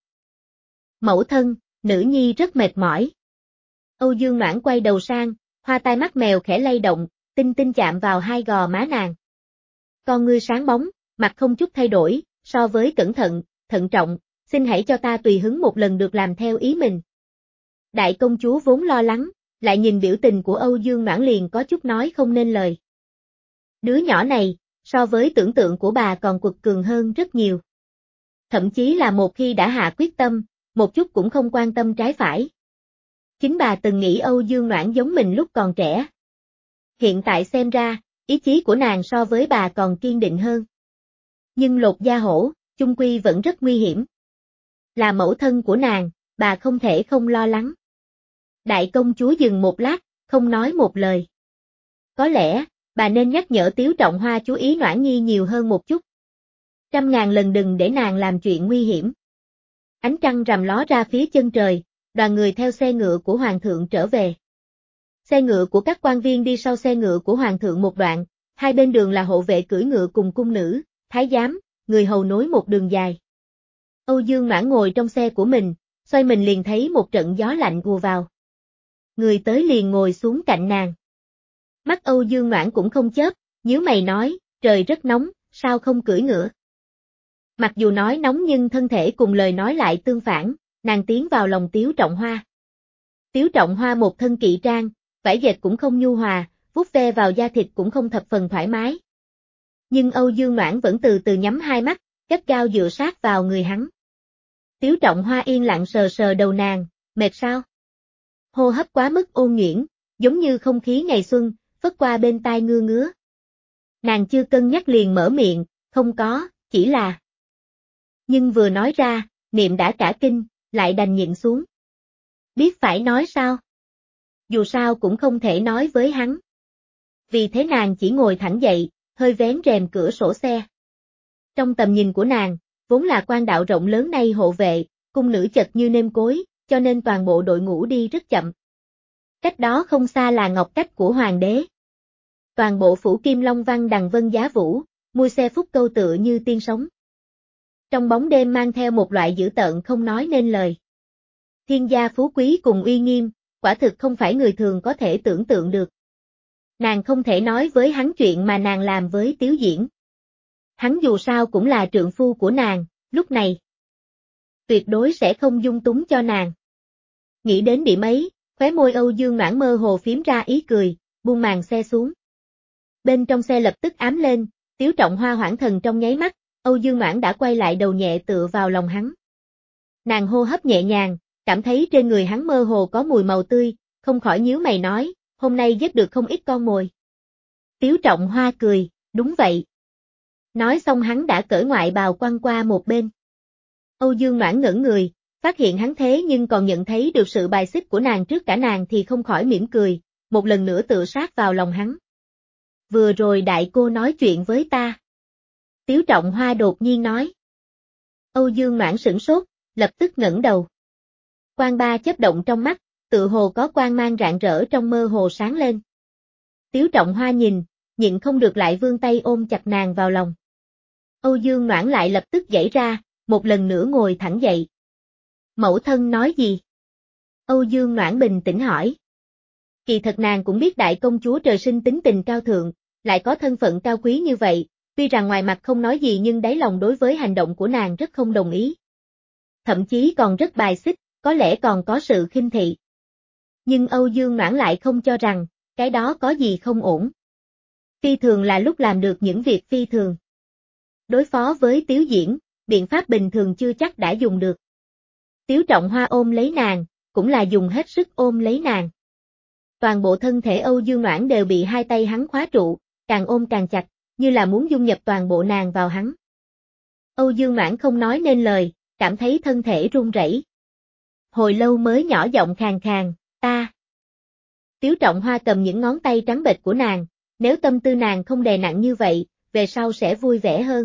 Mẫu thân, nữ nhi rất mệt mỏi. Âu Dương Noãn quay đầu sang, hoa tai mắt mèo khẽ lay động, tinh tinh chạm vào hai gò má nàng. Con ngươi sáng bóng, mặt không chút thay đổi, so với cẩn thận, thận trọng, xin hãy cho ta tùy hứng một lần được làm theo ý mình. Đại công chúa vốn lo lắng, lại nhìn biểu tình của Âu Dương Noãn liền có chút nói không nên lời. Đứa nhỏ này, so với tưởng tượng của bà còn quật cường hơn rất nhiều. Thậm chí là một khi đã hạ quyết tâm, một chút cũng không quan tâm trái phải. Chính bà từng nghĩ Âu Dương Noãn giống mình lúc còn trẻ. Hiện tại xem ra, ý chí của nàng so với bà còn kiên định hơn. Nhưng lột da hổ, chung quy vẫn rất nguy hiểm. Là mẫu thân của nàng, bà không thể không lo lắng. Đại công chúa dừng một lát, không nói một lời. Có lẽ, bà nên nhắc nhở Tiếu Trọng Hoa chú ý Noãn nhi nhiều hơn một chút. Trăm ngàn lần đừng để nàng làm chuyện nguy hiểm. Ánh trăng rằm ló ra phía chân trời, đoàn người theo xe ngựa của hoàng thượng trở về. Xe ngựa của các quan viên đi sau xe ngựa của hoàng thượng một đoạn, hai bên đường là hộ vệ cưỡi ngựa cùng cung nữ, thái giám, người hầu nối một đường dài. Âu Dương Noãn ngồi trong xe của mình, xoay mình liền thấy một trận gió lạnh ùa vào. Người tới liền ngồi xuống cạnh nàng. Mắt Âu Dương Noãn cũng không chớp, nhíu mày nói, trời rất nóng, sao không cưỡi ngựa? Mặc dù nói nóng nhưng thân thể cùng lời nói lại tương phản, nàng tiến vào lòng Tiếu Trọng Hoa. Tiếu Trọng Hoa một thân kỵ trang, vải dệt cũng không nhu hòa, vuốt ve vào da thịt cũng không thập phần thoải mái. Nhưng Âu Dương Noãn vẫn từ từ nhắm hai mắt, gắt gao dựa sát vào người hắn. Tiếu Trọng Hoa yên lặng sờ sờ đầu nàng, mệt sao? Hô hấp quá mức ôn nhuyễn, giống như không khí ngày xuân, phất qua bên tai ngưa ngứa. Nàng chưa cân nhắc liền mở miệng, không có, chỉ là. Nhưng vừa nói ra, niệm đã cả kinh, lại đành nhịn xuống. Biết phải nói sao? Dù sao cũng không thể nói với hắn. Vì thế nàng chỉ ngồi thẳng dậy, hơi vén rèm cửa sổ xe. Trong tầm nhìn của nàng, vốn là quan đạo rộng lớn nay hộ vệ, cung nữ chật như nêm cối, cho nên toàn bộ đội ngũ đi rất chậm. Cách đó không xa là ngọc cách của hoàng đế. Toàn bộ phủ kim long văn đằng vân giá vũ, mui xe phúc câu tựa như tiên sống. Trong bóng đêm mang theo một loại dữ tợn không nói nên lời. Thiên gia phú quý cùng uy nghiêm, quả thực không phải người thường có thể tưởng tượng được. Nàng không thể nói với hắn chuyện mà nàng làm với Tiếu Diễn. Hắn dù sao cũng là trượng phu của nàng, lúc này. Tuyệt đối sẽ không dung túng cho nàng. Nghĩ đến điểm ấy, khóe môi Âu Dương Noãn mơ hồ phím ra ý cười, buông màn xe xuống. Bên trong xe lập tức ám lên, Tiếu Trọng Hoa hoảng thần trong nháy mắt, Âu Dương Noãn đã quay lại đầu nhẹ tựa vào lòng hắn. Nàng hô hấp nhẹ nhàng, cảm thấy trên người hắn mơ hồ có mùi màu tươi, không khỏi nhíu mày nói, hôm nay giết được không ít con mồi. Tiếu Trọng Hoa cười, đúng vậy. Nói xong hắn đã cởi ngoại bào quăng qua một bên. Âu Dương Noãn ngẩn người, phát hiện hắn thế nhưng còn nhận thấy được sự bài xích của nàng trước cả nàng thì không khỏi mỉm cười, một lần nữa tựa sát vào lòng hắn. Vừa rồi đại cô nói chuyện với ta. Tiếu Trọng Hoa đột nhiên nói. Âu Dương Noãn sửng sốt, lập tức ngẩng đầu. Quang ba chớp động trong mắt, tự hồ có quang mang rạng rỡ trong mơ hồ sáng lên. Tiếu Trọng Hoa nhìn, nhịn không được lại vươn tay ôm chặt nàng vào lòng. Âu Dương Noãn lại lập tức giãy ra, một lần nữa ngồi thẳng dậy. Mẫu thân nói gì? Âu Dương Noãn bình tĩnh hỏi. Kỳ thật nàng cũng biết đại công chúa trời sinh tính tình cao thượng, lại có thân phận cao quý như vậy, tuy rằng ngoài mặt không nói gì nhưng đáy lòng đối với hành động của nàng rất không đồng ý. Thậm chí còn rất bài xích, có lẽ còn có sự khinh thị. Nhưng Âu Dương Noãn lại không cho rằng, cái đó có gì không ổn. Phi thường là lúc làm được những việc phi thường. Đối phó với Tiếu Diễn, biện pháp bình thường chưa chắc đã dùng được. Tiếu Trọng Hoa ôm lấy nàng, cũng là dùng hết sức ôm lấy nàng. Toàn bộ thân thể Âu Dương Noãn đều bị hai tay hắn khóa trụ, càng ôm càng chặt, như là muốn dung nhập toàn bộ nàng vào hắn. Âu Dương Noãn không nói nên lời, cảm thấy thân thể run rẩy. Hồi lâu mới nhỏ giọng khàn khàn, ta. Tiếu Trọng Hoa cầm những ngón tay trắng bệch của nàng, nếu tâm tư nàng không đè nặng như vậy, về sau sẽ vui vẻ hơn.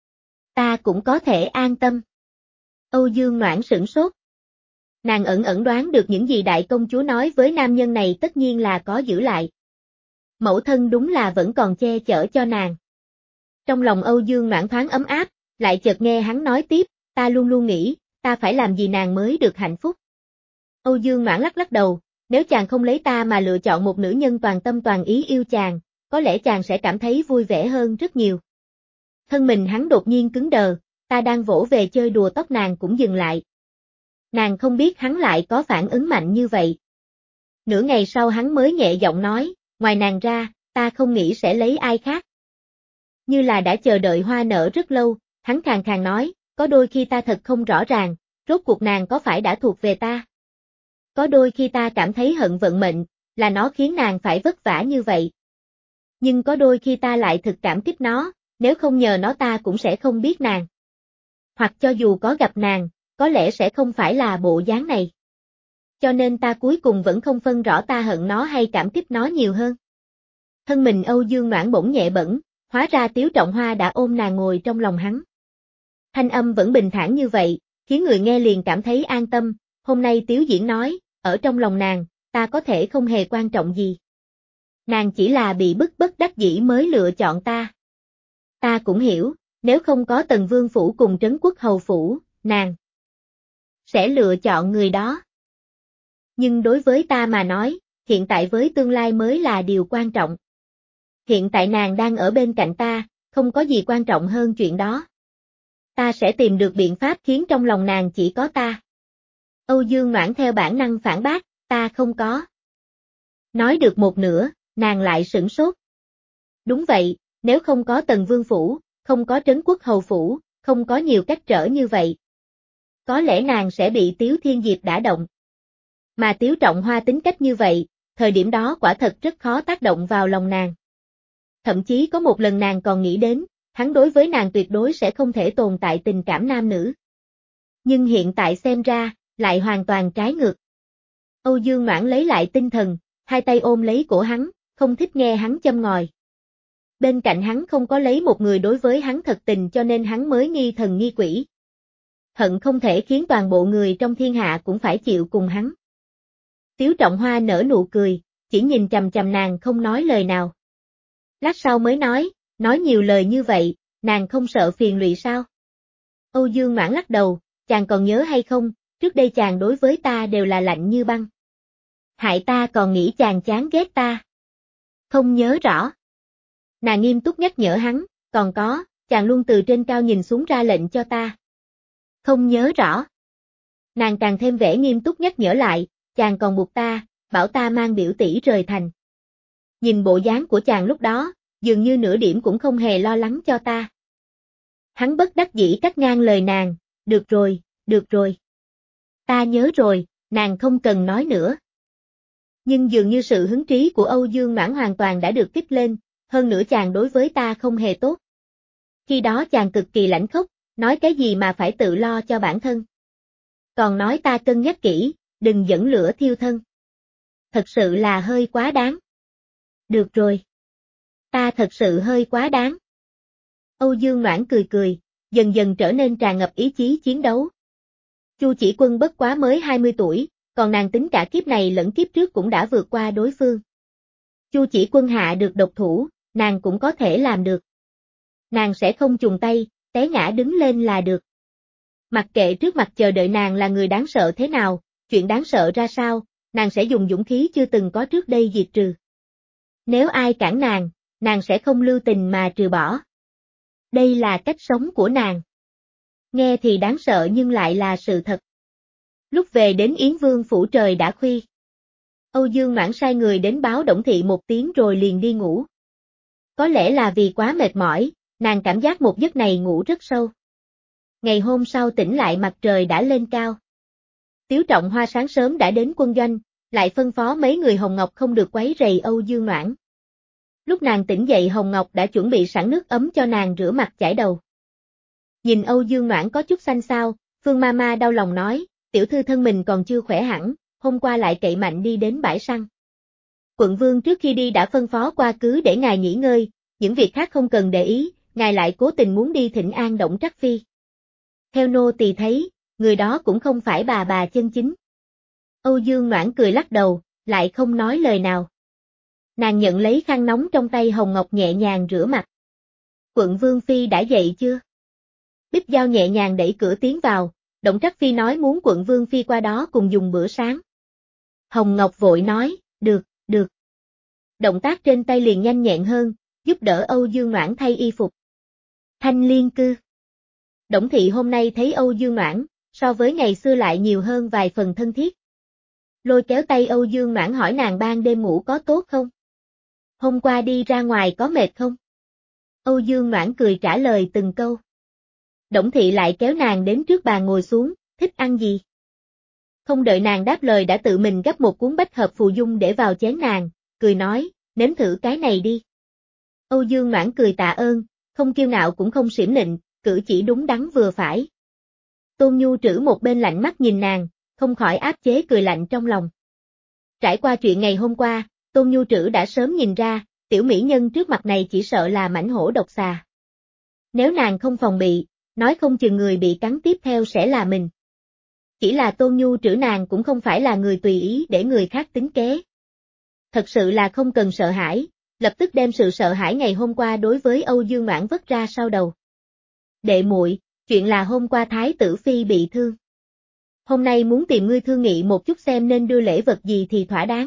Ta cũng có thể an tâm. Âu Dương Noãn sửng sốt. Nàng ẩn ẩn đoán được những gì đại công chúa nói với nam nhân này tất nhiên là có giữ lại. Mẫu thân đúng là vẫn còn che chở cho nàng. Trong lòng Âu Dương Noãn thoáng ấm áp, lại chợt nghe hắn nói tiếp, ta luôn luôn nghĩ, ta phải làm gì nàng mới được hạnh phúc. Âu Dương Noãn lắc lắc đầu, nếu chàng không lấy ta mà lựa chọn một nữ nhân toàn tâm toàn ý yêu chàng, có lẽ chàng sẽ cảm thấy vui vẻ hơn rất nhiều. Thân mình hắn đột nhiên cứng đờ, ta đang vỗ về chơi đùa tóc nàng cũng dừng lại. Nàng không biết hắn lại có phản ứng mạnh như vậy. Nửa ngày sau hắn mới nhẹ giọng nói, ngoài nàng ra, ta không nghĩ sẽ lấy ai khác. Như là đã chờ đợi hoa nở rất lâu, hắn khàn khàn nói, có đôi khi ta thật không rõ ràng, rốt cuộc nàng có phải đã thuộc về ta. Có đôi khi ta cảm thấy hận vận mệnh, là nó khiến nàng phải vất vả như vậy. Nhưng có đôi khi ta lại thực cảm kích nó, nếu không nhờ nó ta cũng sẽ không biết nàng. Hoặc cho dù có gặp nàng, có lẽ sẽ không phải là bộ dáng này. Cho nên ta cuối cùng vẫn không phân rõ ta hận nó hay cảm kích nó nhiều hơn. Thân mình Âu Dương Noãn bỗng nhẹ bẫng, hóa ra Tiếu Trọng Hoa đã ôm nàng ngồi trong lòng hắn. Thanh âm vẫn bình thản như vậy, khiến người nghe liền cảm thấy an tâm, hôm nay Tiếu Diễn nói, ở trong lòng nàng, ta có thể không hề quan trọng gì. Nàng chỉ là bị bức bất đắc dĩ mới lựa chọn ta. Ta cũng hiểu, nếu không có Tần Vương Phủ cùng Trấn Quốc Hầu Phủ, nàng sẽ lựa chọn người đó. Nhưng đối với ta mà nói, hiện tại với tương lai mới là điều quan trọng. Hiện tại nàng đang ở bên cạnh ta, không có gì quan trọng hơn chuyện đó. Ta sẽ tìm được biện pháp khiến trong lòng nàng chỉ có ta. Âu Dương Noãn theo bản năng phản bác, ta không có. Nói được một nửa, nàng lại sửng sốt. Đúng vậy, nếu không có Tần Vương Phủ, không có Trấn Quốc Hầu Phủ, không có nhiều cách trở như vậy. Có lẽ nàng sẽ bị Tiếu Thiên Diệp đả động. Mà Tiếu Trọng Hoa tính cách như vậy, thời điểm đó quả thật rất khó tác động vào lòng nàng. Thậm chí có một lần nàng còn nghĩ đến, hắn đối với nàng tuyệt đối sẽ không thể tồn tại tình cảm nam nữ. Nhưng hiện tại xem ra, lại hoàn toàn trái ngược. Âu Dương Noãn lấy lại tinh thần, hai tay ôm lấy cổ hắn, không thích nghe hắn châm ngòi. Bên cạnh hắn không có lấy một người đối với hắn thật tình cho nên hắn mới nghi thần nghi quỷ. Hận không thể khiến toàn bộ người trong thiên hạ cũng phải chịu cùng hắn. Tiếu Trọng Hoa nở nụ cười, chỉ nhìn chằm chằm nàng không nói lời nào. Lát sau mới nói, nói nhiều lời như vậy, nàng không sợ phiền lụy sao? Âu Dương Noãn lắc đầu, chàng còn nhớ hay không, trước đây chàng đối với ta đều là lạnh như băng. Hại ta còn nghĩ chàng chán ghét ta. Không nhớ rõ. Nàng nghiêm túc nhắc nhở hắn, còn có, chàng luôn từ trên cao nhìn xuống ra lệnh cho ta. Không nhớ rõ. Nàng càng thêm vẻ nghiêm túc nhắc nhở lại, chàng còn buộc ta, bảo ta mang biểu tỷ rời thành. Nhìn bộ dáng của chàng lúc đó, dường như nửa điểm cũng không hề lo lắng cho ta. Hắn bất đắc dĩ cắt ngang lời nàng, được rồi, được rồi. Ta nhớ rồi, nàng không cần nói nữa. Nhưng dường như sự hứng trí của Âu Dương Noãn hoàn toàn đã được kích lên, hơn nữa chàng đối với ta không hề tốt. Khi đó chàng cực kỳ lãnh khốc, nói cái gì mà phải tự lo cho bản thân. Còn nói ta cân nhắc kỹ, đừng dẫn lửa thiêu thân. Thật sự là hơi quá đáng. Được rồi. Ta thật sự hơi quá đáng. Âu Dương Noãn cười cười, dần dần trở nên tràn ngập ý chí chiến đấu. Chu Chỉ Quân bất quá mới hai mươi tuổi, còn nàng tính cả kiếp này lẫn kiếp trước cũng đã vượt qua đối phương. Chu Chỉ Quân hạ được độc thủ, nàng cũng có thể làm được. Nàng sẽ không chùng tay, té ngã đứng lên là được. Mặc kệ trước mặt chờ đợi nàng là người đáng sợ thế nào, chuyện đáng sợ ra sao, nàng sẽ dùng dũng khí chưa từng có trước đây diệt trừ. Nếu ai cản nàng, nàng sẽ không lưu tình mà trừ bỏ. Đây là cách sống của nàng. Nghe thì đáng sợ nhưng lại là sự thật. Lúc về đến Yến Vương phủ trời đã khuya. Âu Dương Noãn sai người đến báo Đổng Thị một tiếng rồi liền đi ngủ. Có lẽ là vì quá mệt mỏi, nàng cảm giác một giấc này ngủ rất sâu. Ngày hôm sau tỉnh lại mặt trời đã lên cao. Tiếu Trọng Hoa sáng sớm đã đến quân doanh, lại phân phó mấy người Hồng Ngọc không được quấy rầy Âu Dương Noãn. Lúc nàng tỉnh dậy Hồng Ngọc đã chuẩn bị sẵn nước ấm cho nàng rửa mặt chải đầu. Nhìn Âu Dương Noãn có chút xanh xao, Phương Mama đau lòng nói, tiểu thư thân mình còn chưa khỏe hẳn, hôm qua lại cậy mạnh đi đến bãi săn. Quận vương trước khi đi đã phân phó qua cứ để ngài nghỉ ngơi, những việc khác không cần để ý, ngài lại cố tình muốn đi thỉnh an Đổng Trắc Phi. Theo nô tỳ thấy, người đó cũng không phải bà bà chân chính. Âu Dương Noãn cười lắc đầu, lại không nói lời nào. Nàng nhận lấy khăn nóng trong tay Hồng Ngọc nhẹ nhàng rửa mặt. Quận vương phi đã dậy chưa? Bích Giao nhẹ nhàng đẩy cửa tiến vào, Đổng Trắc Phi nói muốn quận vương phi qua đó cùng dùng bữa sáng. Hồng Ngọc vội nói, được, được. Động tác trên tay liền nhanh nhẹn hơn, giúp đỡ Âu Dương Noãn thay y phục. Thanh Liên cư. Đổng Thị hôm nay thấy Âu Dương Noãn, so với ngày xưa lại nhiều hơn vài phần thân thiết. Lôi kéo tay Âu Dương Noãn hỏi nàng ban đêm ngủ có tốt không? Hôm qua đi ra ngoài có mệt không? Âu Dương Noãn cười trả lời từng câu. Đổng Thị lại kéo nàng đến trước bàn ngồi xuống, thích ăn gì? Không đợi nàng đáp lời đã tự mình gấp một cuốn bách hợp phù dung để vào chén nàng, cười nói, nếm thử cái này đi. Âu Dương Noãn cười tạ ơn, không kiêu ngạo cũng không xỉm nịnh, cử chỉ đúng đắn vừa phải. Tôn Nhu Trữ một bên lạnh mắt nhìn nàng, không khỏi áp chế cười lạnh trong lòng. Trải qua chuyện ngày hôm qua, Tôn Nhu Trữ đã sớm nhìn ra, tiểu mỹ nhân trước mặt này chỉ sợ là mãnh hổ độc xà. Nếu nàng không phòng bị, nói không chừng người bị cắn tiếp theo sẽ là mình. Chỉ là Tôn Nhu Trữ nàng cũng không phải là người tùy ý để người khác tính kế. Thật sự là không cần sợ hãi, lập tức đem sự sợ hãi ngày hôm qua đối với Âu Dương Noãn vất ra sau đầu. Đệ muội, chuyện là hôm qua Thái tử Phi bị thương. Hôm nay muốn tìm ngươi thương nghị một chút xem nên đưa lễ vật gì thì thỏa đáng.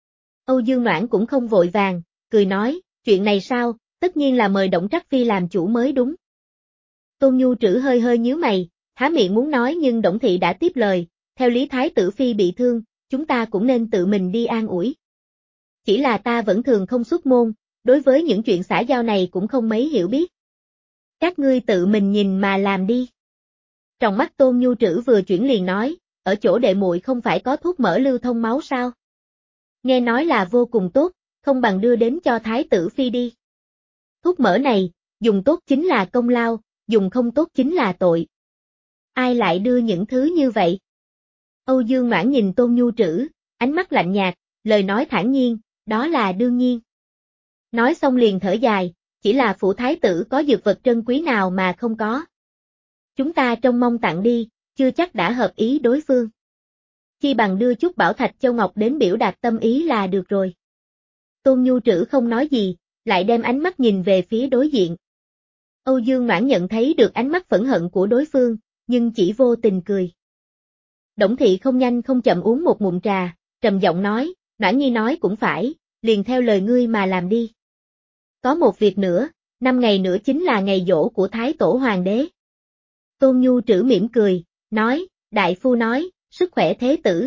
Âu Dương Noãn cũng không vội vàng, cười nói, chuyện này sao, tất nhiên là mời Đổng Trắc Phi làm chủ mới đúng. Tôn Nhu Trữ hơi hơi nhíu mày, há miệng muốn nói nhưng Đổng Thị đã tiếp lời, theo lý Thái tử Phi bị thương, chúng ta cũng nên tự mình đi an ủi. Chỉ là ta vẫn thường không xuất môn, đối với những chuyện xã giao này cũng không mấy hiểu biết. Các ngươi tự mình nhìn mà làm đi. Trong mắt Tôn Nhu Trữ vừa chuyển liền nói, ở chỗ đệ muội không phải có thuốc mỡ lưu thông máu sao? Nghe nói là vô cùng tốt, không bằng đưa đến cho Thái tử Phi đi. Thuốc mỡ này, dùng tốt chính là công lao, dùng không tốt chính là tội. Ai lại đưa những thứ như vậy? Âu Dương Noãn nhìn Tôn Nhu Trữ, ánh mắt lạnh nhạt, lời nói thản nhiên, đó là đương nhiên. Nói xong liền thở dài, chỉ là phủ thái tử có dược vật trân quý nào mà không có. Chúng ta trông mong tặng đi, chưa chắc đã hợp ý đối phương. Chi bằng đưa chút bảo thạch châu ngọc đến biểu đạt tâm ý là được rồi. Tôn Nhu Trữ không nói gì, lại đem ánh mắt nhìn về phía đối diện. Âu Dương Noãn nhận thấy được ánh mắt phẫn hận của đối phương, nhưng chỉ vô tình cười. Đổng Thị không nhanh không chậm uống một ngụm trà, trầm giọng nói, Noãn Nhi nói cũng phải, liền theo lời ngươi mà làm đi. Có một việc nữa, năm ngày nữa chính là ngày giỗ của Thái Tổ Hoàng đế. Tôn Nhu Trữ mỉm cười, nói, đại phu nói, sức khỏe thế tử.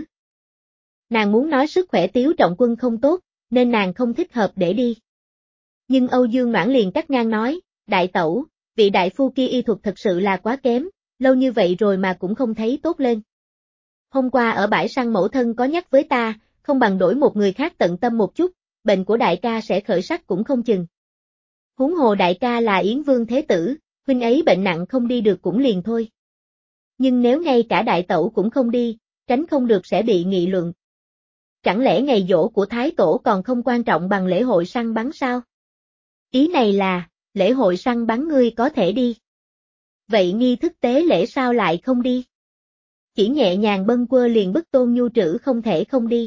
Nàng muốn nói sức khỏe Tiếu Trọng Quân không tốt, nên nàng không thích hợp để đi. Nhưng Âu Dương Noãn liền cắt ngang nói, đại tẩu, vị đại phu kia y thuật thật sự là quá kém, lâu như vậy rồi mà cũng không thấy tốt lên. Hôm qua ở bãi săn mẫu thân có nhắc với ta, không bằng đổi một người khác tận tâm một chút, bệnh của đại ca sẽ khởi sắc cũng không chừng. Huống hồ đại ca là Yến Vương Thế Tử, huynh ấy bệnh nặng không đi được cũng liền thôi. Nhưng nếu ngay cả đại tẩu cũng không đi, tránh không được sẽ bị nghị luận. Chẳng lẽ ngày giỗ của Thái Tổ còn không quan trọng bằng lễ hội săn bắn sao? Ý này là, lễ hội săn bắn ngươi có thể đi. Vậy nghi thức tế lễ sao lại không đi? Chỉ nhẹ nhàng bâng quơ liền bức Tôn Nhu Trữ không thể không đi.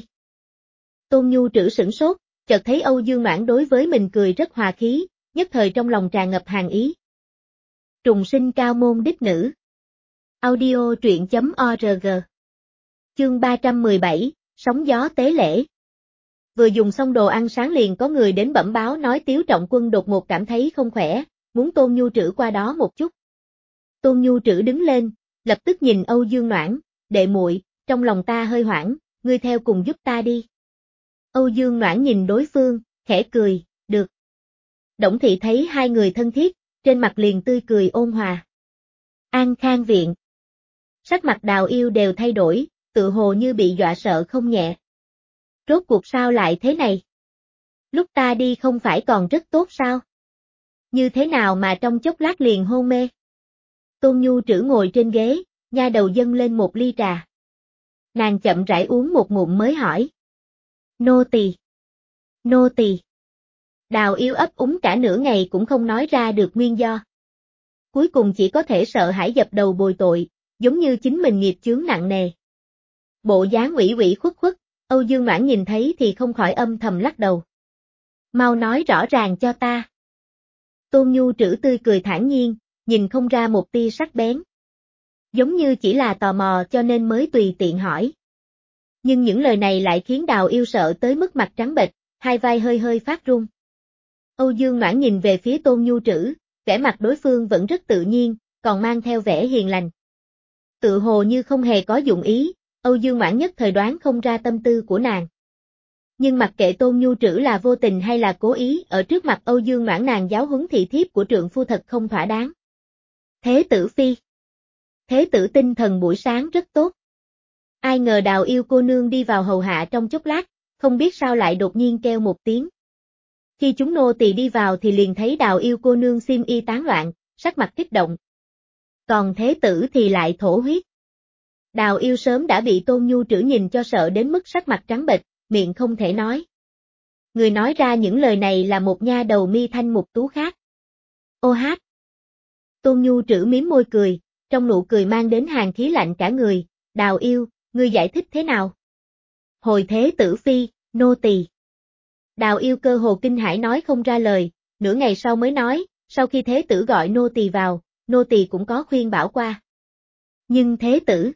Tôn Nhu Trữ sửng sốt, chợt thấy Âu Dương Noãn đối với mình cười rất hòa khí, nhất thời trong lòng tràn ngập hàn ý. Trùng sinh cao môn đích nữ. Audio truyện chấm org. Chương ba trăm mười bảy, Sóng gió tế lễ. Vừa dùng xong đồ ăn sáng liền có người đến bẩm báo nói Tiếu Trọng Quân đột ngột cảm thấy không khỏe, muốn Tôn Nhu Trữ qua đó một chút. Tôn Nhu Trữ đứng lên, lập tức nhìn Âu Dương Noãn, đệ muội, trong lòng ta hơi hoảng, ngươi theo cùng giúp ta đi. Âu Dương Noãn nhìn đối phương, khẽ cười, được. Đổng Thị thấy hai người thân thiết, trên mặt liền tươi cười ôn hòa. An Khang viện. Sắc mặt Đào Yêu đều thay đổi, tự hồ như bị dọa sợ không nhẹ. Rốt cuộc sao lại thế này? Lúc ta đi không phải còn rất tốt sao? Như thế nào mà trong chốc lát liền hôn mê? Tôn Nhu Trữ ngồi trên ghế, nha đầu dâng lên một ly trà. Nàng chậm rãi uống một ngụm mới hỏi. Nô tỳ. Nô tỳ. Đào Yêu ấp úng cả nửa ngày cũng không nói ra được nguyên do. Cuối cùng chỉ có thể sợ hãi dập đầu bồi tội, giống như chính mình nghiệp chướng nặng nề. Bộ dáng ủy ủy khuất khuất, Âu Dương Noãn nhìn thấy thì không khỏi âm thầm lắc đầu. Mau nói rõ ràng cho ta. Tôn Nhu Trữ tươi cười thản nhiên, nhìn không ra một tia sắc bén. Giống như chỉ là tò mò cho nên mới tùy tiện hỏi. Nhưng những lời này lại khiến Đào Yêu sợ tới mức mặt trắng bệch, hai vai hơi hơi phát run. Âu Dương Noãn nhìn về phía Tôn Nhu Trữ, vẻ mặt đối phương vẫn rất tự nhiên, còn mang theo vẻ hiền lành. Tự hồ như không hề có dụng ý, Âu Dương Noãn nhất thời đoán không ra tâm tư của nàng. Nhưng mặc kệ Tôn Nhu Trữ là vô tình hay là cố ý, ở trước mặt Âu Dương Noãn nàng giáo huấn thị thiếp của trượng phu thật không thỏa đáng. Thế tử phi. Thế tử tinh thần buổi sáng rất tốt. Ai ngờ Đào Yêu cô nương đi vào hầu hạ trong chốc lát, không biết sao lại đột nhiên kêu một tiếng. Khi chúng nô tỳ đi vào thì liền thấy Đào Yêu cô nương xiêm y tán loạn, sắc mặt kích động. Còn thế tử thì lại thổ huyết. Đào Yêu sớm đã bị Tôn Nhu Trữ nhìn cho sợ đến mức sắc mặt trắng bệch, miệng không thể nói. Người nói ra những lời này là một nha đầu mi thanh mục tú khác. Ô hát. Tôn Nhu Trữ mím môi cười, trong nụ cười mang đến hàn khí lạnh cả người. Đào Yêu, ngươi giải thích thế nào? Hồi thế tử phi, nô tỳ. Đào Yêu cơ hồ kinh hãi nói không ra lời, nửa ngày sau mới nói, sau khi thế tử gọi nô tỳ vào, nô tỳ cũng có khuyên bảo qua. Nhưng thế tử,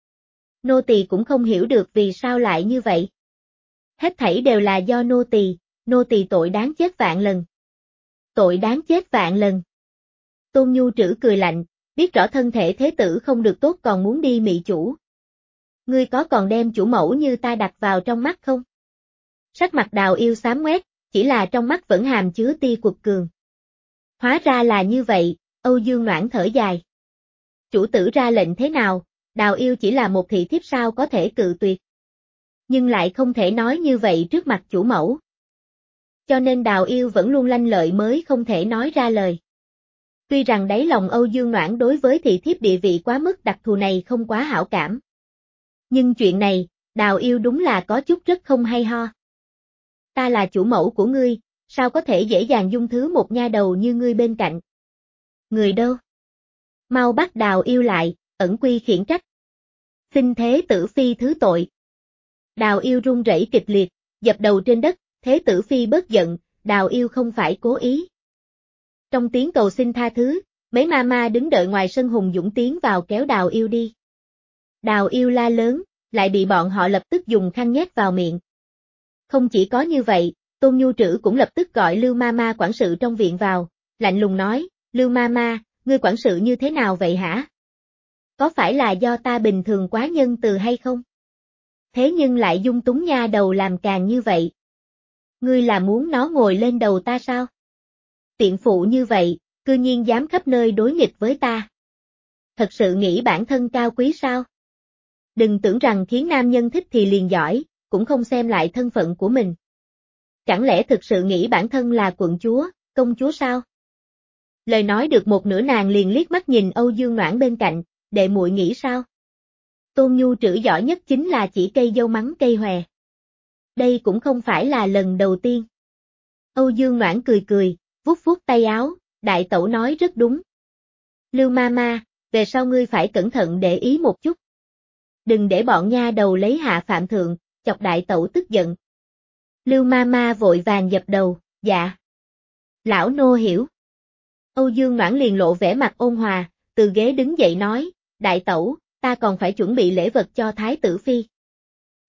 nô tỳ cũng không hiểu được vì sao lại như vậy. Hết thảy đều là do nô tỳ, nô tỳ tội đáng chết vạn lần. Tội đáng chết vạn lần. Tôn Nhu Trữ cười lạnh, biết rõ thân thể thế tử không được tốt còn muốn đi mị chủ. Ngươi có còn đem chủ mẫu như ta đặt vào trong mắt không? Sắc mặt Đào Yêu xám ngoét, chỉ là trong mắt vẫn hàm chứa tia quật cường. Hóa ra là như vậy, Âu Dương Noãn thở dài. Chủ tử ra lệnh thế nào, Đào Yêu chỉ là một thị thiếp sao có thể cự tuyệt. Nhưng lại không thể nói như vậy trước mặt chủ mẫu. Cho nên Đào Yêu vẫn luôn lanh lợi mới không thể nói ra lời. Tuy rằng đáy lòng Âu Dương Noãn đối với thị thiếp địa vị quá mức đặc thù này không quá hảo cảm. Nhưng chuyện này, Đào Yêu đúng là có chút rất không hay ho. Ta là chủ mẫu của ngươi, sao có thể dễ dàng dung thứ một nha đầu như ngươi bên cạnh? Người đâu? Mau bắt Đào Yêu lại, ẩn quy khiển trách. Xin thế tử phi thứ tội. Đào Yêu run rẩy kịch liệt, dập đầu trên đất, thế tử phi bớt giận, Đào Yêu không phải cố ý. Trong tiếng cầu xin tha thứ, mấy ma ma đứng đợi ngoài sân hùng dũng tiến vào kéo Đào Yêu đi. Đào Yêu la lớn, lại bị bọn họ lập tức dùng khăn nhét vào miệng. Không chỉ có như vậy, Tôn Nhu Trữ cũng lập tức gọi Lưu ma ma quản sự trong viện vào, lạnh lùng nói, Lưu ma ma, ngươi quản sự như thế nào vậy hả? Có phải là do ta bình thường quá nhân từ hay không? Thế nhưng lại dung túng nha đầu làm càng như vậy. Ngươi là muốn nó ngồi lên đầu ta sao? Tiện phụ như vậy, cư nhiên dám khắp nơi đối nghịch với ta. Thật sự nghĩ bản thân cao quý sao? Đừng tưởng rằng khiến nam nhân thích thì liền giỏi, cũng không xem lại thân phận của mình. Chẳng lẽ thực sự nghĩ bản thân là quận chúa, công chúa sao? Lời nói được một nửa nàng liền liếc mắt nhìn Âu Dương Noãn bên cạnh, đệ muội nghĩ sao? Tôn Nhu Trữ giỏi nhất chính là chỉ cây dâu mắng cây hòe. Đây cũng không phải là lần đầu tiên. Âu Dương Noãn cười cười, vuốt vuốt tay áo, đại tẩu nói rất đúng. Lưu ma ma, về sau ngươi phải cẩn thận để ý một chút. Đừng để bọn nha đầu lấy hạ phạm thượng, chọc đại tẩu tức giận. Lưu ma ma vội vàng dập đầu, dạ. Lão nô hiểu. Âu Dương Noãn liền lộ vẻ mặt ôn hòa, từ ghế đứng dậy nói, đại tẩu, ta còn phải chuẩn bị lễ vật cho thái tử phi.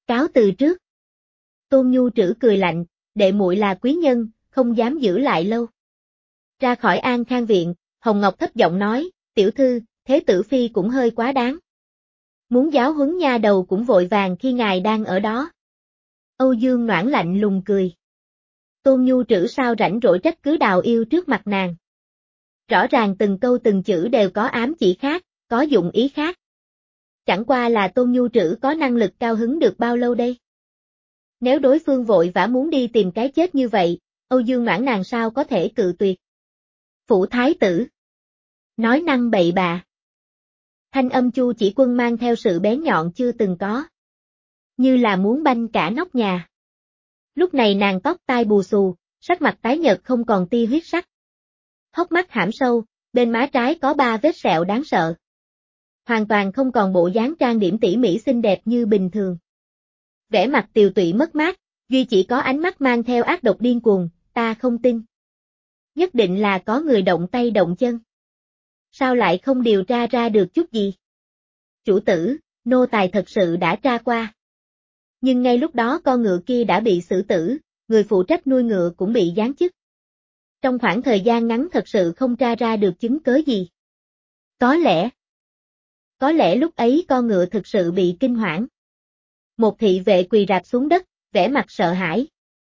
Cáo từ trước. Tôn Nhu Trữ cười lạnh, đệ muội là quý nhân, không dám giữ lại lâu. Ra khỏi An Khang viện, Hồng Ngọc thấp giọng nói, tiểu thư, thế tử phi cũng hơi quá đáng. Muốn giáo huấn nha đầu cũng vội vàng khi ngài đang ở đó. Âu Dương Noãn lạnh lùng cười. Tôn Nhu Trữ sao rảnh rỗi trách cứ Đào Yêu trước mặt nàng. Rõ ràng từng câu từng chữ đều có ám chỉ khác, có dụng ý khác. Chẳng qua là Tôn Nhu Trữ có năng lực cao hứng được bao lâu đây? Nếu đối phương vội vã muốn đi tìm cái chết như vậy, Âu Dương Noãn nàng sao có thể cự tuyệt? Phủ thái tử. Nói năng bậy bạ. Thanh âm Chu Chỉ Quân mang theo sự bén nhọn chưa từng có. Như là muốn banh cả nóc nhà. Lúc này nàng tóc tai bù xù, sắc mặt tái nhợt không còn tia huyết sắc. Hốc mắt hãm sâu, bên má trái có ba vết sẹo đáng sợ. Hoàn toàn không còn bộ dáng trang điểm tỉ mỉ xinh đẹp như bình thường. Vẻ mặt tiều tụy mất mát, duy chỉ có ánh mắt mang theo ác độc điên cuồng, ta không tin. Nhất định là có người động tay động chân. Sao lại không điều tra ra được chút gì? Chủ tử, nô tài thật sự đã tra qua. Nhưng ngay lúc đó con ngựa kia đã bị xử tử, người phụ trách nuôi ngựa cũng bị giáng chức. Trong khoảng thời gian ngắn thật sự không tra ra được chứng cớ gì. Có lẽ, có lẽ lúc ấy con ngựa thực sự bị kinh hoảng. Một thị vệ quỳ rạp xuống đất, vẻ mặt sợ hãi.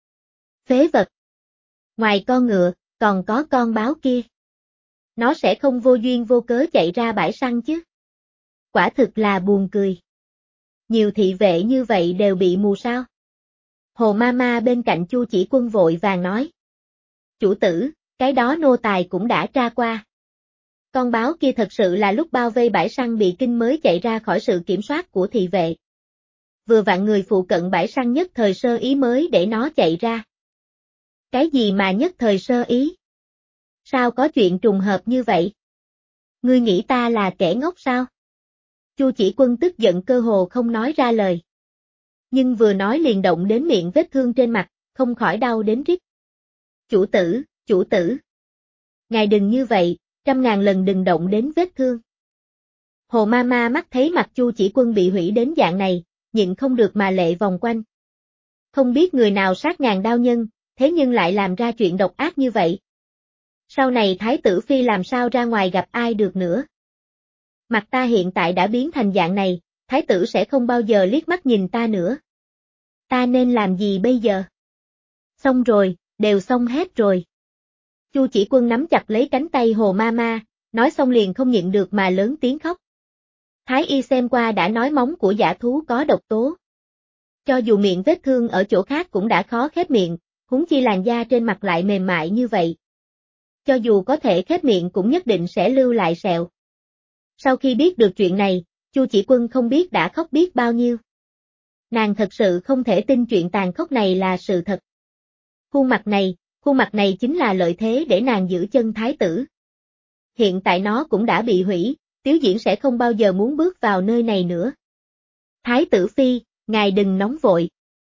Phế vật. Ngoài con ngựa, còn có con báo kia. Nó sẽ không vô duyên vô cớ chạy ra bãi săn chứ. Quả thực là buồn cười. Nhiều thị vệ như vậy đều bị mù sao. Hồ Mama bên cạnh Chu Chỉ Quân vội vàng nói. Chủ tử, cái đó nô tài cũng đã tra qua. Con báo kia thật sự là lúc bao vây bãi săn bị kinh mới chạy ra khỏi sự kiểm soát của thị vệ. Vừa vặn người phụ cận bãi săn nhất thời sơ ý mới để nó chạy ra. Cái gì mà nhất thời sơ ý? Sao có chuyện trùng hợp như vậy? Ngươi nghĩ ta là kẻ ngốc sao? Chu Chỉ Quân tức giận cơ hồ không nói ra lời. Nhưng vừa nói liền động đến miệng vết thương trên mặt, không khỏi đau đến rít. Chủ tử, chủ tử. Ngài đừng như vậy, trăm ngàn lần đừng động đến vết thương. Hồ Mama mắt thấy mặt Chu Chỉ Quân bị hủy đến dạng này, nhịn không được mà lệ vòng quanh. Không biết người nào sát ngàn đao nhân, thế nhưng lại làm ra chuyện độc ác như vậy. Sau này Thái tử Phi làm sao ra ngoài gặp ai được nữa. Mặt ta hiện tại đã biến thành dạng này, Thái tử sẽ không bao giờ liếc mắt nhìn ta nữa. Ta nên làm gì bây giờ? Xong rồi, đều xong hết rồi. Chu Chỉ Quân nắm chặt lấy cánh tay Hồ Mama, nói xong liền không nhịn được mà lớn tiếng khóc. Thái y xem qua đã nói móng của dã thú có độc tố. Cho dù miệng vết thương ở chỗ khác cũng đã khó khép miệng, huống chi làn da trên mặt lại mềm mại như vậy. Cho dù có thể khép miệng cũng nhất định sẽ lưu lại sẹo. Sau khi biết được chuyện này, Chu Chỉ Quân không biết đã khóc biết bao nhiêu. Nàng thật sự không thể tin chuyện tàn khốc này là sự thật. Khuôn mặt này, khuôn mặt này chính là lợi thế để nàng giữ chân thái tử. Hiện tại nó cũng đã bị hủy, Tiếu Diễn sẽ không bao giờ muốn bước vào nơi này nữa. Thái tử Phi, ngài đừng nóng vội.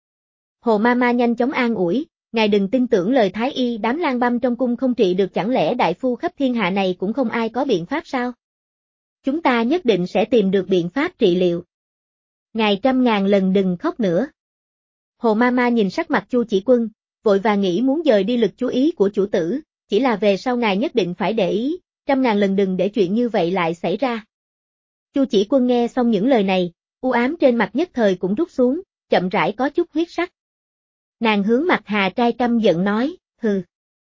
Hồ Mama nhanh chóng an ủi, ngài đừng tin tưởng lời thái y, đám lang băm trong cung không trị được, chẳng lẽ đại phu khắp thiên hạ này cũng không ai có biện pháp sao? Chúng ta nhất định sẽ tìm được biện pháp trị liệu. Ngài trăm ngàn lần đừng khóc nữa. Hồ Mama nhìn sắc mặt Chu Chỉ Quân, vội vàng nghĩ muốn dời đi lực chú ý của chủ tử, chỉ là về sau ngài nhất định phải để ý, trăm ngàn lần đừng để chuyện như vậy lại xảy ra. Chu Chỉ Quân nghe xong những lời này, u ám trên mặt nhất thời cũng rút xuống, chậm rãi có chút huyết sắc. Nàng hướng mặt Hà Trai căm giận nói, hừ.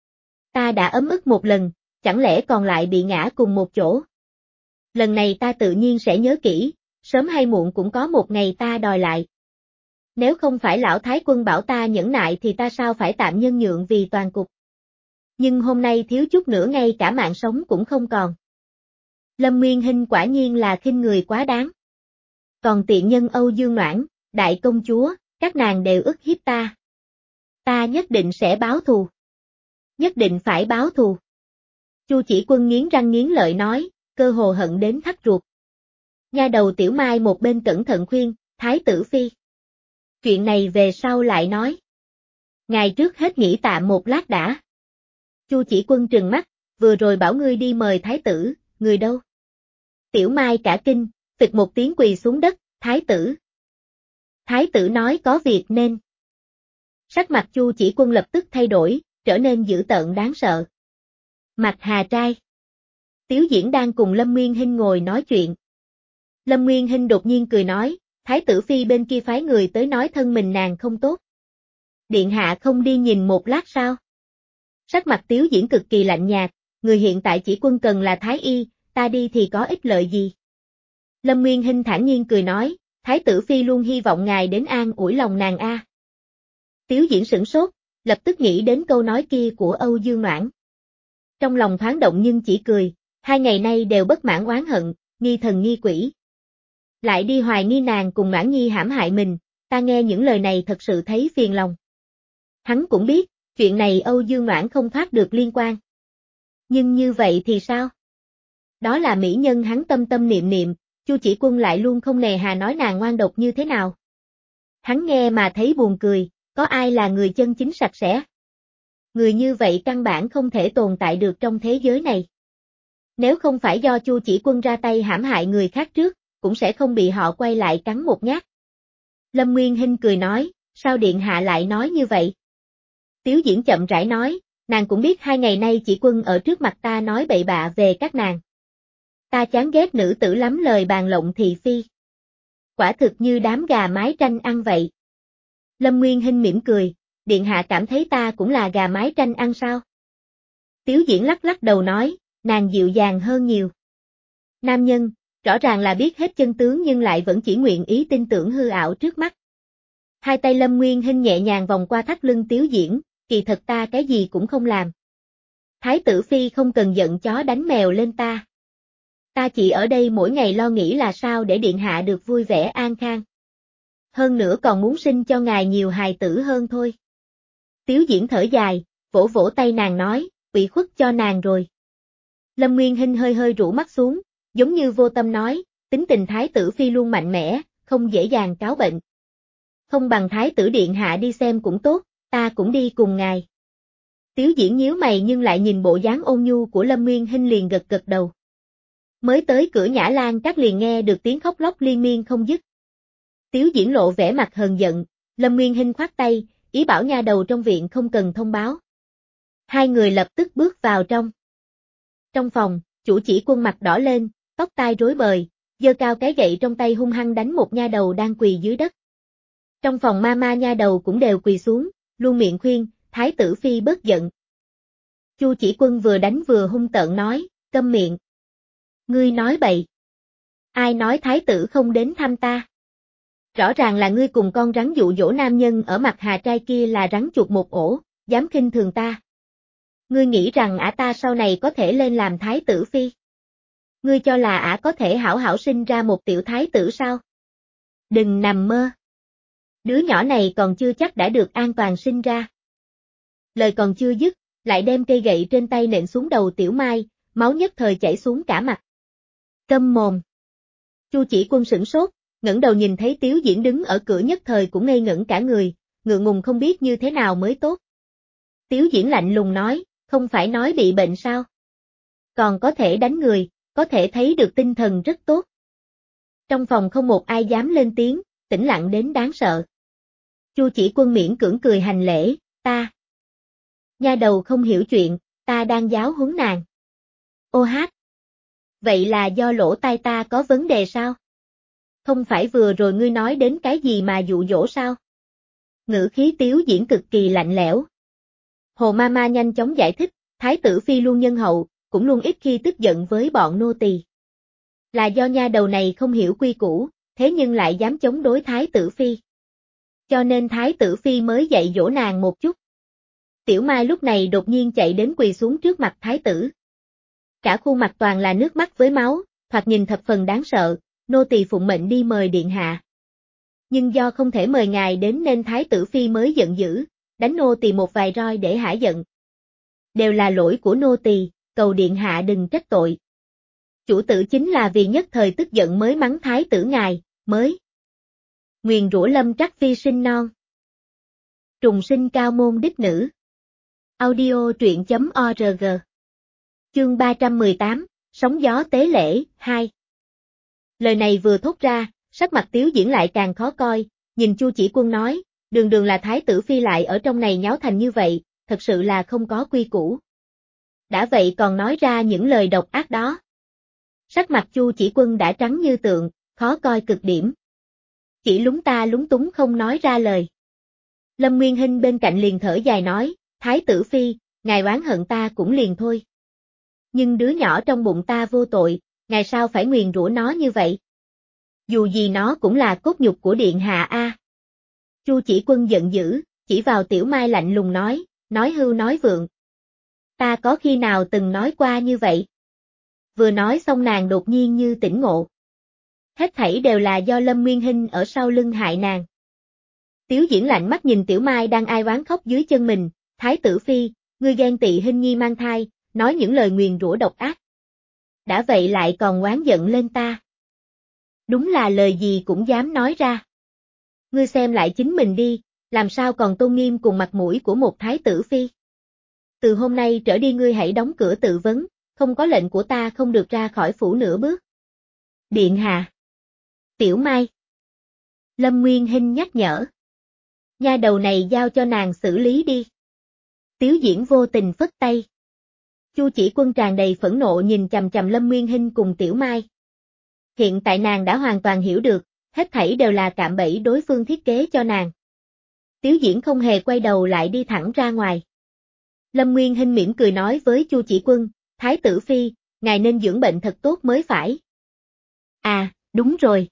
Ta đã ấm ức một lần, chẳng lẽ còn lại bị ngã cùng một chỗ. Lần này ta tự nhiên sẽ nhớ kỹ, sớm hay muộn cũng có một ngày ta đòi lại. Nếu không phải lão thái quân bảo ta nhẫn nại thì ta sao phải tạm nhân nhượng vì toàn cục. Nhưng hôm nay thiếu chút nữa ngay cả mạng sống cũng không còn. Lâm Nguyên Hinh quả nhiên là khinh người quá đáng. Còn tiện nhân Âu Dương Noãn, đại công chúa, các nàng đều ức hiếp ta. Ta nhất định sẽ báo thù. Nhất định phải báo thù. Chu Chỉ Quân nghiến răng nghiến lợi nói, cơ hồ hận đến thắt ruột. Nha đầu Tiểu Mai một bên cẩn thận khuyên, Thái tử Phi. Chuyện này về sau lại nói. Ngài trước hết nghỉ tạm một lát đã. Chu Chỉ Quân trừng mắt, vừa rồi bảo ngươi đi mời thái tử, người đâu? Tiểu Mai cả kinh, phịch một tiếng quỳ xuống đất, thái tử. Thái tử nói có việc nên. Sắc mặt Chu Chỉ Quân lập tức thay đổi, trở nên dữ tợn đáng sợ. Mạc Hà trai. Tiếu Diễn đang cùng Lâm Nguyên Hinh ngồi nói chuyện. Lâm Nguyên Hinh đột nhiên cười nói, Thái tử phi bên kia phái người tới nói thân mình nàng không tốt. Điện hạ không đi nhìn một lát sao? Sắc mặt Tiếu Diễn cực kỳ lạnh nhạt, người hiện tại chỉ quân cần là Thái y, ta đi thì có ích lợi gì? Lâm Nguyên Hinh thản nhiên cười nói, Thái tử phi luôn hy vọng ngài đến an ủi lòng nàng a. À. Tiếu Diễn sửng sốt, lập tức nghĩ đến câu nói kia của Âu Dương Noãn. Trong lòng thoáng động nhưng chỉ cười, hai ngày nay đều bất mãn oán hận, nghi thần nghi quỷ. Lại đi hoài nghi nàng cùng Noãn Nhi hãm hại mình, ta nghe những lời này thật sự thấy phiền lòng. Hắn cũng biết, chuyện này Âu Dương Noãn không thoát được liên quan. Nhưng như vậy thì sao? Đó là mỹ nhân hắn tâm tâm niệm niệm, Chu Chỉ Quân lại luôn không nề hà nói nàng ngoan độc như thế nào. Hắn nghe mà thấy buồn cười, có ai là người chân chính sạch sẽ? Người như vậy căn bản không thể tồn tại được trong thế giới này. Nếu không phải do Chu Chỉ Quân ra tay hãm hại người khác trước, cũng sẽ không bị họ quay lại cắn một nhát. Lâm Nguyên Hinh cười nói, sao điện hạ lại nói như vậy? Tiếu Diễn chậm rãi nói, nàng cũng biết hai ngày nay Chỉ Quân ở trước mặt ta nói bậy bạ về các nàng. Ta chán ghét nữ tử lắm lời bàn lộng thị phi. Quả thực như đám gà mái tranh ăn vậy. Lâm Nguyên Hinh mỉm cười, điện hạ cảm thấy ta cũng là gà mái tranh ăn sao? Tiếu Diễn lắc lắc đầu nói, nàng dịu dàng hơn nhiều. Nam nhân, rõ ràng là biết hết chân tướng nhưng lại vẫn chỉ nguyện ý tin tưởng hư ảo trước mắt. Hai tay Lâm Nguyên Hinh nhẹ nhàng vòng qua thắt lưng Tiếu Diễn, kỳ thật ta cái gì cũng không làm. Thái tử phi không cần giận chó đánh mèo lên ta. Ta chỉ ở đây mỗi ngày lo nghĩ là sao để điện hạ được vui vẻ an khang. Hơn nữa còn muốn sinh cho ngài nhiều hài tử hơn thôi. Tiếu Diễn thở dài, vỗ vỗ tay nàng nói, ủy khuất cho nàng rồi. Lâm Nguyên Hinh hơi hơi rũ mắt xuống, giống như vô tâm nói, tính tình Thái tử phi luôn mạnh mẽ, không dễ dàng cáo bệnh. Không bằng Thái tử điện hạ đi xem cũng tốt, ta cũng đi cùng ngài. Tiếu Diễn nhíu mày nhưng lại nhìn bộ dáng ôn nhu của Lâm Nguyên Hinh liền gật gật đầu. Mới tới cửa Nhã Lan Các liền nghe được tiếng khóc lóc liên miên không dứt. Tiếu Diễn lộ vẻ mặt hờn giận, Lâm Nguyên Hinh khoát tay, ý bảo nha đầu trong viện không cần thông báo. Hai người lập tức bước vào trong. Trong phòng, Chủ Chỉ Quân mặt đỏ lên, tóc tai rối bời, giơ cao cái gậy trong tay hung hăng đánh một nha đầu đang quỳ dưới đất. Trong phòng ma ma nha đầu cũng đều quỳ xuống, luôn miệng khuyên, Thái tử phi bớt giận. Chu Chỉ Quân vừa đánh vừa hung tợn nói, câm miệng. Ngươi nói bậy. Ai nói thái tử không đến thăm ta? Rõ ràng là ngươi cùng con rắn dụ dỗ nam nhân ở mặt Hà trai kia là rắn chuột một ổ, dám khinh thường ta. Ngươi nghĩ rằng ả ta sau này có thể lên làm thái tử phi? Ngươi cho là ả có thể hảo hảo sinh ra một tiểu thái tử sao? Đừng nằm mơ. Đứa nhỏ này còn chưa chắc đã được an toàn sinh ra. Lời còn chưa dứt, lại đem cây gậy trên tay nện xuống đầu Tiểu Mai, máu nhất thời chảy xuống cả mặt. Câm mồm. Chu Chỉ Quân sửng sốt, ngẩng đầu nhìn thấy Tiếu Diễn đứng ở cửa nhất thời cũng ngây ngẩn cả người, ngượng ngùng không biết như thế nào mới tốt. Tiếu Diễn lạnh lùng nói, không phải nói bị bệnh sao? Còn có thể đánh người, có thể thấy được tinh thần rất tốt. Trong phòng không một ai dám lên tiếng, tĩnh lặng đến đáng sợ. Chu Chỉ Quân miễn cưỡng cười hành lễ, ta. Nha đầu không hiểu chuyện, ta đang giáo huấn nàng. Ô hát. Vậy là do lỗ tai ta có vấn đề sao? Không phải vừa rồi ngươi nói đến cái gì mà dụ dỗ sao? Ngữ khí Tiếu Diễn cực kỳ lạnh lẽo. Hồ Mama nhanh chóng giải thích, Thái tử phi luôn nhân hậu, cũng luôn ít khi tức giận với bọn nô tỳ. Là do nha đầu này không hiểu quy củ, thế nhưng lại dám chống đối Thái tử phi. Cho nên Thái tử phi mới dạy dỗ nàng một chút. Tiểu Mai lúc này đột nhiên chạy đến quỳ xuống trước mặt Thái tử. Cả khuôn mặt toàn là nước mắt với máu, thoạt nhìn thập phần đáng sợ, nô tỳ phụng mệnh đi mời điện hạ. Nhưng do không thể mời ngài đến nên Thái tử phi mới giận dữ, đánh nô tỳ một vài roi để hả giận. Đều là lỗi của nô tỳ, cầu điện hạ đừng trách tội. Chủ tử chính là vì nhất thời tức giận mới mắng Thái tử ngài, mới nguyền rủa Lâm Trắc Phi sinh non. Trùng sinh cao môn đích nữ. Audio truyện chấm org. Chương ba trăm mười tám, Sóng gió tế lễ, hai. Lời này vừa thốt ra, sắc mặt Tiếu Diễn lại càng khó coi, nhìn Chu Chỉ Quân nói, đường đường là thái tử phi lại ở trong này nháo thành như vậy, thật sự là không có quy củ. Đã vậy còn nói ra những lời độc ác đó. Sắc mặt Chu Chỉ Quân đã trắng như tượng, khó coi cực điểm. Chỉ lúng ta lúng túng không nói ra lời. Lâm Nguyên Hinh bên cạnh liền thở dài nói, thái tử phi, ngài oán hận ta cũng liền thôi. Nhưng đứa nhỏ trong bụng ta vô tội, ngài sao phải nguyền rủa nó như vậy? Dù gì nó cũng là cốt nhục của điện hạ a. Chu Chỉ Quân giận dữ, chỉ vào Tiểu Mai lạnh lùng nói, nói hưu nói vượng. Ta có khi nào từng nói qua như vậy? Vừa nói xong nàng đột nhiên như tỉnh ngộ. Hết thảy đều là do Lâm Nguyên Hinh ở sau lưng hại nàng. Tiếu Diễn lạnh mắt nhìn Tiểu Mai đang ai oán khóc dưới chân mình, thái tử phi, ngươi ghen tị Hinh nhi mang thai, nói những lời nguyền rủa độc ác. Đã vậy lại còn oán giận lên ta. Đúng là lời gì cũng dám nói ra. Ngươi xem lại chính mình đi, làm sao còn tôn nghiêm cùng mặt mũi của một thái tử phi. Từ hôm nay trở đi ngươi hãy đóng cửa tự vấn, không có lệnh của ta không được ra khỏi phủ nửa bước. Điện hạ. Tiểu Mai. Lâm Nguyên Hinh nhắc nhở. Nha đầu này giao cho nàng xử lý đi. Tiếu Diễn vô tình phất tay. Chu Chỉ Quân tràn đầy phẫn nộ nhìn chằm chằm Lâm Nguyên Hinh cùng Tiểu Mai. Hiện tại nàng đã hoàn toàn hiểu được, hết thảy đều là cạm bẫy đối phương thiết kế cho nàng. Tiếu Diễn không hề quay đầu lại đi thẳng ra ngoài. Lâm Nguyên Hinh mỉm cười nói với Chu Chỉ Quân, thái tử phi, ngài nên dưỡng bệnh thật tốt mới phải. À, đúng rồi.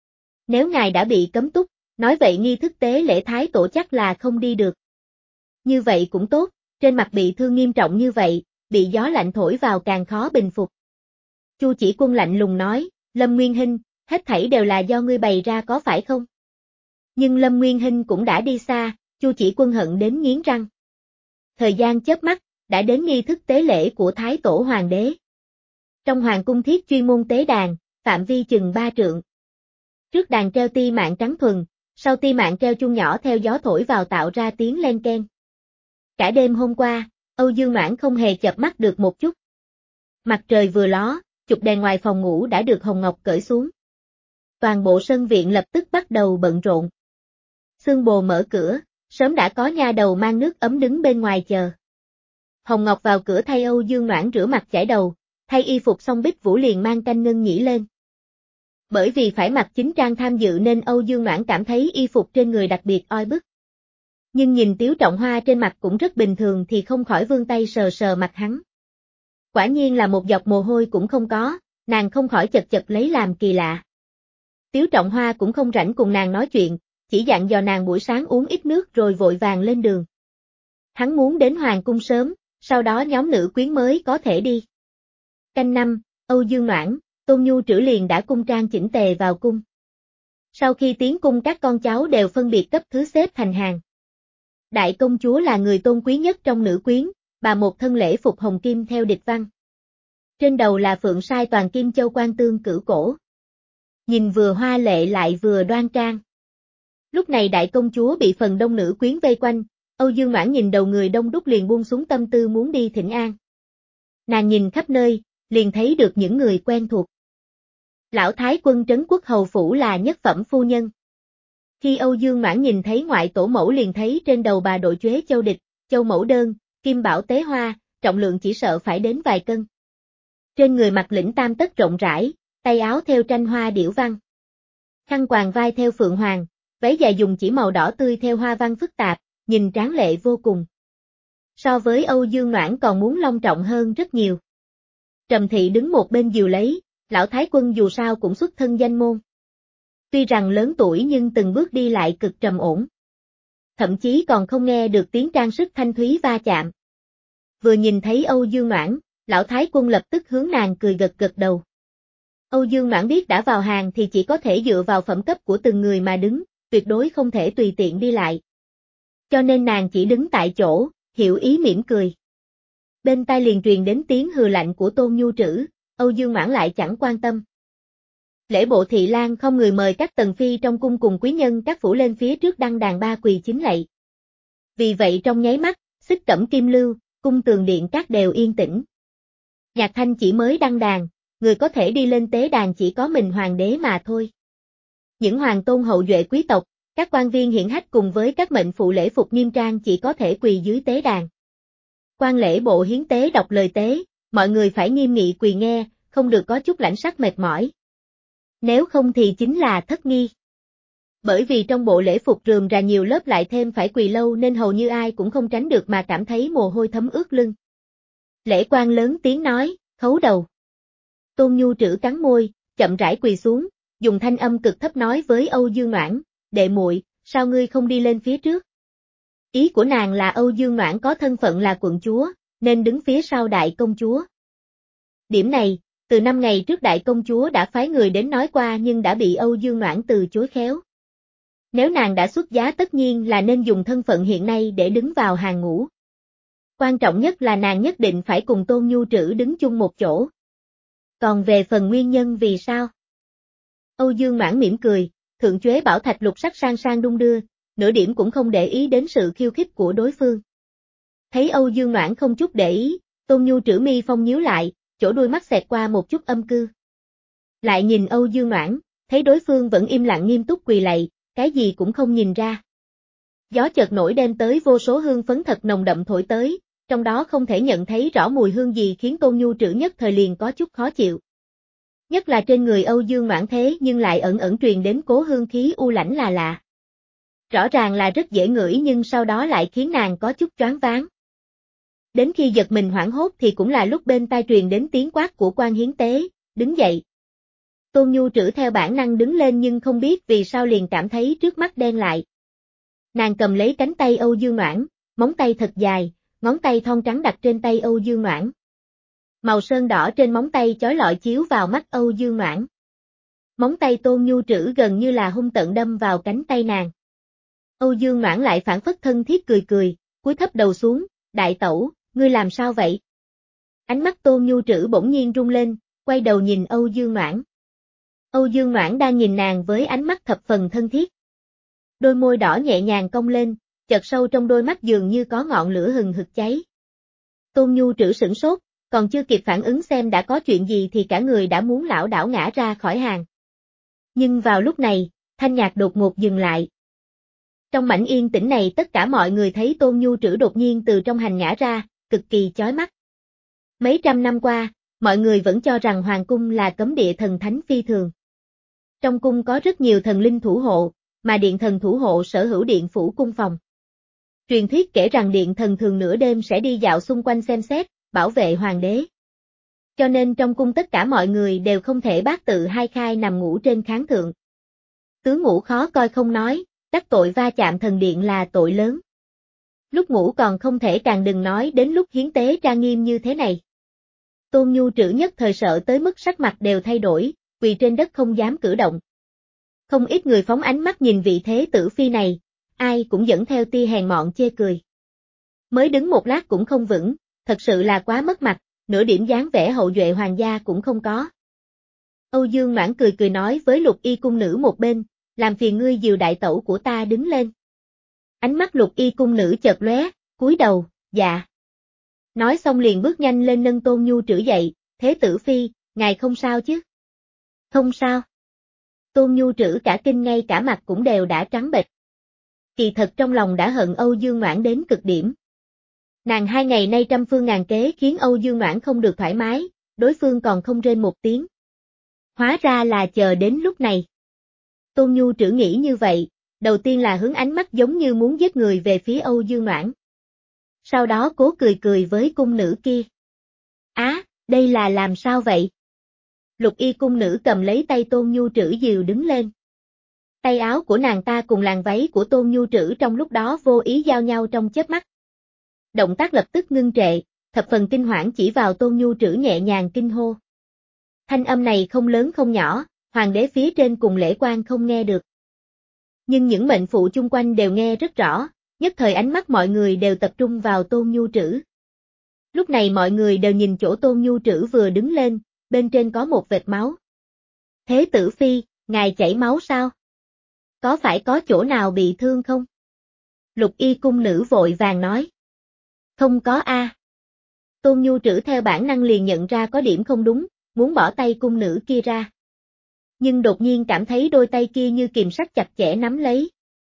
Nếu ngài đã bị cấm túc, nói vậy nghi thức tế lễ thái tổ chắc là không đi được. Như vậy cũng tốt, trên mặt bị thương nghiêm trọng như vậy, bị gió lạnh thổi vào càng khó bình phục. Chu Chỉ Quân lạnh lùng nói, Lâm Nguyên Hinh, hết thảy đều là do ngươi bày ra có phải không? Nhưng Lâm Nguyên Hinh cũng đã đi xa, Chu Chỉ Quân hận đến nghiến răng. Thời gian chớp mắt, đã đến nghi thức tế lễ của Thái Tổ Hoàng đế. Trong hoàng cung thiết chuyên môn tế đàn, phạm vi chừng ba trượng. Trước đàn treo ti mạng trắng thuần, sau ti mạng treo chuông nhỏ theo gió thổi vào tạo ra tiếng len keng. Cả đêm hôm qua, Âu Dương Noãn không hề chợp mắt được một chút. Mặt trời vừa ló, chụp đèn ngoài phòng ngủ đã được Hồng Ngọc cởi xuống. Toàn bộ sân viện lập tức bắt đầu bận rộn. Xương Bồ mở cửa, sớm đã có nha đầu mang nước ấm đứng bên ngoài chờ. Hồng Ngọc vào cửa thay Âu Dương Noãn rửa mặt chải đầu, thay y phục xong Bích Vũ liền mang canh ngân nhĩ lên. Bởi vì phải mặc chính trang tham dự nên Âu Dương Noãn cảm thấy y phục trên người đặc biệt oi bức. Nhưng nhìn Tiếu Trọng Hoa trên mặt cũng rất bình thường thì không khỏi vươn tay sờ sờ mặt hắn. Quả nhiên là một giọt mồ hôi cũng không có, nàng không khỏi chật chật lấy làm kỳ lạ. Tiếu Trọng Hoa cũng không rảnh cùng nàng nói chuyện, chỉ dặn dò nàng buổi sáng uống ít nước rồi vội vàng lên đường. Hắn muốn đến hoàng cung sớm, sau đó nhóm nữ quyến mới có thể đi. Canh năm, Âu Dương Noãn, Tôn Nhu Trữ liền đã cung trang chỉnh tề vào cung. Sau khi tiến cung các con cháu đều phân biệt cấp thứ xếp thành hàng. Đại công chúa là người tôn quý nhất trong nữ quyến, bà một thân lễ phục hồng kim theo địch văn. Trên đầu là phượng sai toàn kim châu quan tương cửu cổ. Nhìn vừa hoa lệ lại vừa đoan trang. Lúc này đại công chúa bị phần đông nữ quyến vây quanh, Âu Dương Noãn nhìn đầu người đông đúc liền buông xuống tâm tư muốn đi thỉnh an. Nàng nhìn khắp nơi, liền thấy được những người quen thuộc. Lão Thái Quân Trấn Quốc Hầu Phủ là nhất phẩm phu nhân. Khi Âu Dương Noãn nhìn thấy ngoại tổ mẫu liền thấy trên đầu bà đội chuế châu địch, châu mẫu đơn, kim bảo tế hoa, trọng lượng chỉ sợ phải đến vài cân. Trên người mặc lĩnh tam tất rộng rãi, tay áo theo tranh hoa điểu văn. Khăn quàng vai theo phượng hoàng, váy dài dùng chỉ màu đỏ tươi theo hoa văn phức tạp, nhìn tráng lệ vô cùng. So với Âu Dương Noãn còn muốn long trọng hơn rất nhiều. Trầm Thị đứng một bên dìu lấy, lão Thái Quân dù sao cũng xuất thân danh môn. Tuy rằng lớn tuổi nhưng từng bước đi lại cực trầm ổn. Thậm chí còn không nghe được tiếng trang sức thanh thúy va chạm. Vừa nhìn thấy Âu Dương Noãn, lão Thái Quân lập tức hướng nàng cười gật gật đầu. Âu Dương Noãn biết đã vào hàng thì chỉ có thể dựa vào phẩm cấp của từng người mà đứng, tuyệt đối không thể tùy tiện đi lại. Cho nên nàng chỉ đứng tại chỗ, hiểu ý mỉm cười. Bên tai liền truyền đến tiếng hừ lạnh của Tôn Nhu Trữ, Âu Dương Noãn lại chẳng quan tâm. Lễ bộ thị lang không người mời các tần phi trong cung cùng quý nhân các phủ lên phía trước đăng đàn ba quỳ chính lạy. Vì vậy trong nháy mắt, xích cẩm kim lưu, cung tường điện các đều yên tĩnh. Nhạc Thanh chỉ mới đăng đàn, người có thể đi lên tế đàn chỉ có mình hoàng đế mà thôi. Những hoàng tôn hậu duệ quý tộc, Các quan viên hiển hách cùng với các mệnh phụ lễ phục nghiêm trang chỉ có thể quỳ dưới tế đàn. Quan lễ bộ hiến tế đọc lời tế, mọi người phải nghiêm nghị quỳ nghe, không được có chút lãnh sắc mệt mỏi. Nếu không thì chính là thất nghi. Bởi vì trong bộ lễ phục rườm rà nhiều lớp lại thêm phải quỳ lâu nên hầu như ai cũng không tránh được mà cảm thấy mồ hôi thấm ướt lưng. Lễ quan lớn tiếng nói, khấu đầu. Tôn Nhu Trữ cắn môi, chậm rãi quỳ xuống, dùng thanh âm cực thấp nói với Âu Dương Noãn, đệ muội, sao ngươi không đi lên phía trước? Ý của nàng là Âu Dương Noãn có thân phận là quận chúa, nên đứng phía sau đại công chúa. Điểm này, từ năm ngày trước đại công chúa đã phái người đến nói qua nhưng đã bị Âu Dương Noãn từ chối khéo. Nếu nàng đã xuất giá tất nhiên là nên dùng thân phận hiện nay để đứng vào hàng ngũ. Quan trọng nhất là nàng nhất định phải cùng Tôn Nhu Trữ đứng chung một chỗ. Còn về phần nguyên nhân vì sao? Âu Dương Noãn mỉm cười, thượng chuế bảo thạch lục sắc sang sang đung đưa, nửa điểm cũng không để ý đến sự khiêu khích của đối phương. Thấy Âu Dương Noãn không chút để ý, Tôn Nhu Trữ mi phong nhíu lại, chỗ đuôi mắt xẹt qua một chút âm cư. Lại nhìn Âu Dương Noãn, thấy đối phương vẫn im lặng nghiêm túc quỳ lạy, cái gì cũng không nhìn ra. Gió chợt nổi đem tới vô số hương phấn thật nồng đậm thổi tới, trong đó không thể nhận thấy rõ mùi hương gì khiến Tôn Nhu Trữ nhất thời liền có chút khó chịu. Nhất là trên người Âu Dương Noãn thế nhưng lại ẩn ẩn truyền đến cố hương khí u lãnh là lạ. Rõ ràng là rất dễ ngửi nhưng sau đó lại khiến nàng có chút choáng váng. Đến khi giật mình hoảng hốt thì cũng là lúc bên tai truyền đến tiếng quát của quan hiến tế, đứng dậy. Tôn Nhu Trữ theo bản năng đứng lên nhưng không biết vì sao liền cảm thấy trước mắt đen lại. Nàng cầm lấy cánh tay Âu Dương Noãn, móng tay thật dài, ngón tay thon trắng đặt trên tay Âu Dương Noãn. Màu sơn đỏ trên móng tay chói lọi chiếu vào mắt Âu Dương Noãn. Móng tay Tôn Nhu Trữ gần như là hung tợn đâm vào cánh tay nàng. Âu Dương Noãn lại phản phất thân thiết cười cười, cúi thấp đầu xuống, đại tẩu, ngươi làm sao vậy? Ánh mắt Tôn Nhu Trữ bỗng nhiên rung lên, quay đầu nhìn Âu Dương Noãn. Âu Dương Noãn đang nhìn nàng với ánh mắt thập phần thân thiết. Đôi môi đỏ nhẹ nhàng cong lên, chợt sâu trong đôi mắt dường như có ngọn lửa hừng hực cháy. Tôn Nhu Trữ sửng sốt, còn chưa kịp phản ứng xem đã có chuyện gì thì cả người đã muốn lảo đảo ngã ra khỏi hàng. Nhưng vào lúc này, thanh nhạc đột ngột dừng lại. Trong mảnh yên tĩnh này tất cả mọi người thấy Tôn Nhu Trữ đột nhiên từ trong hành ngã ra, cực kỳ chói mắt. Mấy trăm năm qua, mọi người vẫn cho rằng hoàng cung là cấm địa thần thánh phi thường. Trong cung có rất nhiều thần linh thủ hộ, mà điện thần thủ hộ sở hữu điện phủ cung phòng. Truyền thuyết kể rằng điện thần thường nửa đêm sẽ đi dạo xung quanh xem xét, bảo vệ hoàng đế. Cho nên trong cung tất cả mọi người đều không thể bát tự hai khai nằm ngủ trên kháng thượng. Tướng ngủ khó coi không nói, đắc tội va chạm thần điện là tội lớn. Lúc ngủ còn không thể càng đừng nói đến lúc hiến tế trang nghiêm như thế này. Tôn Nhu Trữ nhất thời sợ tới mức sắc mặt đều thay đổi, quỳ trên đất không dám cử động. Không ít người phóng ánh mắt nhìn vị thế tử phi này, ai cũng dẫn theo tia hèn mọn chê cười. Mới đứng một lát cũng không vững, thật sự là quá mất mặt, nửa điểm dáng vẻ hậu duệ hoàng gia cũng không có. Âu Dương Noãn cười cười nói với Lục Y cung nữ một bên, làm phiền ngươi dìu đại tẩu của ta đứng lên. Ánh mắt Lục Y cung nữ chợt lóe, cúi đầu, dạ. Nói xong liền bước nhanh lên nâng Tôn Nhu Trữ dậy, thế tử phi, ngài không sao chứ? Không sao. Tôn Nhu Trữ cả kinh ngay cả mặt cũng đều đã trắng bệch. Kỳ thật trong lòng đã hận Âu Dương Noãn đến cực điểm. Nàng hai ngày nay trăm phương ngàn kế khiến Âu Dương Noãn không được thoải mái, đối phương còn không rên một tiếng. Hóa ra là chờ đến lúc này. Tôn Nhu Trữ nghĩ như vậy, đầu tiên là hướng ánh mắt giống như muốn giết người về phía Âu Dương Noãn. Sau đó cố cười cười với cung nữ kia. Á, đây là làm sao vậy? Lục Y cung nữ cầm lấy tay Tôn Nhu Trữ dìu đứng lên. Tay áo của nàng ta cùng làn váy của Tôn Nhu Trữ trong lúc đó vô ý giao nhau trong chớp mắt. Động tác lập tức ngưng trệ, thập phần kinh hoảng chỉ vào Tôn Nhu Trữ nhẹ nhàng kinh hô. Thanh âm này không lớn không nhỏ, hoàng đế phía trên cùng lễ quan không nghe được. Nhưng những mệnh phụ chung quanh đều nghe rất rõ, nhất thời ánh mắt mọi người đều tập trung vào Tôn Nhu Trữ. Lúc này mọi người đều nhìn chỗ Tôn Nhu Trữ vừa đứng lên, bên trên có một vệt máu. Thế tử phi, ngài chảy máu sao? Có phải có chỗ nào bị thương không? Lục Y cung nữ vội vàng nói. Không có a. Tôn Nhu Trữ theo bản năng liền nhận ra có điểm không đúng, muốn bỏ tay cung nữ kia ra. Nhưng đột nhiên cảm thấy đôi tay kia như kìm sắt chặt chẽ nắm lấy.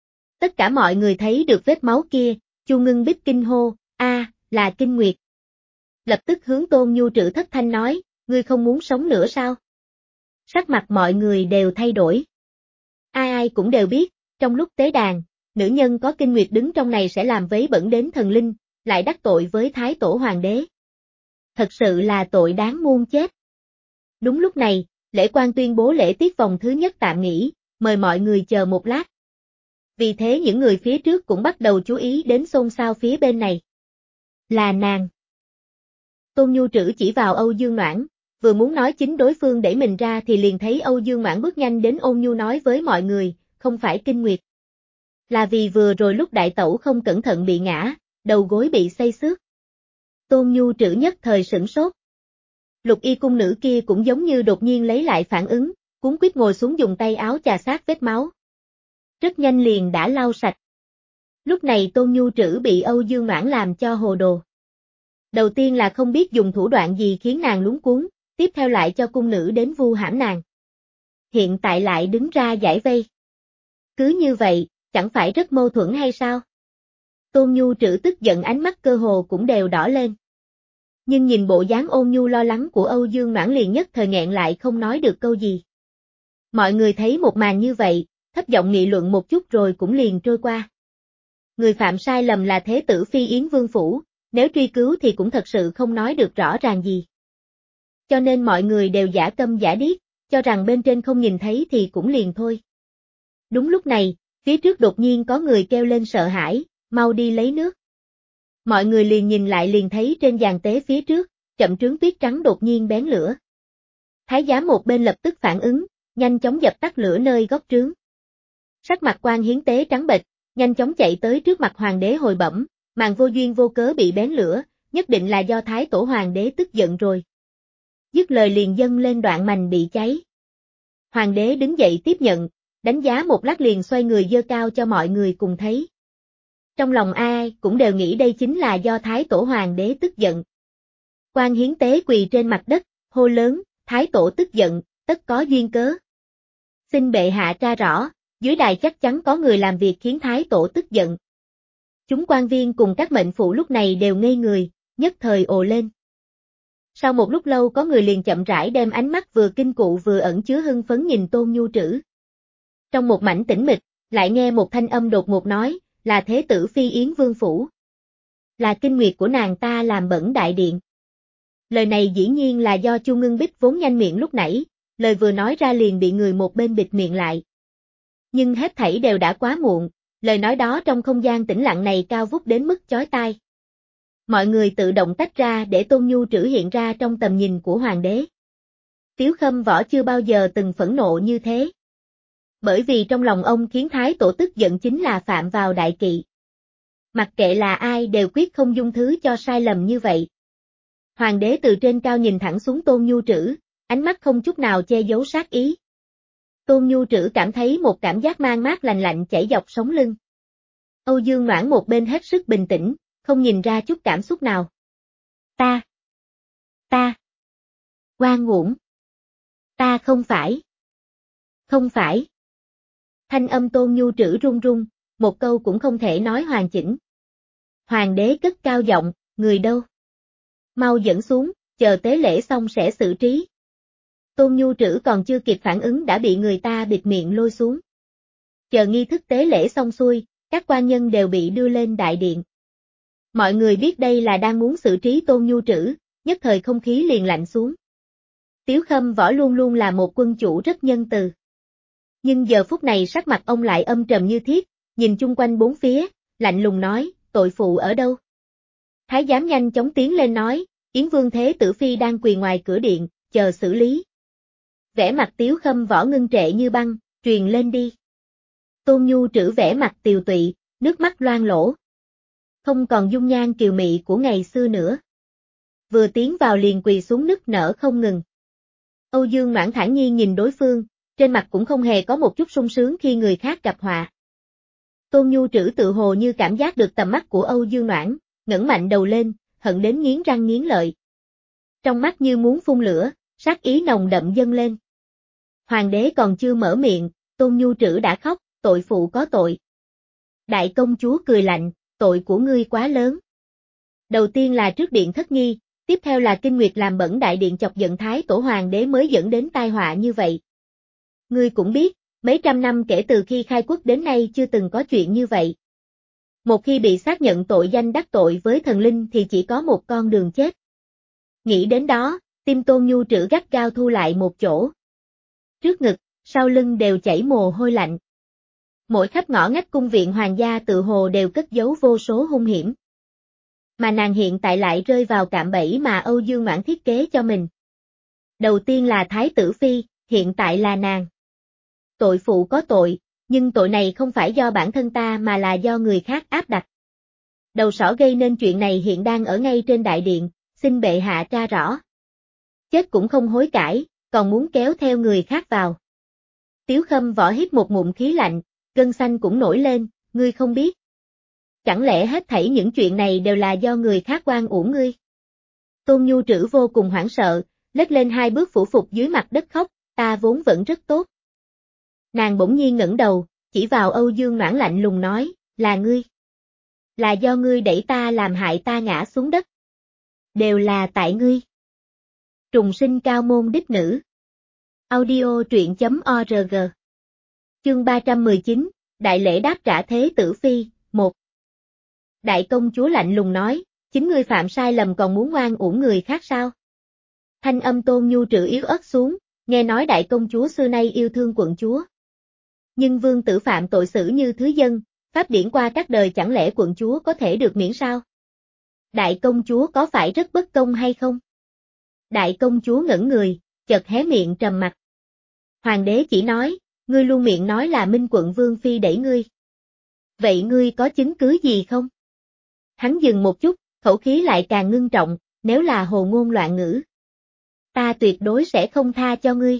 Tất cả mọi người thấy được vết máu kia, Chu Ngưng Bích kinh hô, a, là Kinh Nguyệt. Lập tức hướng Tôn Nhu Trữ thất thanh nói, ngươi không muốn sống nữa sao? Sắc mặt mọi người đều thay đổi. Ai ai cũng đều biết, trong lúc tế đàn, nữ nhân có Kinh Nguyệt đứng trong này sẽ làm vấy bẩn đến thần linh, lại đắc tội với Thái Tổ Hoàng đế. Thật sự là tội đáng muôn chết. Đúng lúc này, lễ quan tuyên bố lễ tiết vòng thứ nhất tạm nghỉ, mời mọi người chờ một lát. Vì thế những người phía trước cũng bắt đầu chú ý đến xôn xao phía bên này. Là nàng. Tôn Nhu Trữ chỉ vào Âu Dương Noãn, vừa muốn nói chính đối phương đẩy mình ra thì liền thấy Âu Dương Noãn bước nhanh đến ôn nhu nói với mọi người, không phải Kinh Nguyệt. Là vì vừa rồi lúc đại tẩu không cẩn thận bị ngã, đầu gối bị xây xước. Tôn Nhu Trữ nhất thời sửng sốt. Lục y cung nữ kia cũng giống như đột nhiên lấy lại phản ứng, cuống quýt ngồi xuống dùng tay áo chà sát vết máu. Rất nhanh liền đã lau sạch. Lúc này Tôn Nhu Trữ bị Âu Dương Noãn làm cho hồ đồ. Đầu tiên là không biết dùng thủ đoạn gì khiến nàng luống cuống, tiếp theo lại cho cung nữ đến vu hãm nàng. Hiện tại lại đứng ra giải vây. Cứ như vậy, chẳng phải rất mâu thuẫn hay sao? Tôn Nhu Trữ tức giận ánh mắt cơ hồ cũng đều đỏ lên. Nhưng nhìn bộ dáng ôn nhu lo lắng của Âu Dương Noãn liền nhất thời nghẹn lại không nói được câu gì. Mọi người thấy một màn như vậy, thấp giọng nghị luận một chút rồi cũng liền trôi qua. Người phạm sai lầm là thế tử Phi Yến Vương Phủ, nếu truy cứu thì cũng thật sự không nói được rõ ràng gì. Cho nên mọi người đều giả câm giả điếc, cho rằng bên trên không nhìn thấy thì cũng liền thôi. Đúng lúc này, phía trước đột nhiên có người kêu lên sợ hãi, mau đi lấy nước. Mọi người liền nhìn lại liền thấy trên giàn tế phía trước, chậm trướng tuyết trắng đột nhiên bén lửa. Thái giám một bên lập tức phản ứng, nhanh chóng dập tắt lửa nơi góc trướng. Sắc mặt quan hiến tế trắng bệch, nhanh chóng chạy tới trước mặt hoàng đế hồi bẩm, màn vô duyên vô cớ bị bén lửa, nhất định là do Thái Tổ Hoàng đế tức giận rồi. Dứt lời liền dâng lên đoạn mành bị cháy. Hoàng đế đứng dậy tiếp nhận, đánh giá một lát liền xoay người giơ cao cho mọi người cùng thấy. Trong lòng ai cũng đều nghĩ đây chính là do Thái Tổ Hoàng đế tức giận. Quan hiến tế quỳ trên mặt đất, hô lớn, Thái Tổ tức giận, tất có duyên cớ. Xin bệ hạ tra rõ, dưới đài chắc chắn có người làm việc khiến Thái Tổ tức giận. Chúng quan viên cùng các mệnh phụ lúc này đều ngây người, nhất thời ồ lên. Sau một lúc lâu có người liền chậm rãi đem ánh mắt vừa kinh cụ vừa ẩn chứa hưng phấn nhìn Tôn Nhu Trữ. Trong một mảnh tĩnh mịch, lại nghe một thanh âm đột ngột nói, là thế tử Phi Yến Vương Phủ. Là Kinh Nguyệt của nàng ta làm bẩn đại điện. Lời này dĩ nhiên là do Chu Ngưng Bích vốn nhanh miệng lúc nãy, lời vừa nói ra liền bị người một bên bịt miệng lại. Nhưng hết thảy đều đã quá muộn, lời nói đó trong không gian tĩnh lặng này cao vút đến mức chói tai. Mọi người tự động tách ra để Tôn Nhu Trữ hiện ra trong tầm nhìn của hoàng đế. Tiếu Khâm Võ chưa bao giờ từng phẫn nộ như thế. Bởi vì trong lòng ông khiến Thái Tổ tức giận chính là phạm vào đại kỵ. Mặc kệ là ai đều quyết không dung thứ cho sai lầm như vậy. Hoàng đế từ trên cao nhìn thẳng xuống Tôn Nhu Trữ, ánh mắt không chút nào che giấu sát ý. Tôn Nhu Trữ cảm thấy một cảm giác man mát lành lạnh chảy dọc sống lưng. Âu Dương Noãn một bên hết sức bình tĩnh, không nhìn ra chút cảm xúc nào. Ta. Ta. Oan uổng. Ta không phải. Không phải. Thanh âm Tôn Nhu Trữ run run, một câu cũng không thể nói hoàn chỉnh. Hoàng đế cất cao giọng, người đâu? Mau dẫn xuống, chờ tế lễ xong sẽ xử trí. Tôn Nhu Trữ còn chưa kịp phản ứng đã bị người ta bịt miệng lôi xuống. Chờ nghi thức tế lễ xong xuôi, các quan nhân đều bị đưa lên đại điện. Mọi người biết đây là đang muốn xử trí Tôn Nhu Trữ, nhất thời không khí liền lạnh xuống. Tiếu Khâm Võ luôn luôn là một quân chủ rất nhân từ. Nhưng giờ phút này sắc mặt ông lại âm trầm như thiết, nhìn chung quanh bốn phía, lạnh lùng nói, tội phụ ở đâu? Thái giám nhanh chóng tiến lên nói, Yến Vương Thế Tử Phi đang quỳ ngoài cửa điện, chờ xử lý. Vẻ mặt Tiếu Khâm Võ ngưng trệ như băng, truyền lên đi. Tôn Nhu Trữ vẻ mặt tiều tụy, nước mắt loang lỗ. Không còn dung nhan kiều mị của ngày xưa nữa. Vừa tiến vào liền quỳ xuống nức nở không ngừng. Âu Dương Noãn thản nhiên nhìn đối phương, trên mặt cũng không hề có một chút sung sướng khi người khác gặp họa. Tôn Nhu Trữ tự hồ như cảm giác được tầm mắt của Âu Dương Noãn, ngẩng mạnh đầu lên, hận đến nghiến răng nghiến lợi. Trong mắt như muốn phun lửa, sát ý nồng đậm dâng lên. Hoàng đế còn chưa mở miệng, Tôn Nhu Trữ đã khóc, tội phụ có tội. Đại công chúa cười lạnh, tội của ngươi quá lớn. Đầu tiên là trước điện thất nghi, tiếp theo là kinh nguyệt làm bẩn đại điện chọc giận Thái Tổ Hoàng đế mới dẫn đến tai họa như vậy. Ngươi cũng biết, mấy trăm năm kể từ khi khai quốc đến nay chưa từng có chuyện như vậy. Một khi bị xác nhận tội danh đắc tội với thần linh thì chỉ có một con đường chết. Nghĩ đến đó, tim Tôn Nhu Trữ gắt gao thu lại một chỗ. Trước ngực, sau lưng đều chảy mồ hôi lạnh. Mỗi khắp ngõ ngách cung viện hoàng gia tự hồ đều cất giấu vô số hung hiểm. Mà nàng hiện tại lại rơi vào cạm bẫy mà Âu Dương Ngoãn thiết kế cho mình. Đầu tiên là Thái tử Phi, hiện tại là nàng. Tội phụ có tội, nhưng tội này không phải do bản thân ta mà là do người khác áp đặt. Đầu sỏ gây nên chuyện này hiện đang ở ngay trên đại điện, xin bệ hạ tra rõ. Chết cũng không hối cải, còn muốn kéo theo người khác vào. Tiếu Khâm Võ hít một ngụm khí lạnh, gân xanh cũng nổi lên, ngươi không biết. Chẳng lẽ hết thảy những chuyện này đều là do người khác oan uổng ngươi? Tôn Nhu Trữ vô cùng hoảng sợ, lết lên hai bước phủ phục dưới mặt đất khóc, ta vốn vẫn rất tốt. Nàng bỗng nhiên ngẩng đầu, chỉ vào Âu Dương Noãn lạnh lùng nói, là ngươi. Là do ngươi đẩy ta làm hại ta ngã xuống đất. Đều là tại ngươi. Trùng sinh cao môn đích nữ. Audio truyện chấm org. Chương ba trăm mười chín, Đại lễ đáp trả Thế tử Phi, một. Đại công chúa lạnh lùng nói, chính ngươi phạm sai lầm còn muốn oan uổng người khác sao? Thanh âm Tôn Nhu Trữ yếu ớt xuống, nghe nói đại công chúa xưa nay yêu thương quận chúa. Nhưng vương tử phạm tội xử như thứ dân, pháp điển qua các đời chẳng lẽ quận chúa có thể được miễn sao? Đại công chúa có phải rất bất công hay không? Đại công chúa ngẩn người, chợt hé miệng trầm mặc. Hoàng đế chỉ nói, ngươi luôn miệng nói là Minh quận vương phi đẩy ngươi. Vậy ngươi có chứng cứ gì không? Hắn dừng một chút, khẩu khí lại càng ngưng trọng, nếu là hồ ngôn loạn ngữ. Ta tuyệt đối sẽ không tha cho ngươi.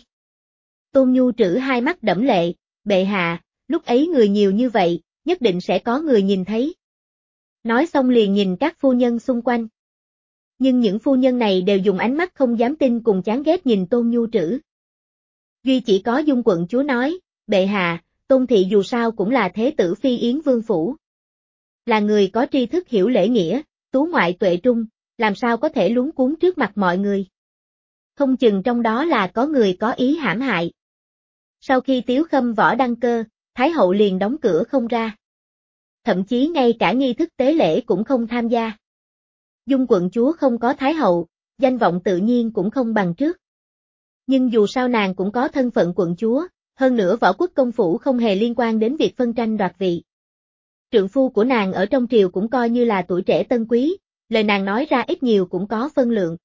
Tôn Nhu Trữ hai mắt đẫm lệ, bệ hạ, lúc ấy người nhiều như vậy, nhất định sẽ có người nhìn thấy. Nói xong liền nhìn các phu nhân xung quanh. Nhưng những phu nhân này đều dùng ánh mắt không dám tin cùng chán ghét nhìn Tôn Nhu Trữ. Duy chỉ có Dung quận chúa nói, bệ hạ, Tôn thị dù sao cũng là thế tử phi Yến Vương phủ. Là người có tri thức hiểu lễ nghĩa, tú ngoại tuệ trung, làm sao có thể luống cuống trước mặt mọi người. Không chừng trong đó là có người có ý hãm hại. Sau khi Tiếu Khâm Võ đăng cơ, Thái hậu liền đóng cửa không ra. Thậm chí ngay cả nghi thức tế lễ cũng không tham gia. Dung quận chúa không có Thái hậu, danh vọng tự nhiên cũng không bằng trước. Nhưng dù sao nàng cũng có thân phận quận chúa, hơn nữa Võ Quốc công phủ không hề liên quan đến việc phân tranh đoạt vị. Trượng phu của nàng ở trong triều cũng coi như là tuổi trẻ tân quý, lời nàng nói ra ít nhiều cũng có phân lượng.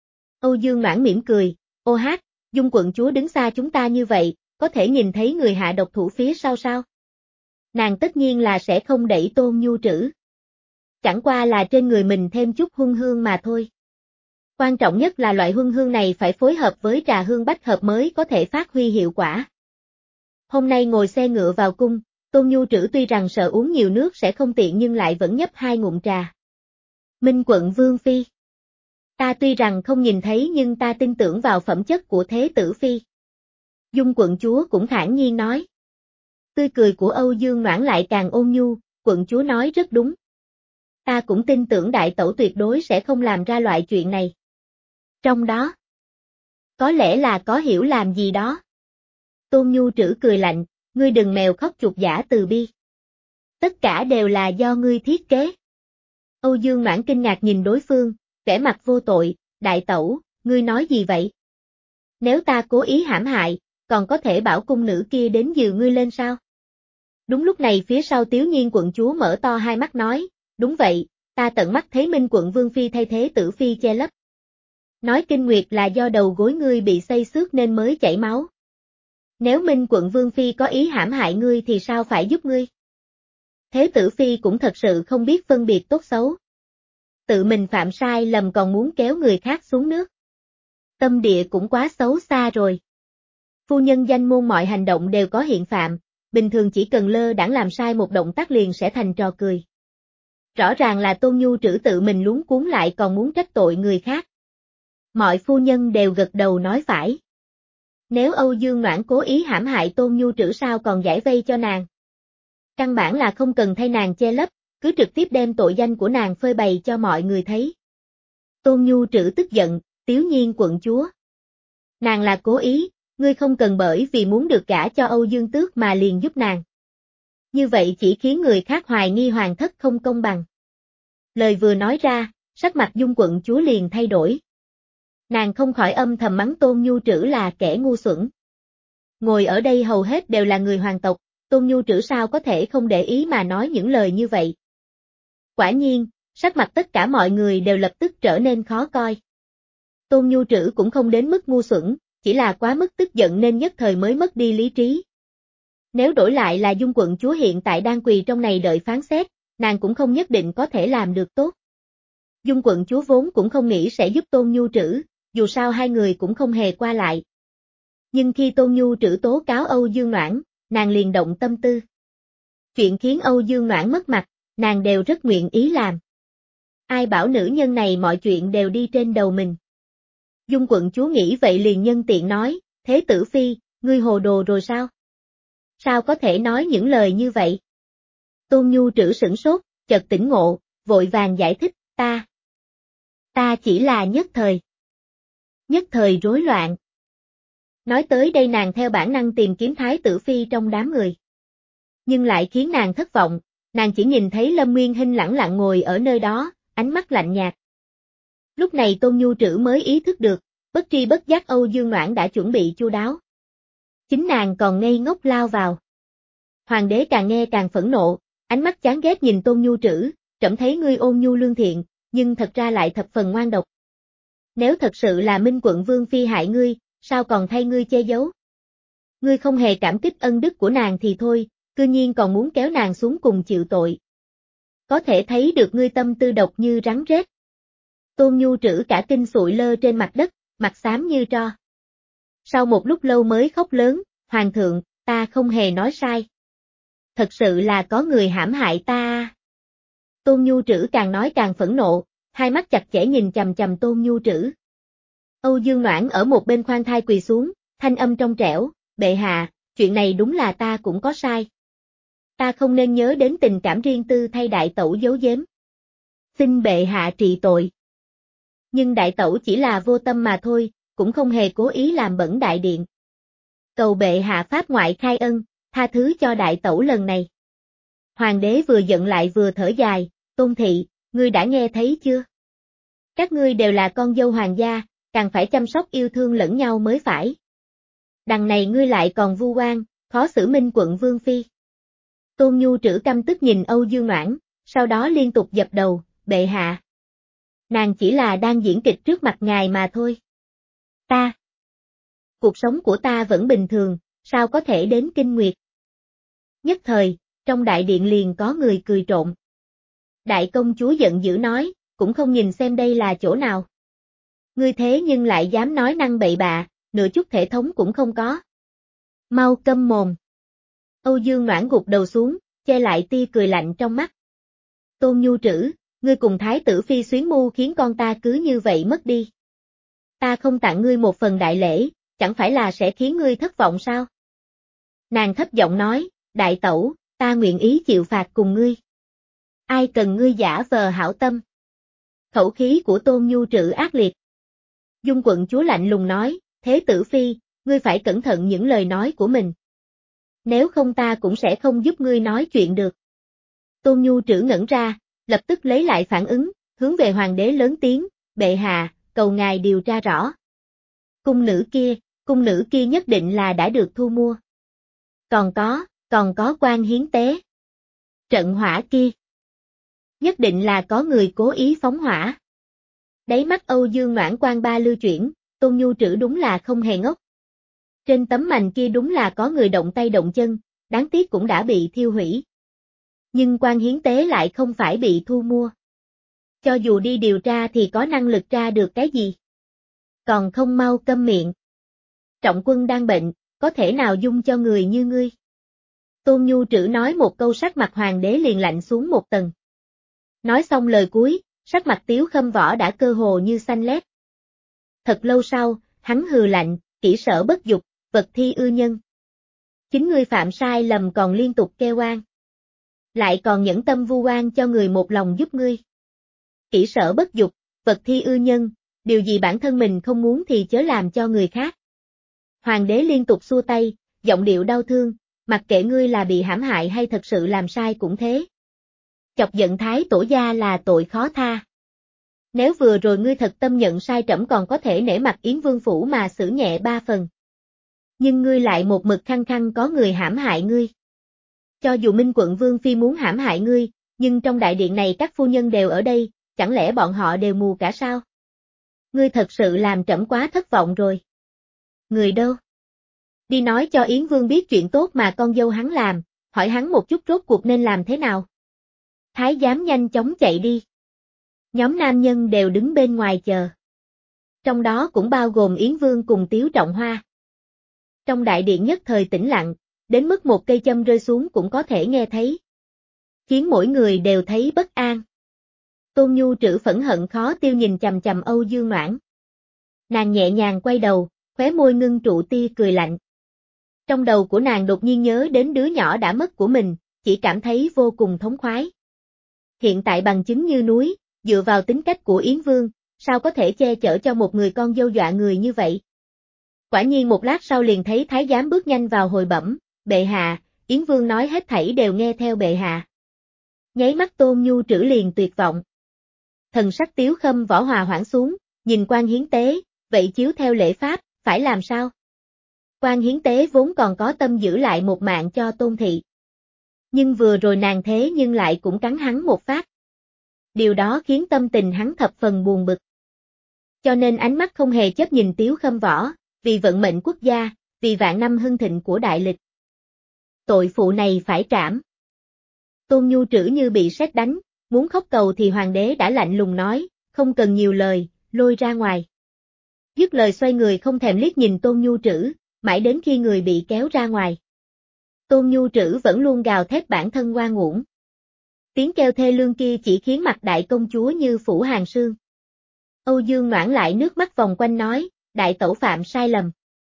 Âu Dương Noãn mỉm cười, ô hát, Dung quận chúa đứng xa chúng ta như vậy, có thể nhìn thấy người hạ độc thủ phía sau sao? Nàng tất nhiên là sẽ không đẩy Tôn Nhu Trữ. Chẳng qua là trên người mình thêm chút huân hương mà thôi. Quan trọng nhất là loại huân hương này phải phối hợp với trà hương bách hợp mới có thể phát huy hiệu quả. Hôm nay ngồi xe ngựa vào cung, Tôn Nhu Trữ tuy rằng sợ uống nhiều nước sẽ không tiện nhưng lại vẫn nhấp hai ngụm trà. Minh quận Vương Phi. Ta tuy rằng không nhìn thấy nhưng ta tin tưởng vào phẩm chất của Thế tử Phi. Dung quận chúa cũng thản nhiên nói. Tươi cười của Âu Dương Noãn lại càng ôn nhu, quận chúa nói rất đúng. Ta cũng tin tưởng đại tẩu tuyệt đối sẽ không làm ra loại chuyện này. Trong đó, có lẽ là có hiểu làm gì đó. Tôn Nhu Trữ cười lạnh, ngươi đừng mèo khóc chuột giả từ bi. Tất cả đều là do ngươi thiết kế. Âu Dương Noãn kinh ngạc nhìn đối phương, vẻ mặt vô tội, đại tẩu, ngươi nói gì vậy? Nếu ta cố ý hãm hại, còn có thể bảo cung nữ kia đến dìu ngươi lên sao? Đúng lúc này phía sau Tiếu Nhiên quận chúa mở to hai mắt nói, đúng vậy, ta tận mắt thấy Minh quận Vương Phi thay thế tử Phi che lấp. Nói kinh nguyệt là do đầu gối ngươi bị xây xước nên mới chảy máu. Nếu Minh quận Vương Phi có ý hãm hại ngươi thì sao phải giúp ngươi? Thế tử Phi cũng thật sự không biết phân biệt tốt xấu. Tự mình phạm sai lầm còn muốn kéo người khác xuống nước. Tâm địa cũng quá xấu xa rồi. Phu nhân danh môn mọi hành động đều có hiện phạm, bình thường chỉ cần lơ đãng làm sai một động tác liền sẽ thành trò cười. Rõ ràng là Tôn Nhu Trữ tự mình luống cuống lại còn muốn trách tội người khác. Mọi phu nhân đều gật đầu nói phải. Nếu Âu Dương Noãn cố ý hãm hại Tôn Nhu Trữ sao còn giải vây cho nàng? căn bản là không cần thay nàng che lấp, cứ trực tiếp đem tội danh của nàng phơi bày cho mọi người thấy. Tôn Nhu Trữ tức giận, Tiếu Nhiên quận chúa. Nàng là cố ý, ngươi không cần bởi vì muốn được gả cho Âu Dương Tước mà liền giúp nàng. Như vậy chỉ khiến người khác hoài nghi hoàng thất không công bằng. Lời vừa nói ra, sắc mặt Dung quận chúa liền thay đổi. Nàng không khỏi âm thầm mắng Tôn Nhu Trữ là kẻ ngu xuẩn. Ngồi ở đây hầu hết đều là người hoàng tộc, Tôn Nhu Trữ sao có thể không để ý mà nói những lời như vậy. Quả nhiên, sắc mặt tất cả mọi người đều lập tức trở nên khó coi. Tôn Nhu Trữ cũng không đến mức ngu xuẩn, chỉ là quá mức tức giận nên nhất thời mới mất đi lý trí. Nếu đổi lại là Dung quận chúa hiện tại đang quỳ trong này đợi phán xét, nàng cũng không nhất định có thể làm được tốt. Dung quận chúa vốn cũng không nghĩ sẽ giúp Tôn Nhu Trữ, dù sao hai người cũng không hề qua lại. Nhưng khi Tôn Nhu Trữ tố cáo Âu Dương Noãn, nàng liền động tâm tư. Chuyện khiến Âu Dương Noãn mất mặt, nàng đều rất nguyện ý làm. Ai bảo nữ nhân này mọi chuyện đều đi trên đầu mình. Dung quận chúa nghĩ vậy liền nhân tiện nói, thế tử phi, ngươi hồ đồ rồi sao? Sao có thể nói những lời như vậy? Tôn Nhu Trữ sửng sốt, chợt tỉnh ngộ, vội vàng giải thích, ta. Ta chỉ là nhất thời. Nhất thời rối loạn. Nói tới đây nàng theo bản năng tìm kiếm thái tử phi trong đám người. Nhưng lại khiến nàng thất vọng, nàng chỉ nhìn thấy Lâm Nguyên Hinh lẳng lặng ngồi ở nơi đó, ánh mắt lạnh nhạt. Lúc này Tôn Nhu Trữ mới ý thức được, bất tri bất giác Âu Dương Noãn đã chuẩn bị chu đáo. Chính nàng còn ngây ngốc lao vào. Hoàng đế càng nghe càng phẫn nộ, ánh mắt chán ghét nhìn Tôn Nhu Trữ, trẫm thấy ngươi ôn nhu lương thiện, nhưng thật ra lại thập phần ngoan độc. Nếu thật sự là Minh quận vương phi hại ngươi, sao còn thay ngươi che giấu? Ngươi không hề cảm kích ân đức của nàng thì thôi, cư nhiên còn muốn kéo nàng xuống cùng chịu tội. Có thể thấy được ngươi tâm tư độc như rắn rết. Tôn Nhu Trữ cả kinh sụi lơ trên mặt đất, mặt xám như tro. Sau một lúc lâu mới khóc lớn, Hoàng thượng, ta không hề nói sai. Thật sự là có người hãm hại ta. Tôn Nhu Trữ càng nói càng phẫn nộ, hai mắt chặt chẽ nhìn chằm chằm Tôn Nhu Trữ. Âu Dương Noãn ở một bên khoan thai quỳ xuống, thanh âm trong trẻo, bệ hạ, chuyện này đúng là ta cũng có sai. Ta không nên nhớ đến tình cảm riêng tư thay đại tẩu giấu giếm. Xin bệ hạ trị tội. Nhưng đại tẩu chỉ là vô tâm mà thôi, cũng không hề cố ý làm bẩn đại điện. Cầu bệ hạ pháp ngoại khai ân, tha thứ cho đại tẩu lần này. Hoàng đế vừa giận lại vừa thở dài, Tôn thị, ngươi đã nghe thấy chưa? Các ngươi đều là con dâu hoàng gia, càng phải chăm sóc yêu thương lẫn nhau mới phải. Đằng này ngươi lại còn vu oan, khó xử Minh quận vương phi. Tôn Nhu Trữ căm tức nhìn Âu Dương Noãn, sau đó liên tục dập đầu, bệ hạ. Nàng chỉ là đang diễn kịch trước mặt ngài mà thôi. Ta. Cuộc sống của ta vẫn bình thường, sao có thể đến kinh nguyệt. Nhất thời, trong đại điện liền có người cười trộn. Đại công chúa giận dữ nói, cũng không nhìn xem đây là chỗ nào. Ngươi thế nhưng lại dám nói năng bậy bạ, nửa chút thể thống cũng không có. Mau câm mồm. Âu Dương Noãn gục đầu xuống, che lại tia cười lạnh trong mắt. Tôn Nhu Trữ, ngươi cùng thái tử phi xuyến mưu khiến con ta cứ như vậy mất đi. Ta không tặng ngươi một phần đại lễ, chẳng phải là sẽ khiến ngươi thất vọng sao? Nàng thấp giọng nói, đại tẩu, ta nguyện ý chịu phạt cùng ngươi. Ai cần ngươi giả vờ hảo tâm? Khẩu khí của Tôn Nhu Trữ ác liệt. Dung quận chúa lạnh lùng nói, thế tử phi, ngươi phải cẩn thận những lời nói của mình. Nếu không ta cũng sẽ không giúp ngươi nói chuyện được. Tôn Nhu Trữ ngẩn ra, lập tức lấy lại phản ứng, hướng về hoàng đế lớn tiếng, bệ hạ, cầu ngài điều tra rõ. Cung nữ kia, cung nữ kia nhất định là đã được thu mua. Còn có, còn có quan hiến tế. Trận hỏa kia. Nhất định là có người cố ý phóng hỏa. Đáy mắt Âu Dương Noãn quan ba lưu chuyển, Tôn Nhu Trữ đúng là không hề ngốc. Trên tấm mành kia đúng là có người động tay động chân, đáng tiếc cũng đã bị thiêu hủy. Nhưng quan hiến tế lại không phải bị thu mua. Cho dù đi điều tra thì có năng lực tra được cái gì? Còn không mau câm miệng. Trọng quân đang bệnh, có thể nào dung cho người như ngươi? Tôn Nhu Trữ nói một câu sắc mặt hoàng đế liền lạnh xuống một tầng. Nói xong lời cuối, sắc mặt Tiếu Khâm Võ đã cơ hồ như xanh lét. Thật lâu sau, hắn hừ lạnh, kỹ sở bất dục, vật thi ưa nhân. Chính ngươi phạm sai lầm còn liên tục kêu oan. lại còn nhẫn tâm vu oan cho người một lòng giúp ngươi. Kỹ sở bất dục, vật thi ư nhân, điều gì bản thân mình không muốn thì chớ làm cho người khác. Hoàng đế liên tục xua tay, giọng điệu đau thương, mặc kệ ngươi là bị hãm hại hay thật sự làm sai cũng thế. Chọc giận Thái tổ gia là tội khó tha. Nếu vừa rồi ngươi thật tâm nhận sai trẫm còn có thể nể mặt Yến Vương phủ mà xử nhẹ ba phần. Nhưng ngươi lại một mực khăng khăng có người hãm hại ngươi. Cho dù Minh quận Vương Phi muốn hãm hại ngươi, nhưng trong đại điện này các phu nhân đều ở đây, chẳng lẽ bọn họ đều mù cả sao? Ngươi thật sự làm trẫm quá thất vọng rồi. Người đâu? Đi nói cho Yến Vương biết chuyện tốt mà con dâu hắn làm, hỏi hắn một chút rốt cuộc nên làm thế nào. Thái giám nhanh chóng chạy đi. Nhóm nam nhân đều đứng bên ngoài chờ. Trong đó cũng bao gồm Yến Vương cùng Tiếu Trọng Hoa. Trong đại điện nhất thời tĩnh lặng, đến mức một cây châm rơi xuống cũng có thể nghe thấy. Khiến mỗi người đều thấy bất an. Tôn Nhu Trữ phẫn hận khó tiêu nhìn chằm chằm Âu Dương Noãn. Nàng nhẹ nhàng quay đầu, khóe môi ngưng trụ tia cười lạnh. Trong đầu của nàng đột nhiên nhớ đến đứa nhỏ đã mất của mình, chỉ cảm thấy vô cùng thống khoái. Hiện tại bằng chứng như núi, dựa vào tính cách của Yến Vương, sao có thể che chở cho một người con dâu dọa người như vậy? Quả nhiên một lát sau liền thấy thái giám bước nhanh vào hồi bẩm, bệ hạ, Yến Vương nói hết thảy đều nghe theo bệ hạ. Nháy mắt Tôn Nhu Trữ liền tuyệt vọng. Thần sắc Tiếu Khâm Võ hòa hoãn xuống, nhìn Quan Hiến Tế, vậy chiếu theo lễ pháp, phải làm sao? Quan Hiến Tế vốn còn có tâm giữ lại một mạng cho Tôn Thị. Nhưng vừa rồi nàng thế nhưng lại cũng cắn hắn một phát. Điều đó khiến tâm tình hắn thập phần buồn bực. Cho nên ánh mắt không hề chấp nhìn Tiếu Khâm Võ, vì vận mệnh quốc gia, vì vạn năm hưng thịnh của đại lịch. Tội phụ này phải trảm. Tôn Nhu Trữ như bị sét đánh, muốn khóc cầu thì hoàng đế đã lạnh lùng nói, không cần nhiều lời, lôi ra ngoài. Dứt lời xoay người không thèm liếc nhìn Tôn Nhu Trữ, mãi đến khi người bị kéo ra ngoài. Tôn Nhu Trữ vẫn luôn gào thét bản thân oan uổng. Tiếng kêu thê lương kia chỉ khiến mặt đại công chúa như phủ hàng sương. Âu Dương Noãn lại nước mắt vòng quanh nói, đại tẩu phạm sai lầm.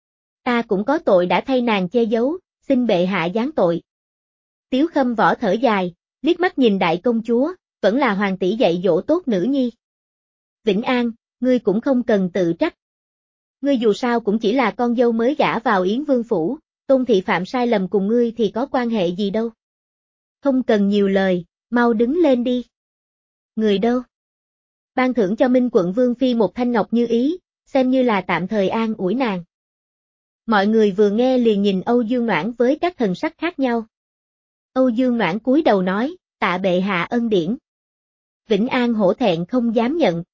Ta cũng có tội đã thay nàng che giấu, xin bệ hạ giáng tội. Tiếu Khâm Võ thở dài, liếc mắt nhìn đại công chúa, vẫn là hoàng tỷ dạy dỗ tốt nữ nhi. Vĩnh An, ngươi cũng không cần tự trách. Ngươi dù sao cũng chỉ là con dâu mới gả vào Yến Vương phủ, Tôn Thị phạm sai lầm cùng ngươi thì có quan hệ gì đâu. Không cần nhiều lời, mau đứng lên đi. Người đâu? Ban thưởng cho Minh quận Vương Phi một thanh ngọc như ý, xem như là tạm thời an ủi nàng. Mọi người vừa nghe liền nhìn Âu Dương Noãn với các thần sắc khác nhau. Âu Dương Noãn cúi đầu nói, tạ bệ hạ ân điển. Vĩnh An hổ thẹn không dám nhận.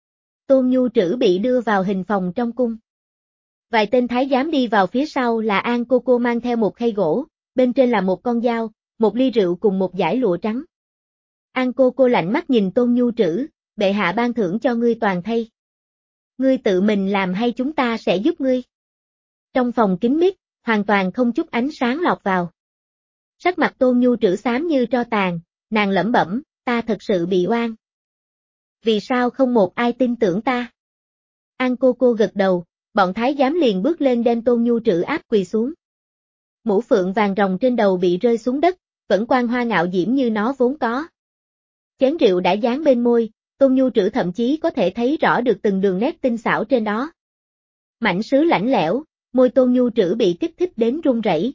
Tôn Nhu Trữ bị đưa vào hình phòng trong cung. Vài tên thái giám đi vào phía sau là An cô cô mang theo một khay gỗ, bên trên là một con dao, một ly rượu cùng một dải lụa trắng. An cô cô lạnh mắt nhìn Tôn Nhu Trữ, bệ hạ ban thưởng cho ngươi toàn thây. Ngươi tự mình làm hay chúng ta sẽ giúp ngươi? Trong phòng kín mít, hoàn toàn không chút ánh sáng lọt vào. Sắc mặt Tôn Nhu Trữ xám như tro tàn, nàng lẩm bẩm, ta thật sự bị oan. Vì sao không một ai tin tưởng ta? An cô cô gật đầu, bọn thái giám liền bước lên đem Tôn Nhu Trữ áp quỳ xuống. Mũ phượng vàng rồng trên đầu bị rơi xuống đất, vẫn quang hoa ngạo diễm như nó vốn có. Chén rượu đã dán bên môi, Tôn Nhu Trữ thậm chí có thể thấy rõ được từng đường nét tinh xảo trên đó. Mảnh sứ lạnh lẽo, môi Tôn Nhu Trữ bị kích thích đến run rẩy.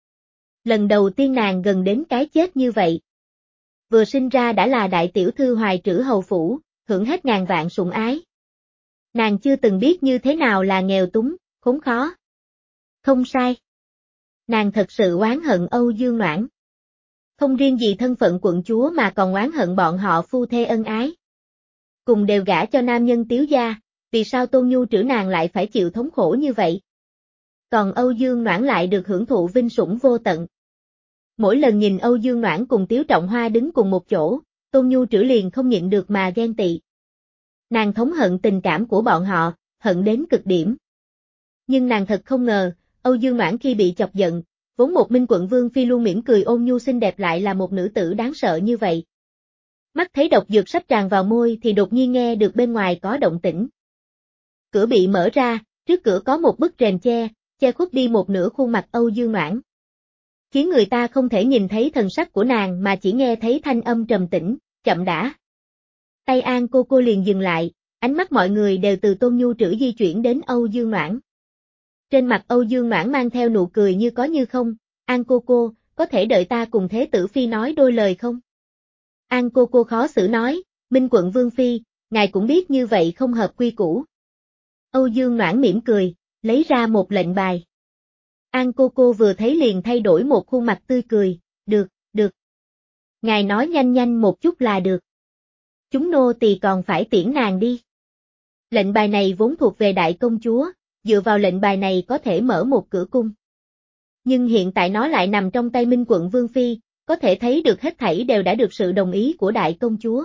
Lần đầu tiên nàng gần đến cái chết như vậy. Vừa sinh ra đã là đại tiểu thư Hoài Trữ hầu phủ, hưởng hết ngàn vạn sủng ái. Nàng chưa từng biết như thế nào là nghèo túng, khốn khó. Không sai. Nàng thật sự oán hận Âu Dương Noãn. Không riêng gì thân phận quận chúa mà còn oán hận bọn họ phu thê ân ái. Cùng đều gả cho nam nhân tiếu gia, vì sao Tôn Nhu Trữ nàng lại phải chịu thống khổ như vậy? Còn Âu Dương Noãn lại được hưởng thụ vinh sủng vô tận. Mỗi lần nhìn Âu Dương Noãn cùng Tiếu Trọng Hoa đứng cùng một chỗ, Tôn Nhu Trữ liền không nhịn được mà ghen tị. Nàng thống hận tình cảm của bọn họ, hận đến cực điểm. Nhưng nàng thật không ngờ, Âu Dương Noãn khi bị chọc giận, vốn một Minh quận Vương Phi luôn mỉm cười ôn nhu xinh đẹp lại là một nữ tử đáng sợ như vậy. Mắt thấy độc dược sắp tràn vào môi thì đột nhiên nghe được bên ngoài có động tĩnh. Cửa bị mở ra, trước cửa có một bức rèm che, che khuất đi một nửa khuôn mặt Âu Dương Noãn. khiến người ta không thể nhìn thấy thần sắc của nàng mà chỉ nghe thấy thanh âm trầm tĩnh, chậm đã. Tay An cô cô liền dừng lại, ánh mắt mọi người đều từ Tôn Nhu Trữ di chuyển đến Âu Dương Noãn. Trên mặt Âu Dương Noãn mang theo nụ cười như có như không, An cô cô, có thể đợi ta cùng Thế Tử Phi nói đôi lời không? An cô cô khó xử nói, Minh quận Vương Phi, ngài cũng biết như vậy không hợp quy củ. Âu Dương Noãn mỉm cười, lấy ra một lệnh bài. An cô cô vừa thấy liền thay đổi một khuôn mặt tươi cười, được, được. Ngài nói nhanh nhanh một chút là được. Chúng nô tỳ còn phải tiễn nàng đi. Lệnh bài này vốn thuộc về đại công chúa, dựa vào lệnh bài này có thể mở một cửa cung. Nhưng hiện tại nó lại nằm trong tay Minh quận Vương Phi, có thể thấy được hết thảy đều đã được sự đồng ý của đại công chúa.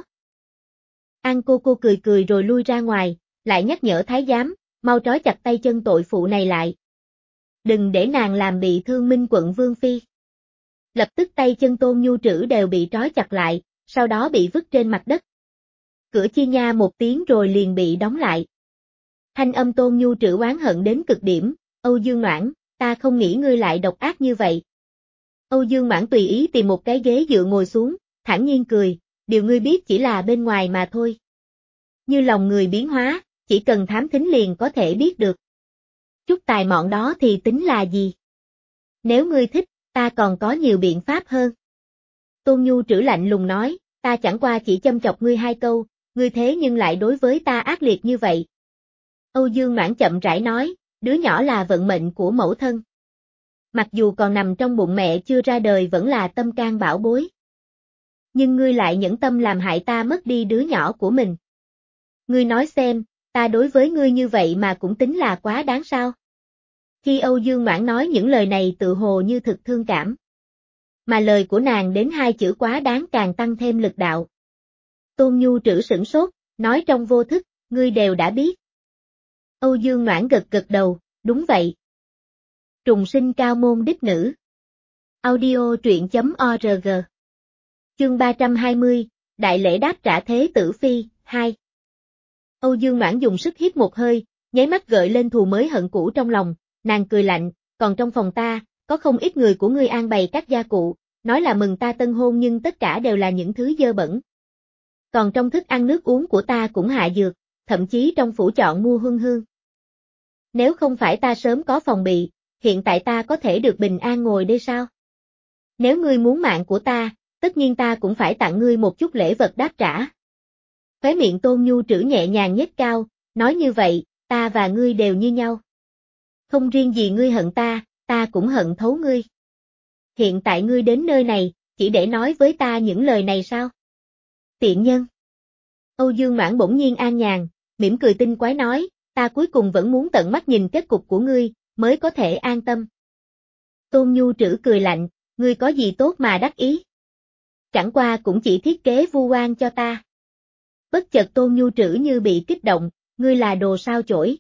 An cô cô cười cười rồi lui ra ngoài, lại nhắc nhở thái giám, mau trói chặt tay chân tội phụ này lại. Đừng để nàng làm bị thương Minh quận Vương Phi. Lập tức tay chân Tôn Nhu Trữ đều bị trói chặt lại, sau đó bị vứt trên mặt đất. Cửa chi nha một tiếng rồi liền bị đóng lại. Thanh âm Tôn Nhu Trữ oán hận đến cực điểm, Âu Dương Noãn, ta không nghĩ ngươi lại độc ác như vậy. Âu Dương Noãn tùy ý tìm một cái ghế dựa ngồi xuống, thản nhiên cười, điều ngươi biết chỉ là bên ngoài mà thôi. Như lòng người biến hóa, chỉ cần thám thính liền có thể biết được. Chút tài mọn đó thì tính là gì? Nếu ngươi thích, ta còn có nhiều biện pháp hơn. Tôn Nhu Trữ lạnh lùng nói, ta chẳng qua chỉ châm chọc ngươi hai câu, ngươi thế nhưng lại đối với ta ác liệt như vậy. Âu Dương Noãn chậm rãi nói, đứa nhỏ là vận mệnh của mẫu thân. Mặc dù còn nằm trong bụng mẹ chưa ra đời vẫn là tâm can bảo bối. Nhưng ngươi lại nhẫn tâm làm hại ta mất đi đứa nhỏ của mình. Ngươi nói xem, ta đối với ngươi như vậy mà cũng tính là quá đáng sao? Khi Âu Dương Noãn nói những lời này tự hồ như thực thương cảm. Mà lời của nàng đến hai chữ quá đáng càng tăng thêm lực đạo. Tôn Nhu Trữ sửng sốt, nói trong vô thức, ngươi đều đã biết. Âu Dương Noãn gật gật đầu, đúng vậy. Trùng sinh cao môn đích nữ. Audio truyện chấm org. Chương ba trăm hai mươi, Đại lễ đáp trả Thế Tử Phi, hai. Âu Dương Noãn dùng sức hít một hơi, nháy mắt gợi lên thù mới hận cũ trong lòng, nàng cười lạnh, còn trong phòng ta, có không ít người của ngươi an bày các gia cụ, nói là mừng ta tân hôn nhưng tất cả đều là những thứ dơ bẩn. Còn trong thức ăn nước uống của ta cũng hạ dược, thậm chí trong phủ chọn mua huân hương. Nếu không phải ta sớm có phòng bị, hiện tại ta có thể được bình an ngồi đây sao? Nếu ngươi muốn mạng của ta, tất nhiên ta cũng phải tặng ngươi một chút lễ vật đáp trả. Khóe miệng Tôn Nhu Trữ nhẹ nhàng nhếch cao, nói như vậy, ta và ngươi đều như nhau. Không riêng gì ngươi hận ta, ta cũng hận thấu ngươi. Hiện tại ngươi đến nơi này, chỉ để nói với ta những lời này sao? Tiện nhân. Âu Dương Noãn bỗng nhiên an nhàn, mỉm cười tinh quái nói, ta cuối cùng vẫn muốn tận mắt nhìn kết cục của ngươi, mới có thể an tâm. Tôn Nhu Trữ cười lạnh, ngươi có gì tốt mà đắc ý? Chẳng qua cũng chỉ thiết kế vu oan cho ta. Bất chợt Tôn Nhu Trữ như bị kích động, ngươi là đồ sao chổi.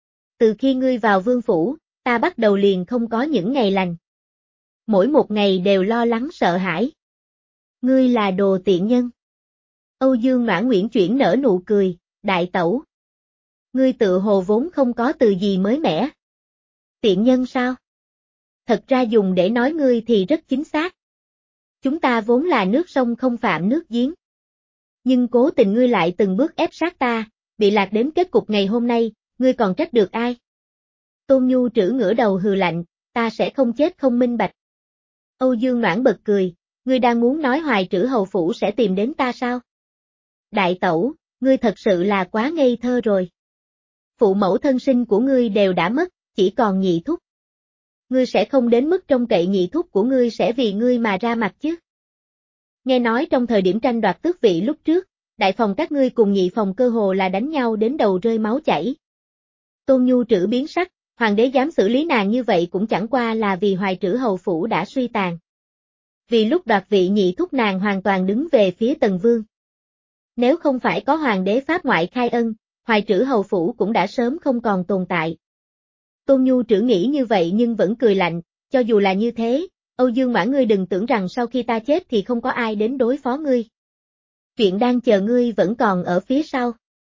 Từ khi ngươi vào vương phủ, ta bắt đầu liền không có những ngày lành. Mỗi một ngày đều lo lắng sợ hãi. Ngươi là đồ tiện nhân. Âu Dương Noãn Nguyễn chuyển nở nụ cười, đại tẩu. Ngươi tự hồ vốn không có từ gì mới mẻ. Tiện nhân sao? Thật ra dùng để nói ngươi thì rất chính xác. Chúng ta vốn là nước sông không phạm nước giếng. Nhưng cố tình ngươi lại từng bước ép sát ta, bị lạc đến kết cục ngày hôm nay, ngươi còn trách được ai? Tôn Nhu Trữ ngửa đầu hừ lạnh, ta sẽ không chết không minh bạch. Âu Dương Noãn bật cười, ngươi đang muốn nói Hoài Trữ hầu phủ sẽ tìm đến ta sao? Đại tẩu, ngươi thật sự là quá ngây thơ rồi. Phụ mẫu thân sinh của ngươi đều đã mất, chỉ còn nhị thúc. Ngươi sẽ không đến mức trông cậy nhị thúc của ngươi sẽ vì ngươi mà ra mặt chứ? Nghe nói trong thời điểm tranh đoạt tước vị lúc trước, đại phòng các ngươi cùng nhị phòng cơ hồ là đánh nhau đến đầu rơi máu chảy. Tôn Nhu Trữ biến sắc, hoàng đế dám xử lý nàng như vậy cũng chẳng qua là vì Hoài Trữ hầu phủ đã suy tàn. Vì lúc đoạt vị nhị thúc nàng hoàn toàn đứng về phía Tần Vương. Nếu không phải có hoàng đế pháp ngoại khai ân, Hoài Trữ hầu phủ cũng đã sớm không còn tồn tại. Tôn Nhu Trữ nghĩ như vậy nhưng vẫn cười lạnh, cho dù là như thế, Âu Dương Noãn ngươi đừng tưởng rằng sau khi ta chết thì không có ai đến đối phó ngươi. Chuyện đang chờ ngươi vẫn còn ở phía sau.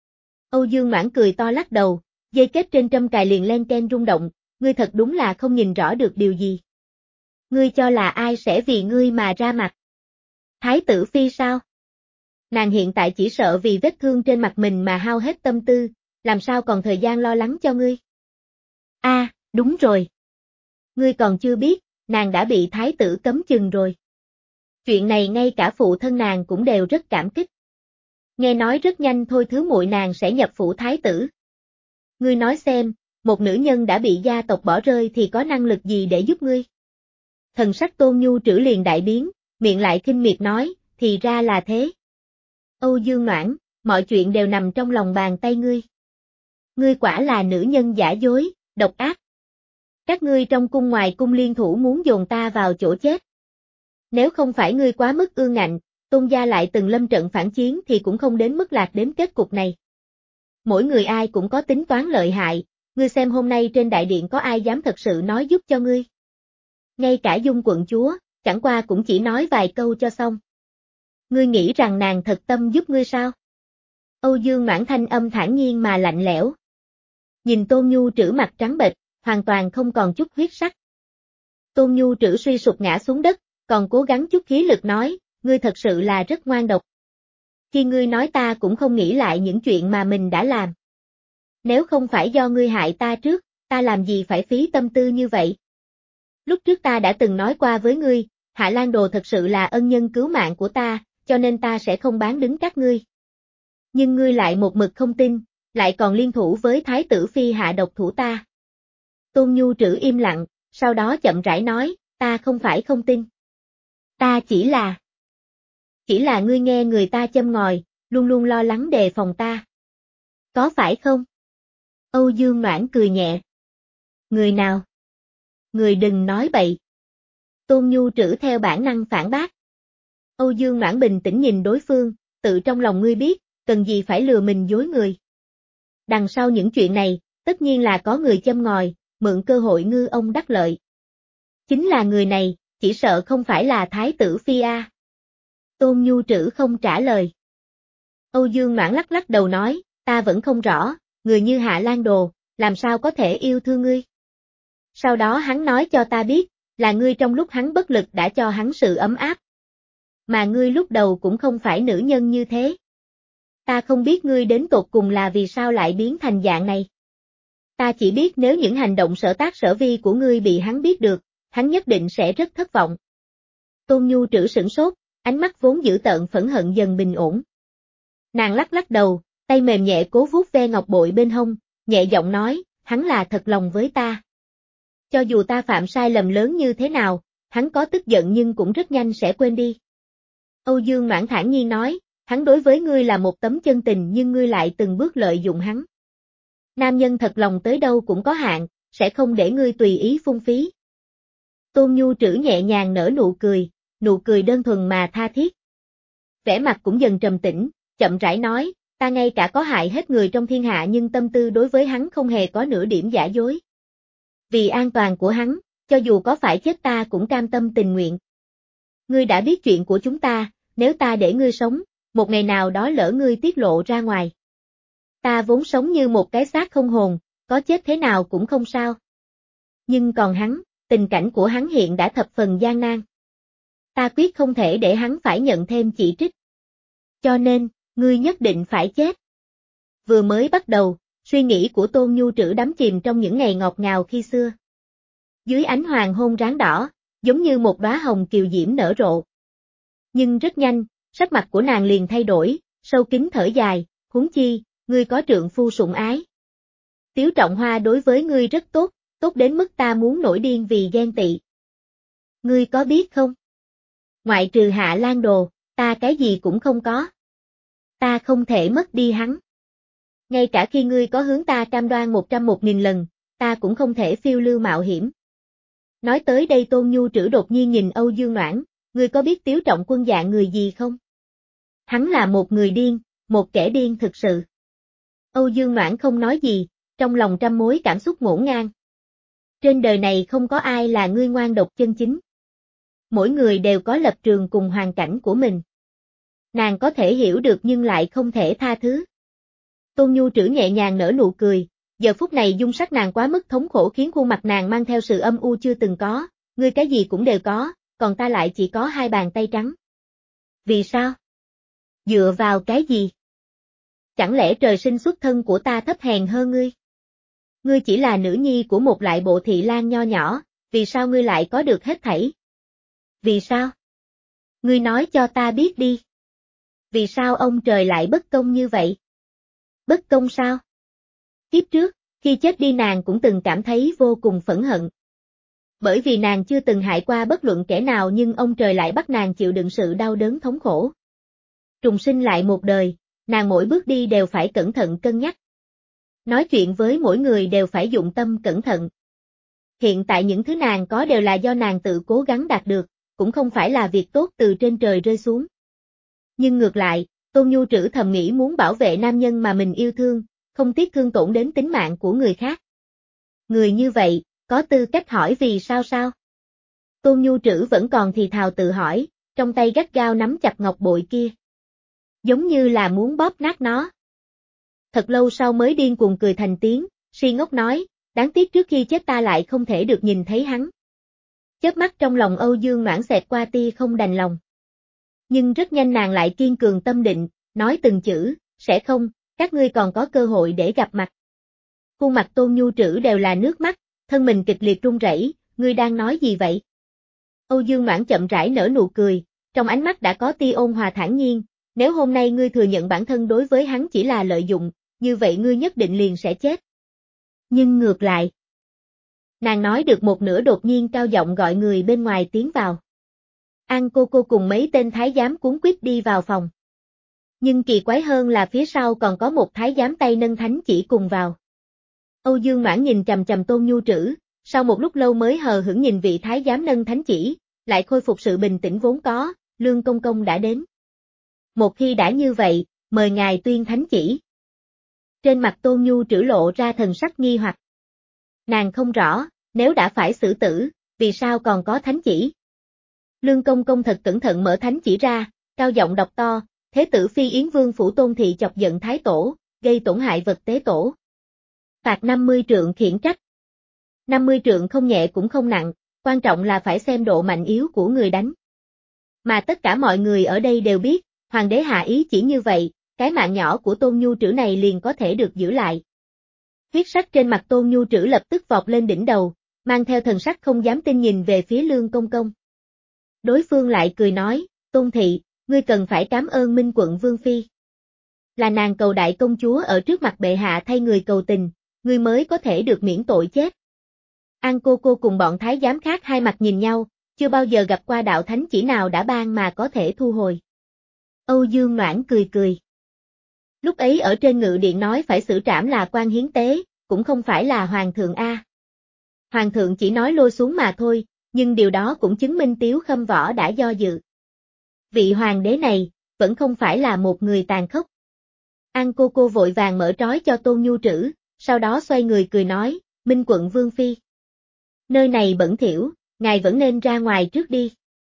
Âu Dương Noãn cười to lắc đầu, dây kết trên trâm cài liền len ken rung động, ngươi thật đúng là không nhìn rõ được điều gì. Ngươi cho là ai sẽ vì ngươi mà ra mặt? Thái tử phi sao? Nàng hiện tại chỉ sợ vì vết thương trên mặt mình mà hao hết tâm tư, làm sao còn thời gian lo lắng cho ngươi? A, à, đúng rồi. Ngươi còn chưa biết, nàng đã bị thái tử cấm chừng rồi. Chuyện này ngay cả phụ thân nàng cũng đều rất cảm kích. Nghe nói rất nhanh thôi thứ muội nàng sẽ nhập phủ thái tử. Ngươi nói xem, một nữ nhân đã bị gia tộc bỏ rơi thì có năng lực gì để giúp ngươi? Thần sắc Tôn Nhu Trữ liền đại biến, miệng lại khinh miệt nói, thì ra là thế. Âu Dương Noãn, mọi chuyện đều nằm trong lòng bàn tay ngươi. Ngươi quả là nữ nhân giả dối, độc ác. Các ngươi trong cung ngoài cung liên thủ muốn dồn ta vào chỗ chết. Nếu không phải ngươi quá mức ương ngạnh, Tôn gia lại từng lâm trận phản chiến thì cũng không đến mức lạc đến kết cục này. Mỗi người ai cũng có tính toán lợi hại, ngươi xem hôm nay trên đại điện có ai dám thật sự nói giúp cho ngươi. Ngay cả Dung quận chúa, chẳng qua cũng chỉ nói vài câu cho xong. Ngươi nghĩ rằng nàng thật tâm giúp ngươi sao? Âu Dương Noãn thanh âm thản nhiên mà lạnh lẽo. Nhìn Tôn Nhu Trữ mặt trắng bệch, hoàn toàn không còn chút huyết sắc. Tôn Nhu Trữ suy sụp ngã xuống đất, còn cố gắng chút khí lực nói, ngươi thật sự là rất ngoan độc. Khi ngươi nói ta cũng không nghĩ lại những chuyện mà mình đã làm. Nếu không phải do ngươi hại ta trước, ta làm gì phải phí tâm tư như vậy? Lúc trước ta đã từng nói qua với ngươi, Hạ Lan Đồ thật sự là ân nhân cứu mạng của ta, cho nên ta sẽ không bán đứng các ngươi. Nhưng ngươi lại một mực không tin, lại còn liên thủ với Thái tử Phi hạ độc thủ ta. Tôn Nhu Trữ im lặng, sau đó chậm rãi nói, ta không phải không tin. Ta chỉ là... Chỉ là ngươi nghe người ta châm ngòi, luôn luôn lo lắng đề phòng ta. Có phải không? Âu Dương Noãn cười nhẹ. Người nào? Người đừng nói bậy. Tôn Nhu Trữ theo bản năng phản bác. Âu Dương Noãn bình tĩnh nhìn đối phương, tự trong lòng ngươi biết, cần gì phải lừa mình dối người. Đằng sau những chuyện này, tất nhiên là có người châm ngòi, mượn cơ hội ngư ông đắc lợi. Chính là người này, chỉ sợ không phải là Thái tử Phi a. Tôn Nhu Trữ không trả lời. Âu Dương Noãn lắc lắc đầu nói, ta vẫn không rõ, người như Hạ Lan Đồ, làm sao có thể yêu thương ngươi. Sau đó hắn nói cho ta biết, là ngươi trong lúc hắn bất lực đã cho hắn sự ấm áp. Mà ngươi lúc đầu cũng không phải nữ nhân như thế. Ta không biết ngươi đến tột cùng là vì sao lại biến thành dạng này. Ta chỉ biết nếu những hành động sở tác sở vi của ngươi bị hắn biết được, hắn nhất định sẽ rất thất vọng. Tôn Nhu Trữ sửng sốt, ánh mắt vốn dữ tợn phẫn hận dần bình ổn. Nàng lắc lắc đầu, tay mềm nhẹ cố vuốt ve ngọc bội bên hông, nhẹ giọng nói, hắn là thật lòng với ta. Cho dù ta phạm sai lầm lớn như thế nào, hắn có tức giận nhưng cũng rất nhanh sẽ quên đi. Âu Dương Noãn thản nhiên nói, hắn đối với ngươi là một tấm chân tình nhưng ngươi lại từng bước lợi dụng hắn. Nam nhân thật lòng tới đâu cũng có hạn, sẽ không để ngươi tùy ý phung phí. Tôn Nhu Trữ nhẹ nhàng nở nụ cười, nụ cười đơn thuần mà tha thiết. Vẻ mặt cũng dần trầm tĩnh, chậm rãi nói, ta ngay cả có hại hết người trong thiên hạ nhưng tâm tư đối với hắn không hề có nửa điểm giả dối. Vì an toàn của hắn, cho dù có phải chết ta cũng cam tâm tình nguyện. Ngươi đã biết chuyện của chúng ta, nếu ta để ngươi sống, một ngày nào đó lỡ ngươi tiết lộ ra ngoài. Ta vốn sống như một cái xác không hồn, có chết thế nào cũng không sao. Nhưng còn hắn, tình cảnh của hắn hiện đã thập phần gian nan. Ta quyết không thể để hắn phải nhận thêm chỉ trích. Cho nên, ngươi nhất định phải chết. Vừa mới bắt đầu, suy nghĩ của Tôn Nhu Trữ đắm chìm trong những ngày ngọt ngào khi xưa. Dưới ánh hoàng hôn ráng đỏ, giống như một đóa hồng kiều diễm nở rộ. Nhưng rất nhanh, sắc mặt của nàng liền thay đổi, sâu kín thở dài, huống chi, ngươi có trượng phu sủng ái. Tiếu Trọng Hoa đối với ngươi rất tốt, tốt đến mức ta muốn nổi điên vì ghen tị. Ngươi có biết không? Ngoại trừ Hạ Lan Đồ, ta cái gì cũng không có. Ta không thể mất đi hắn. Ngay cả khi ngươi có hướng ta cam đoan một trăm một nghìn lần, ta cũng không thể phiêu lưu mạo hiểm. Nói tới đây Tôn Nhu Trữ đột nhiên nhìn Âu Dương Noãn, ngươi có biết Tiếu Trọng Quân dạng người gì không? Hắn là một người điên, một kẻ điên thực sự. Âu Dương Noãn không nói gì, trong lòng trăm mối cảm xúc ngổn ngang. Trên đời này không có ai là ngươi ngoan độc chân chính. Mỗi người đều có lập trường cùng hoàn cảnh của mình. Nàng có thể hiểu được nhưng lại không thể tha thứ. Tôn Nhu Trữ nhẹ nhàng nở nụ cười, giờ phút này dung sắc nàng quá mức thống khổ khiến khuôn mặt nàng mang theo sự âm u chưa từng có, ngươi cái gì cũng đều có, còn ta lại chỉ có hai bàn tay trắng. Vì sao? Dựa vào cái gì? Chẳng lẽ trời sinh xuất thân của ta thấp hèn hơn ngươi? Ngươi chỉ là nữ nhi của một lại bộ thị lang nho nhỏ, vì sao ngươi lại có được hết thảy? Vì sao? Ngươi nói cho ta biết đi. Vì sao ông trời lại bất công như vậy? Bất công sao? Kiếp trước, khi chết đi nàng cũng từng cảm thấy vô cùng phẫn hận. Bởi vì nàng chưa từng hại qua bất luận kẻ nào nhưng ông trời lại bắt nàng chịu đựng sự đau đớn thống khổ. Trùng sinh lại một đời, nàng mỗi bước đi đều phải cẩn thận cân nhắc. Nói chuyện với mỗi người đều phải dụng tâm cẩn thận. Hiện tại những thứ nàng có đều là do nàng tự cố gắng đạt được, cũng không phải là việc tốt từ trên trời rơi xuống. Nhưng ngược lại, Tôn Nhu Trữ thầm nghĩ muốn bảo vệ nam nhân mà mình yêu thương, không tiếc thương tổn đến tính mạng của người khác. Người như vậy, có tư cách hỏi vì sao sao? Tôn Nhu Trữ vẫn còn thì thào tự hỏi, trong tay gắt gao nắm chặt ngọc bội kia. Giống như là muốn bóp nát nó. Thật lâu sau mới điên cuồng cười thành tiếng, si ngốc nói, đáng tiếc trước khi chết ta lại không thể được nhìn thấy hắn. Chớp mắt trong lòng Âu Dương Noãn xẹt qua tia không đành lòng. Nhưng rất nhanh nàng lại kiên cường tâm định, nói từng chữ, sẽ không, các ngươi còn có cơ hội để gặp mặt. Khuôn mặt Tôn Nhu Trữ đều là nước mắt, thân mình kịch liệt run rẩy, ngươi đang nói gì vậy? Âu Dương Noãn chậm rãi nở nụ cười, trong ánh mắt đã có tia ôn hòa thản nhiên, nếu hôm nay ngươi thừa nhận bản thân đối với hắn chỉ là lợi dụng, như vậy ngươi nhất định liền sẽ chết. Nhưng ngược lại. Nàng nói được một nửa đột nhiên cao giọng gọi người bên ngoài tiến vào. An cô cô cùng mấy tên thái giám cuống quýt đi vào phòng. Nhưng kỳ quái hơn là phía sau còn có một thái giám tay nâng thánh chỉ cùng vào. Âu Dương Noãn nhìn chằm chằm Tôn Nhu Trữ, sau một lúc lâu mới hờ hững nhìn vị thái giám nâng thánh chỉ, lại khôi phục sự bình tĩnh vốn có, Lương Công Công đã đến. Một khi đã như vậy, mời ngài tuyên thánh chỉ. Trên mặt Tôn Nhu Trữ lộ ra thần sắc nghi hoặc. Nàng không rõ, nếu đã phải xử tử, vì sao còn có thánh chỉ? Lương Công Công thật cẩn thận mở thánh chỉ ra, cao giọng đọc to, Thế tử Phi Yến Vương phủ Tôn thị chọc giận Thái Tổ, gây tổn hại vật tế tổ. Phạt năm mươi trượng khiển trách. năm mươi trượng không nhẹ cũng không nặng, quan trọng là phải xem độ mạnh yếu của người đánh. Mà tất cả mọi người ở đây đều biết, hoàng đế hạ ý chỉ như vậy, cái mạng nhỏ của Tôn Nhu Trữ này liền có thể được giữ lại. Huyết sắc trên mặt Tôn Nhu Trữ lập tức vọt lên đỉnh đầu, mang theo thần sắc không dám tin nhìn về phía Lương Công Công. Đối phương lại cười nói, Tôn thị, ngươi cần phải cảm ơn Minh Quận Vương Phi. Là nàng cầu đại công chúa ở trước mặt bệ hạ thay người cầu tình, ngươi mới có thể được miễn tội chết. An cô cô cùng bọn thái giám khác hai mặt nhìn nhau, chưa bao giờ gặp qua đạo thánh chỉ nào đã ban mà có thể thu hồi. Âu Dương Noãn cười cười. Lúc ấy ở trên ngự điện nói phải xử trảm là quan hiến tế, cũng không phải là hoàng thượng A. Hoàng thượng chỉ nói lôi xuống mà thôi, nhưng điều đó cũng chứng minh Tiếu Khâm Võ đã do dự. Vị hoàng đế này, vẫn không phải là một người tàn khốc. An cô cô vội vàng mở trói cho Tôn Nhu Trữ, sau đó xoay người cười nói, Minh Quận Vương Phi. Nơi này bẩn thỉu, ngài vẫn nên ra ngoài trước đi.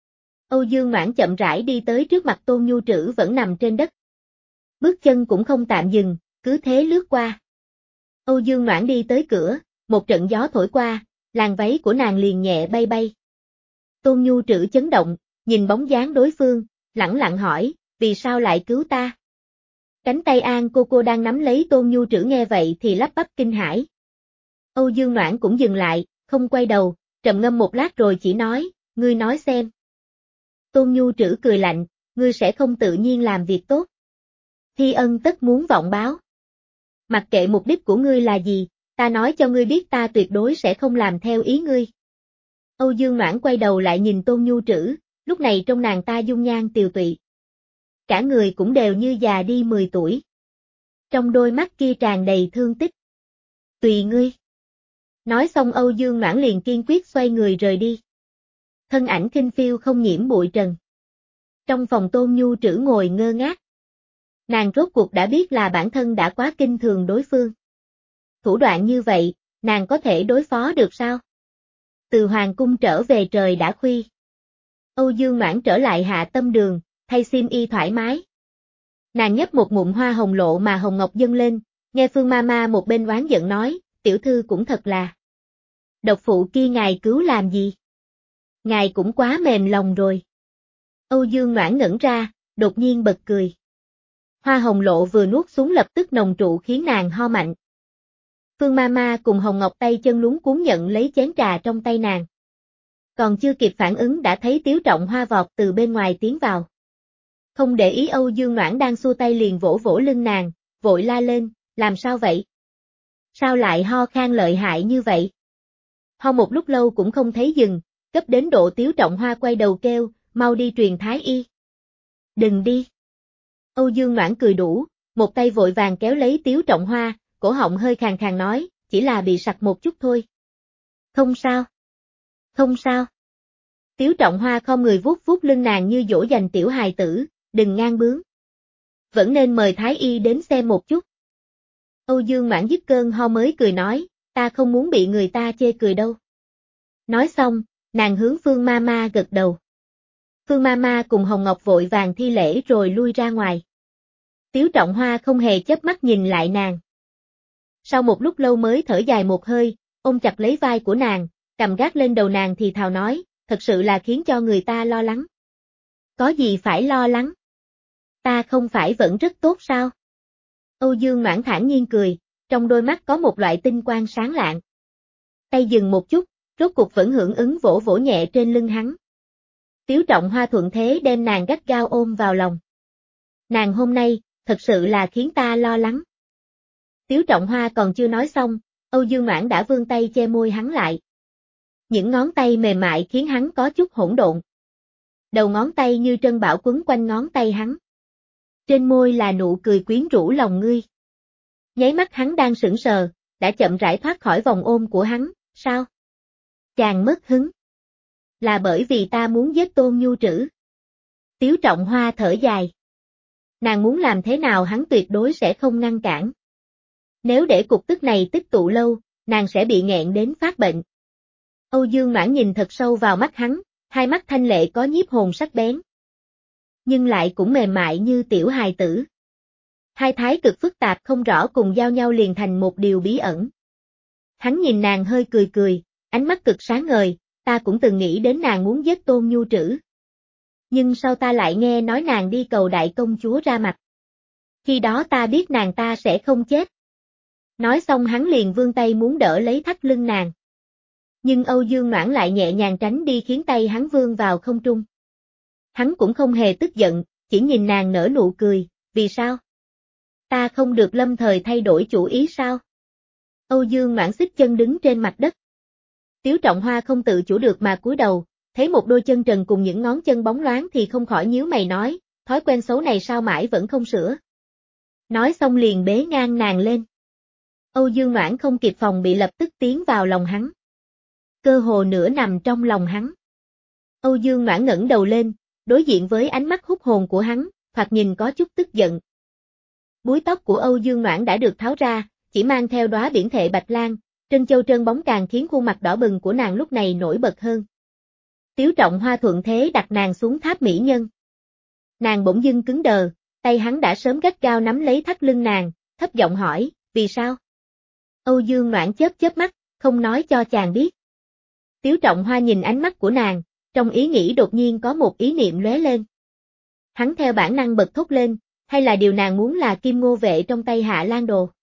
Âu Dương Noãn chậm rãi đi tới trước mặt Tôn Nhu Trữ vẫn nằm trên đất. Bước chân cũng không tạm dừng, cứ thế lướt qua. Âu Dương Noãn đi tới cửa, một trận gió thổi qua, làn váy của nàng liền nhẹ bay bay. Tôn Nhu Trữ chấn động, nhìn bóng dáng đối phương, lẳng lặng hỏi, vì sao lại cứu ta? Cánh tay An cô cô đang nắm lấy Tôn Nhu Trữ nghe vậy thì lắp bắp kinh hãi. Âu Dương Noãn cũng dừng lại, không quay đầu, trầm ngâm một lát rồi chỉ nói, ngươi nói xem. Tôn Nhu Trữ cười lạnh, ngươi sẽ không tự nhiên làm việc tốt. Thi ân tất muốn vọng báo. Mặc kệ mục đích của ngươi là gì, ta nói cho ngươi biết ta tuyệt đối sẽ không làm theo ý ngươi. Âu Dương Noãn quay đầu lại nhìn Tôn Nhu Trữ, lúc này trong nàng ta dung nhan tiều tụy. Cả người cũng đều như già đi mười tuổi. Trong đôi mắt kia tràn đầy thương tích. Tùy ngươi. Nói xong Âu Dương Noãn liền kiên quyết xoay người rời đi. Thân ảnh khinh phiêu không nhiễm bụi trần. Trong phòng Tôn Nhu Trữ ngồi ngơ ngác. Nàng rốt cuộc đã biết là bản thân đã quá kinh thường đối phương. Thủ đoạn như vậy, nàng có thể đối phó được sao? Từ hoàng cung trở về trời đã khuya. Âu Dương Noãn trở lại Hạ Tâm Đường, thay xiêm y thoải mái. Nàng nhấp một ngụm hoa hồng lộ mà hồng ngọc dâng lên, nghe Phương Mama một bên oán giận nói, tiểu thư cũng thật là. Độc phụ kia ngài cứu làm gì? Ngài cũng quá mềm lòng rồi. Âu Dương Noãn ngẩn ra, đột nhiên bật cười. Hoa hồng lộ vừa nuốt xuống lập tức nồng trụ khiến nàng ho mạnh. Phương Mama cùng Hồng Ngọc tay chân luống cuống nhận lấy chén trà trong tay nàng. Còn chưa kịp phản ứng đã thấy Tiếu Trọng Hoa vọt từ bên ngoài tiến vào. Không để ý Âu Dương Noãn đang xua tay liền vỗ vỗ lưng nàng, vội la lên, làm sao vậy? Sao lại ho khan lợi hại như vậy? Ho một lúc lâu cũng không thấy dừng, cấp đến độ Tiếu Trọng Hoa quay đầu kêu, mau đi truyền thái y. Đừng đi. Âu Dương Noãn cười đủ, một tay vội vàng kéo lấy Tiếu Trọng Hoa, cổ họng hơi khàn khàn nói, chỉ là bị sặc một chút thôi. Không sao. Không sao. Tiếu Trọng Hoa không người vuốt vuốt lưng nàng như dỗ dành tiểu hài tử, đừng ngang bướng. Vẫn nên mời thái y đến xem một chút. Âu Dương Noãn dứt cơn ho mới cười nói, ta không muốn bị người ta chê cười đâu. Nói xong, nàng hướng Phương Mama gật đầu. Phương Mama cùng Hồng Ngọc vội vàng thi lễ rồi lui ra ngoài. Tiếu Trọng Hoa không hề chớp mắt nhìn lại nàng. Sau một lúc lâu mới thở dài một hơi, ôm chặt lấy vai của nàng, cầm gác lên đầu nàng thì thào nói, thật sự là khiến cho người ta lo lắng. Có gì phải lo lắng? Ta không phải vẫn rất tốt sao? Âu Dương Noãn thản nhiên cười, trong đôi mắt có một loại tinh quang sáng lạng. Tay dừng một chút, rốt cục vẫn hưởng ứng vỗ vỗ nhẹ trên lưng hắn. Tiếu Trọng Hoa thuận thế đem nàng gắt gao ôm vào lòng. Nàng hôm nay, thật sự là khiến ta lo lắng. Tiếu Trọng Hoa còn chưa nói xong, Âu Dương Noãn đã vươn tay che môi hắn lại. Những ngón tay mềm mại khiến hắn có chút hỗn độn. Đầu ngón tay như trân bảo quấn quanh ngón tay hắn. Trên môi là nụ cười quyến rũ lòng ngươi. Nháy mắt hắn đang sững sờ, đã chậm rãi thoát khỏi vòng ôm của hắn, sao? Chàng mất hứng. Là bởi vì ta muốn giết Tôn Nhu Trữ. Tiếu Trọng Hoa thở dài. Nàng muốn làm thế nào hắn tuyệt đối sẽ không ngăn cản. Nếu để cục tức này tích tụ lâu, nàng sẽ bị nghẹn đến phát bệnh. Âu Dương Noãn nhìn thật sâu vào mắt hắn, hai mắt thanh lệ có nhiếp hồn sắc bén. Nhưng lại cũng mềm mại như tiểu hài tử. Hai thái cực phức tạp không rõ cùng giao nhau liền thành một điều bí ẩn. Hắn nhìn nàng hơi cười cười, ánh mắt cực sáng ngời, ta cũng từng nghĩ đến nàng muốn giết Tôn Nhu Trữ. Nhưng sau ta lại nghe nói nàng đi cầu đại công chúa ra mặt. Khi đó ta biết nàng ta sẽ không chết. Nói xong hắn liền vươn tay muốn đỡ lấy thắt lưng nàng. Nhưng Âu Dương Noãn lại nhẹ nhàng tránh đi khiến tay hắn vươn vào không trung. Hắn cũng không hề tức giận, chỉ nhìn nàng nở nụ cười, vì sao? Ta không được lâm thời thay đổi chủ ý sao? Âu Dương Noãn xích chân đứng trên mặt đất. Tiếu Trọng Hoa không tự chủ được mà cúi đầu, thấy một đôi chân trần cùng những ngón chân bóng loáng thì không khỏi nhíu mày nói, thói quen xấu này sao mãi vẫn không sửa. Nói xong liền bế ngang nàng lên. Âu Dương Noãn không kịp phòng bị lập tức tiến vào lòng hắn. Cơ hồ nửa nằm trong lòng hắn. Âu Dương Noãn ngẩng đầu lên, đối diện với ánh mắt hút hồn của hắn, thoạt nhìn có chút tức giận. Búi tóc của Âu Dương Noãn đã được tháo ra, chỉ mang theo đóa biển thệ bạch lan, trân châu trơn bóng càng khiến khuôn mặt đỏ bừng của nàng lúc này nổi bật hơn. Tiếu Trọng Hoa thuận thế đặt nàng xuống tháp mỹ nhân. Nàng bỗng dưng cứng đờ, tay hắn đã sớm gắt gao nắm lấy thắt lưng nàng, thấp giọng hỏi, vì sao? Âu Dương Noãn chớp chớp mắt, không nói cho chàng biết. Tiếu Trọng Hoa nhìn ánh mắt của nàng, trong ý nghĩ đột nhiên có một ý niệm lóe lên. Hắn theo bản năng bật thốt lên, hay là điều nàng muốn là kim ngô vệ trong tay Hạ Lan Đồ.